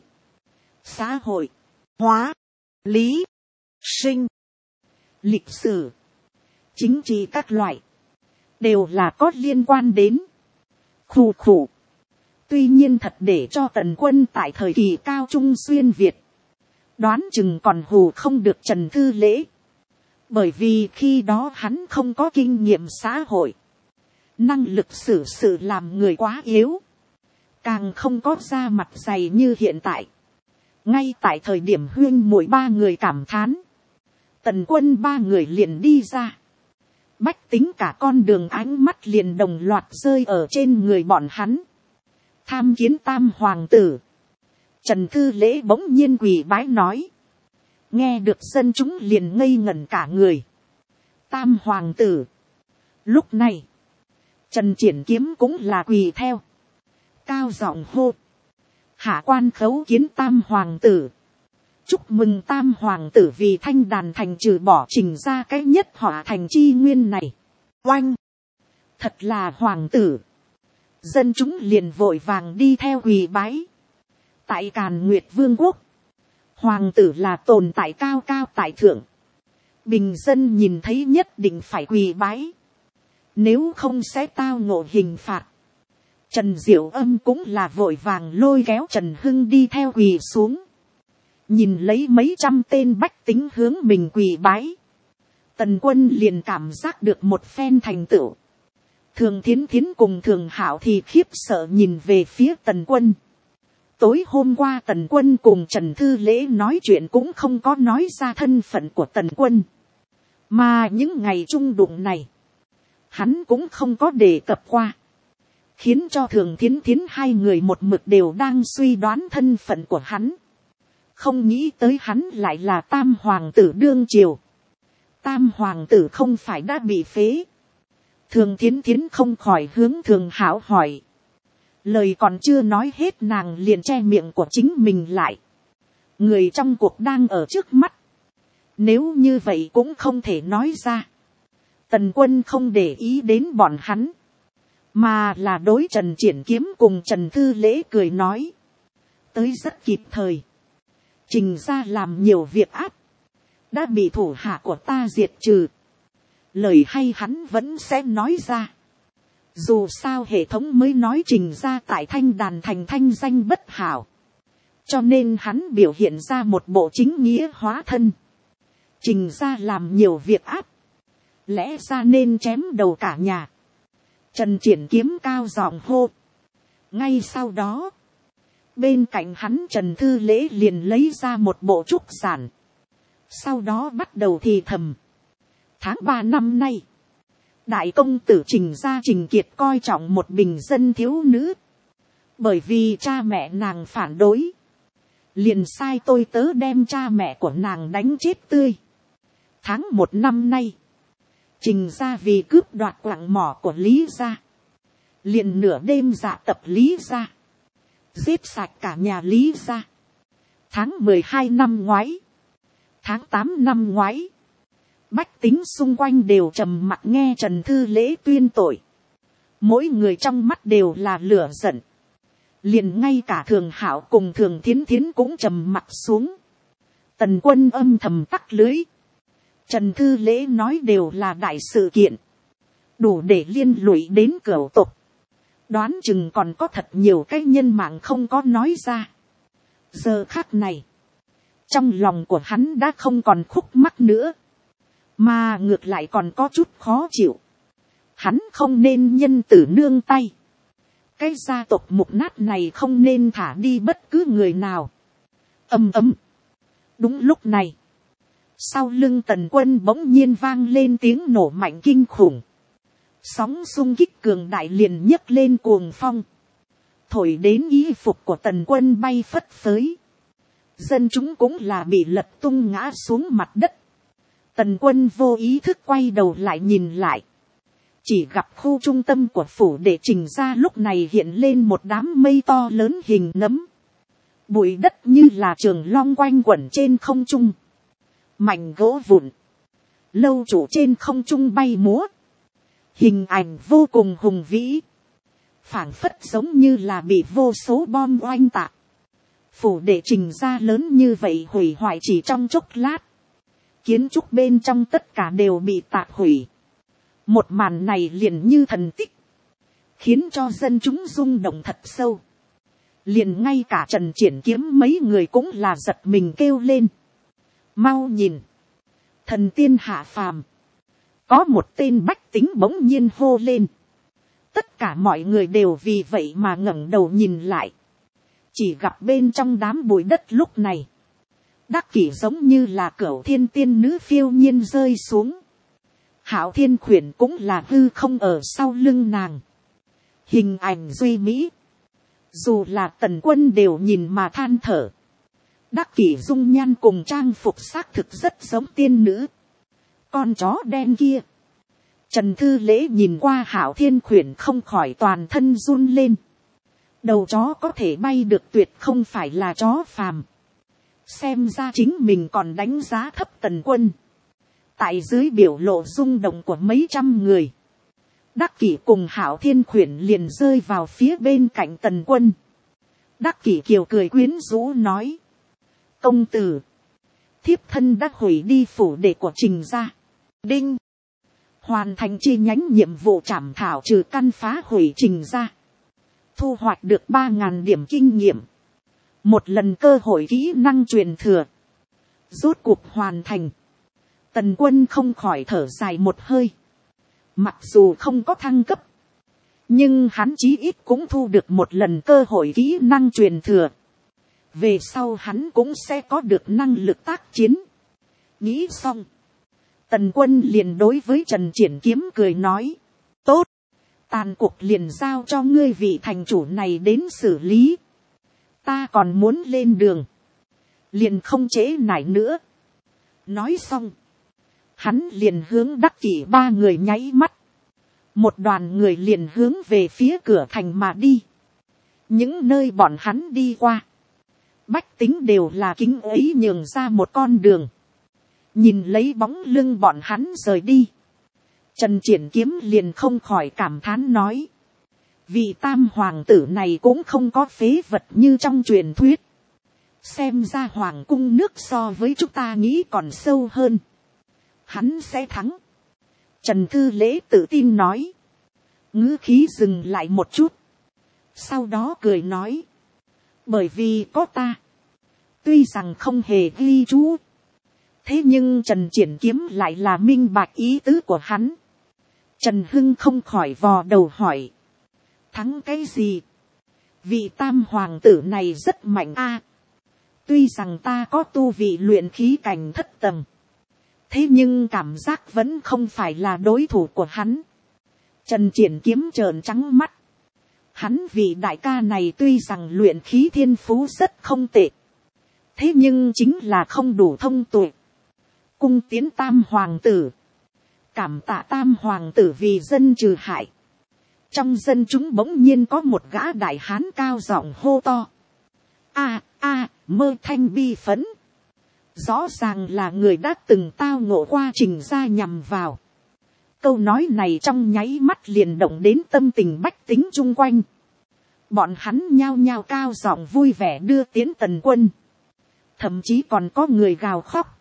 xã hội, hóa, lý, sinh, lịch sử, chính trị các loại, đều là có liên quan đến. Khủ khủ. Tuy nhiên thật để cho Tần quân tại thời kỳ cao trung xuyên Việt, đoán chừng còn hù không được Trần Thư Lễ. Bởi vì khi đó hắn không có kinh nghiệm xã hội, năng lực xử sự làm người quá yếu, càng không có da mặt dày như hiện tại. Ngay tại thời điểm huyên muội 3 người cảm thán, Tần quân 3 người liền đi ra. Bách tính cả con đường ánh mắt liền đồng loạt rơi ở trên người bọn hắn. Tham kiến tam hoàng tử. Trần Thư Lễ bỗng nhiên quỳ bái nói. Nghe được dân chúng liền ngây ngẩn cả người. Tam hoàng tử. Lúc này, Trần Triển Kiếm cũng là quỳ theo. Cao giọng hô. Hạ quan khấu kiến tam hoàng tử. Chúc mừng tam hoàng tử vì Thanh Đàn thành trừ bỏ Trình ra cái nhất họa thành chi nguyên này. Oanh! Thật là hoàng tử. Dân chúng liền vội vàng đi theo quỳ bái. Tại Càn Nguyệt vương quốc, hoàng tử là tồn tại cao cao tại thượng. Bình dân nhìn thấy nhất định phải quỳ bái. Nếu không sẽ tao ngộ hình phạt. Trần Diệu Âm cũng là vội vàng lôi kéo Trần Hưng đi theo quỳ xuống. Nhìn lấy mấy trăm tên bách tính hướng mình quỳ bái. Tần Quân liền cảm giác được một phen thành tựu. Thường Thiến Thiến cùng Thường Hạo thì khiếp sợ nhìn về phía Tần Quân. Tối hôm qua Tần Quân cùng Trần Thư Lễ nói chuyện cũng không có nói ra thân phận của Tần Quân. Mà những ngày chung đụng này, hắn cũng không có đề cập qua. Khiến cho Thường Thiến Thiến hai người một mực đều đang suy đoán thân phận của hắn. Không nghĩ tới hắn lại là Tam Hoàng tử đương triều. Tam Hoàng tử không phải đã bị phế. Thường Thiến Thiến không khỏi hướng Thường Hạo hỏi. Lời còn chưa nói hết nàng liền che miệng của chính mình lại. Người trong cuộc đang ở trước mắt. Nếu như vậy cũng không thể nói ra. Tần Quân không để ý đến bọn hắn. Mà là đối Trần Triển Kiếm cùng Trần Thư Lễ cười nói. Tới rất kịp thời. Trình ra làm nhiều việc ác. Đã bị thủ hạ của ta diệt trừ. Lời hay hắn vẫn sẽ nói ra. Dù sao hệ thống mới nói Trình ra tại Thanh Đàn thành thanh danh bất hảo. Cho nên hắn biểu hiện ra một bộ chính nghĩa hóa thân. Trình ra làm nhiều việc ác. Lẽ ra nên chém đầu cả nhà. Trần Triển Kiếm cao giọng hô. Ngay sau đó, bên cạnh hắn Trần Thư Lễ liền lấy ra một bộ trúc giản. Sau đó bắt đầu thì thầm. Tháng 3 năm nay, đại công tử Trình gia Trình Kiệt coi trọng một bình dân thiếu nữ. Bởi vì cha mẹ nàng phản đối, liền sai tôi tớ đem cha mẹ của nàng đánh chết tươi. Tháng 1 năm nay, Trình gia vì cướp đoạt quặng mỏ của Lý gia, liền nửa đêm dạ tập Lý gia, giết sạch cả nhà Lý gia. Tháng 12 năm ngoái, tháng 8 năm ngoái, bách tính xung quanh đều trầm mặc nghe Trần Thư Lễ tuyên tội. Mỗi người trong mắt đều là lửa giận. Liền ngay cả Thường Hạo cùng Thường Thiến Thiến cũng trầm mặc xuống. Tần Quân âm thầm tắc lưới. Trần Thư Lễ nói đều là đại sự kiện. Đủ để liên lụy đến cửu tộc. Đoán chừng còn có thật nhiều cái nhân mạng không có nói ra. Giờ khắc này, trong lòng của hắn đã không còn khúc mắc nữa. Mà ngược lại còn có chút khó chịu. Hắn không nên nhân tử nương tay. Cái gia tộc mục nát này không nên thả đi bất cứ người nào. Ầm ầm. Đúng lúc này, sau lưng Tần Quân bỗng nhiên vang lên tiếng nổ mạnh kinh khủng. Sóng xung kích cường đại liền nhấc lên cuồng phong. Thổi đến y phục của Tần Quân bay phất phới. Dân chúng cũng là bị lật tung ngã xuống mặt đất. Tần Quân vô ý thức quay đầu lại nhìn lại. Chỉ gặp khu trung tâm của phủ đệ Trình gia lúc này hiện lên một đám mây to lớn hình nấm. Bụi đất như là trường long quanh quẩn trên không trung. Mảnh gỗ vụn. Lâu trụ trên không trung bay múa. Hình ảnh vô cùng hùng vĩ. Phảng phất giống như là bị vô số bom oanh tạc. Phủ đệ Trình gia lớn như vậy hủy hoại chỉ trong chốc lát. Kiến trúc bên trong tất cả đều bị tạc hủy. Một màn này liền như thần tích. Khiến cho dân chúng rung động thật sâu. Liền ngay cả Trần Triển Kiếm mấy người cũng là giật mình kêu lên. Mau nhìn. Thần tiên hạ phàm. Có một tên bách tính bỗng nhiên hô lên. Tất cả mọi người đều vì vậy mà ngẩng đầu nhìn lại. Chỉ gặp bên trong đám bụi đất lúc này. Đắc Kỷ giống như là Cửu Thiên tiên nữ phiêu nhiên rơi xuống. Hạo Thiên Khuyển cũng là hư không ở sau lưng nàng. Hình ảnh duy mỹ. Dù là Tần Quân đều nhìn mà than thở. Đắc Kỷ dung nhan cùng trang phục xác thực rất giống tiên nữ. Con chó đen kia. Trần Thư Lễ nhìn qua Hạo Thiên Khuyển không khỏi toàn thân run lên. Đầu chó có thể bay được tuyệt không phải là chó phàm. Xem ra chính mình còn đánh giá thấp Tần Quân. Tại dưới biểu lộ rung động của mấy trăm người. Đắc Kỷ cùng Hạo Thiên Khuyển liền rơi vào phía bên cạnh Tần Quân. Đắc Kỷ kiều cười quyến rũ nói. Công tử. Thiếp thân đã hủy đi phủ đệ của Trình gia. Đinh. Hoàn thành chi nhánh nhiệm vụ trảm thảo trừ căn phá hủy Trình gia. thu hoạch được 3.000 điểm kinh nghiệm, một lần cơ hội kỹ năng truyền thừa, rốt cuộc hoàn thành. Tần Quân không khỏi thở dài một hơi, mặc dù không có thăng cấp, nhưng hắn chí ít cũng thu được một lần cơ hội kỹ năng truyền thừa, về sau hắn cũng sẽ có được năng lực tác chiến. Nghĩ xong, Tần Quân liền đối với Trần Triển Kiếm cười nói, tốt, tàn cuộc liền giao cho ngươi vị thành chủ này đến xử lý, ta còn muốn lên đường, liền không trễ nải nữa. Nói xong, hắn liền hướng Đắc Kỷ ba người nháy mắt, một đoàn người liền hướng về phía cửa thành mà đi. Những nơi bọn hắn đi qua, bách tính đều là kính ấy nhường ra một con đường, nhìn lấy bóng lưng bọn hắn rời đi. Trần Triển Kiếm liền không khỏi cảm thán nói, vị tam hoàng tử này cũng không có phế vật như trong truyền thuyết, xem ra hoàng cung nước so với chúng ta nghĩ còn sâu hơn, hắn sẽ thắng. Trần Thư Lễ tự tin nói, ngữ khí dừng lại một chút, sau đó cười nói, bởi vì có ta, tuy rằng không hề ghi chú, thế nhưng Trần Triển Kiếm lại là minh bạch ý tứ của hắn. Trần Hưng không khỏi vò đầu hỏi, thắng cái gì? Vị tam hoàng tử này rất mạnh a. Tuy rằng ta có tu vị luyện khí cảnh thất tầng, thế nhưng cảm giác vẫn không phải là đối thủ của hắn. Trần Triển Kiếm trợn trắng mắt. Hắn vị đại ca này tuy rằng luyện khí thiên phú rất không tệ, thế nhưng chính là không đủ thông tuệ. Cung tiến tam hoàng tử, cảm tạ tam hoàng tử vì dân trừ hại. Trong dân chúng bỗng nhiên có một gã đại hán cao giọng hô to, mơ thanh bi phấn. Rõ ràng là người đã từng tao ngộ qua Trình gia nhằm vào. Câu nói này trong nháy mắt liền động đến tâm tình bách tính chung quanh. Bọn hắn nhao nhao cao giọng vui vẻ đưa tiến Tần Quân. Thậm chí còn có người gào khóc.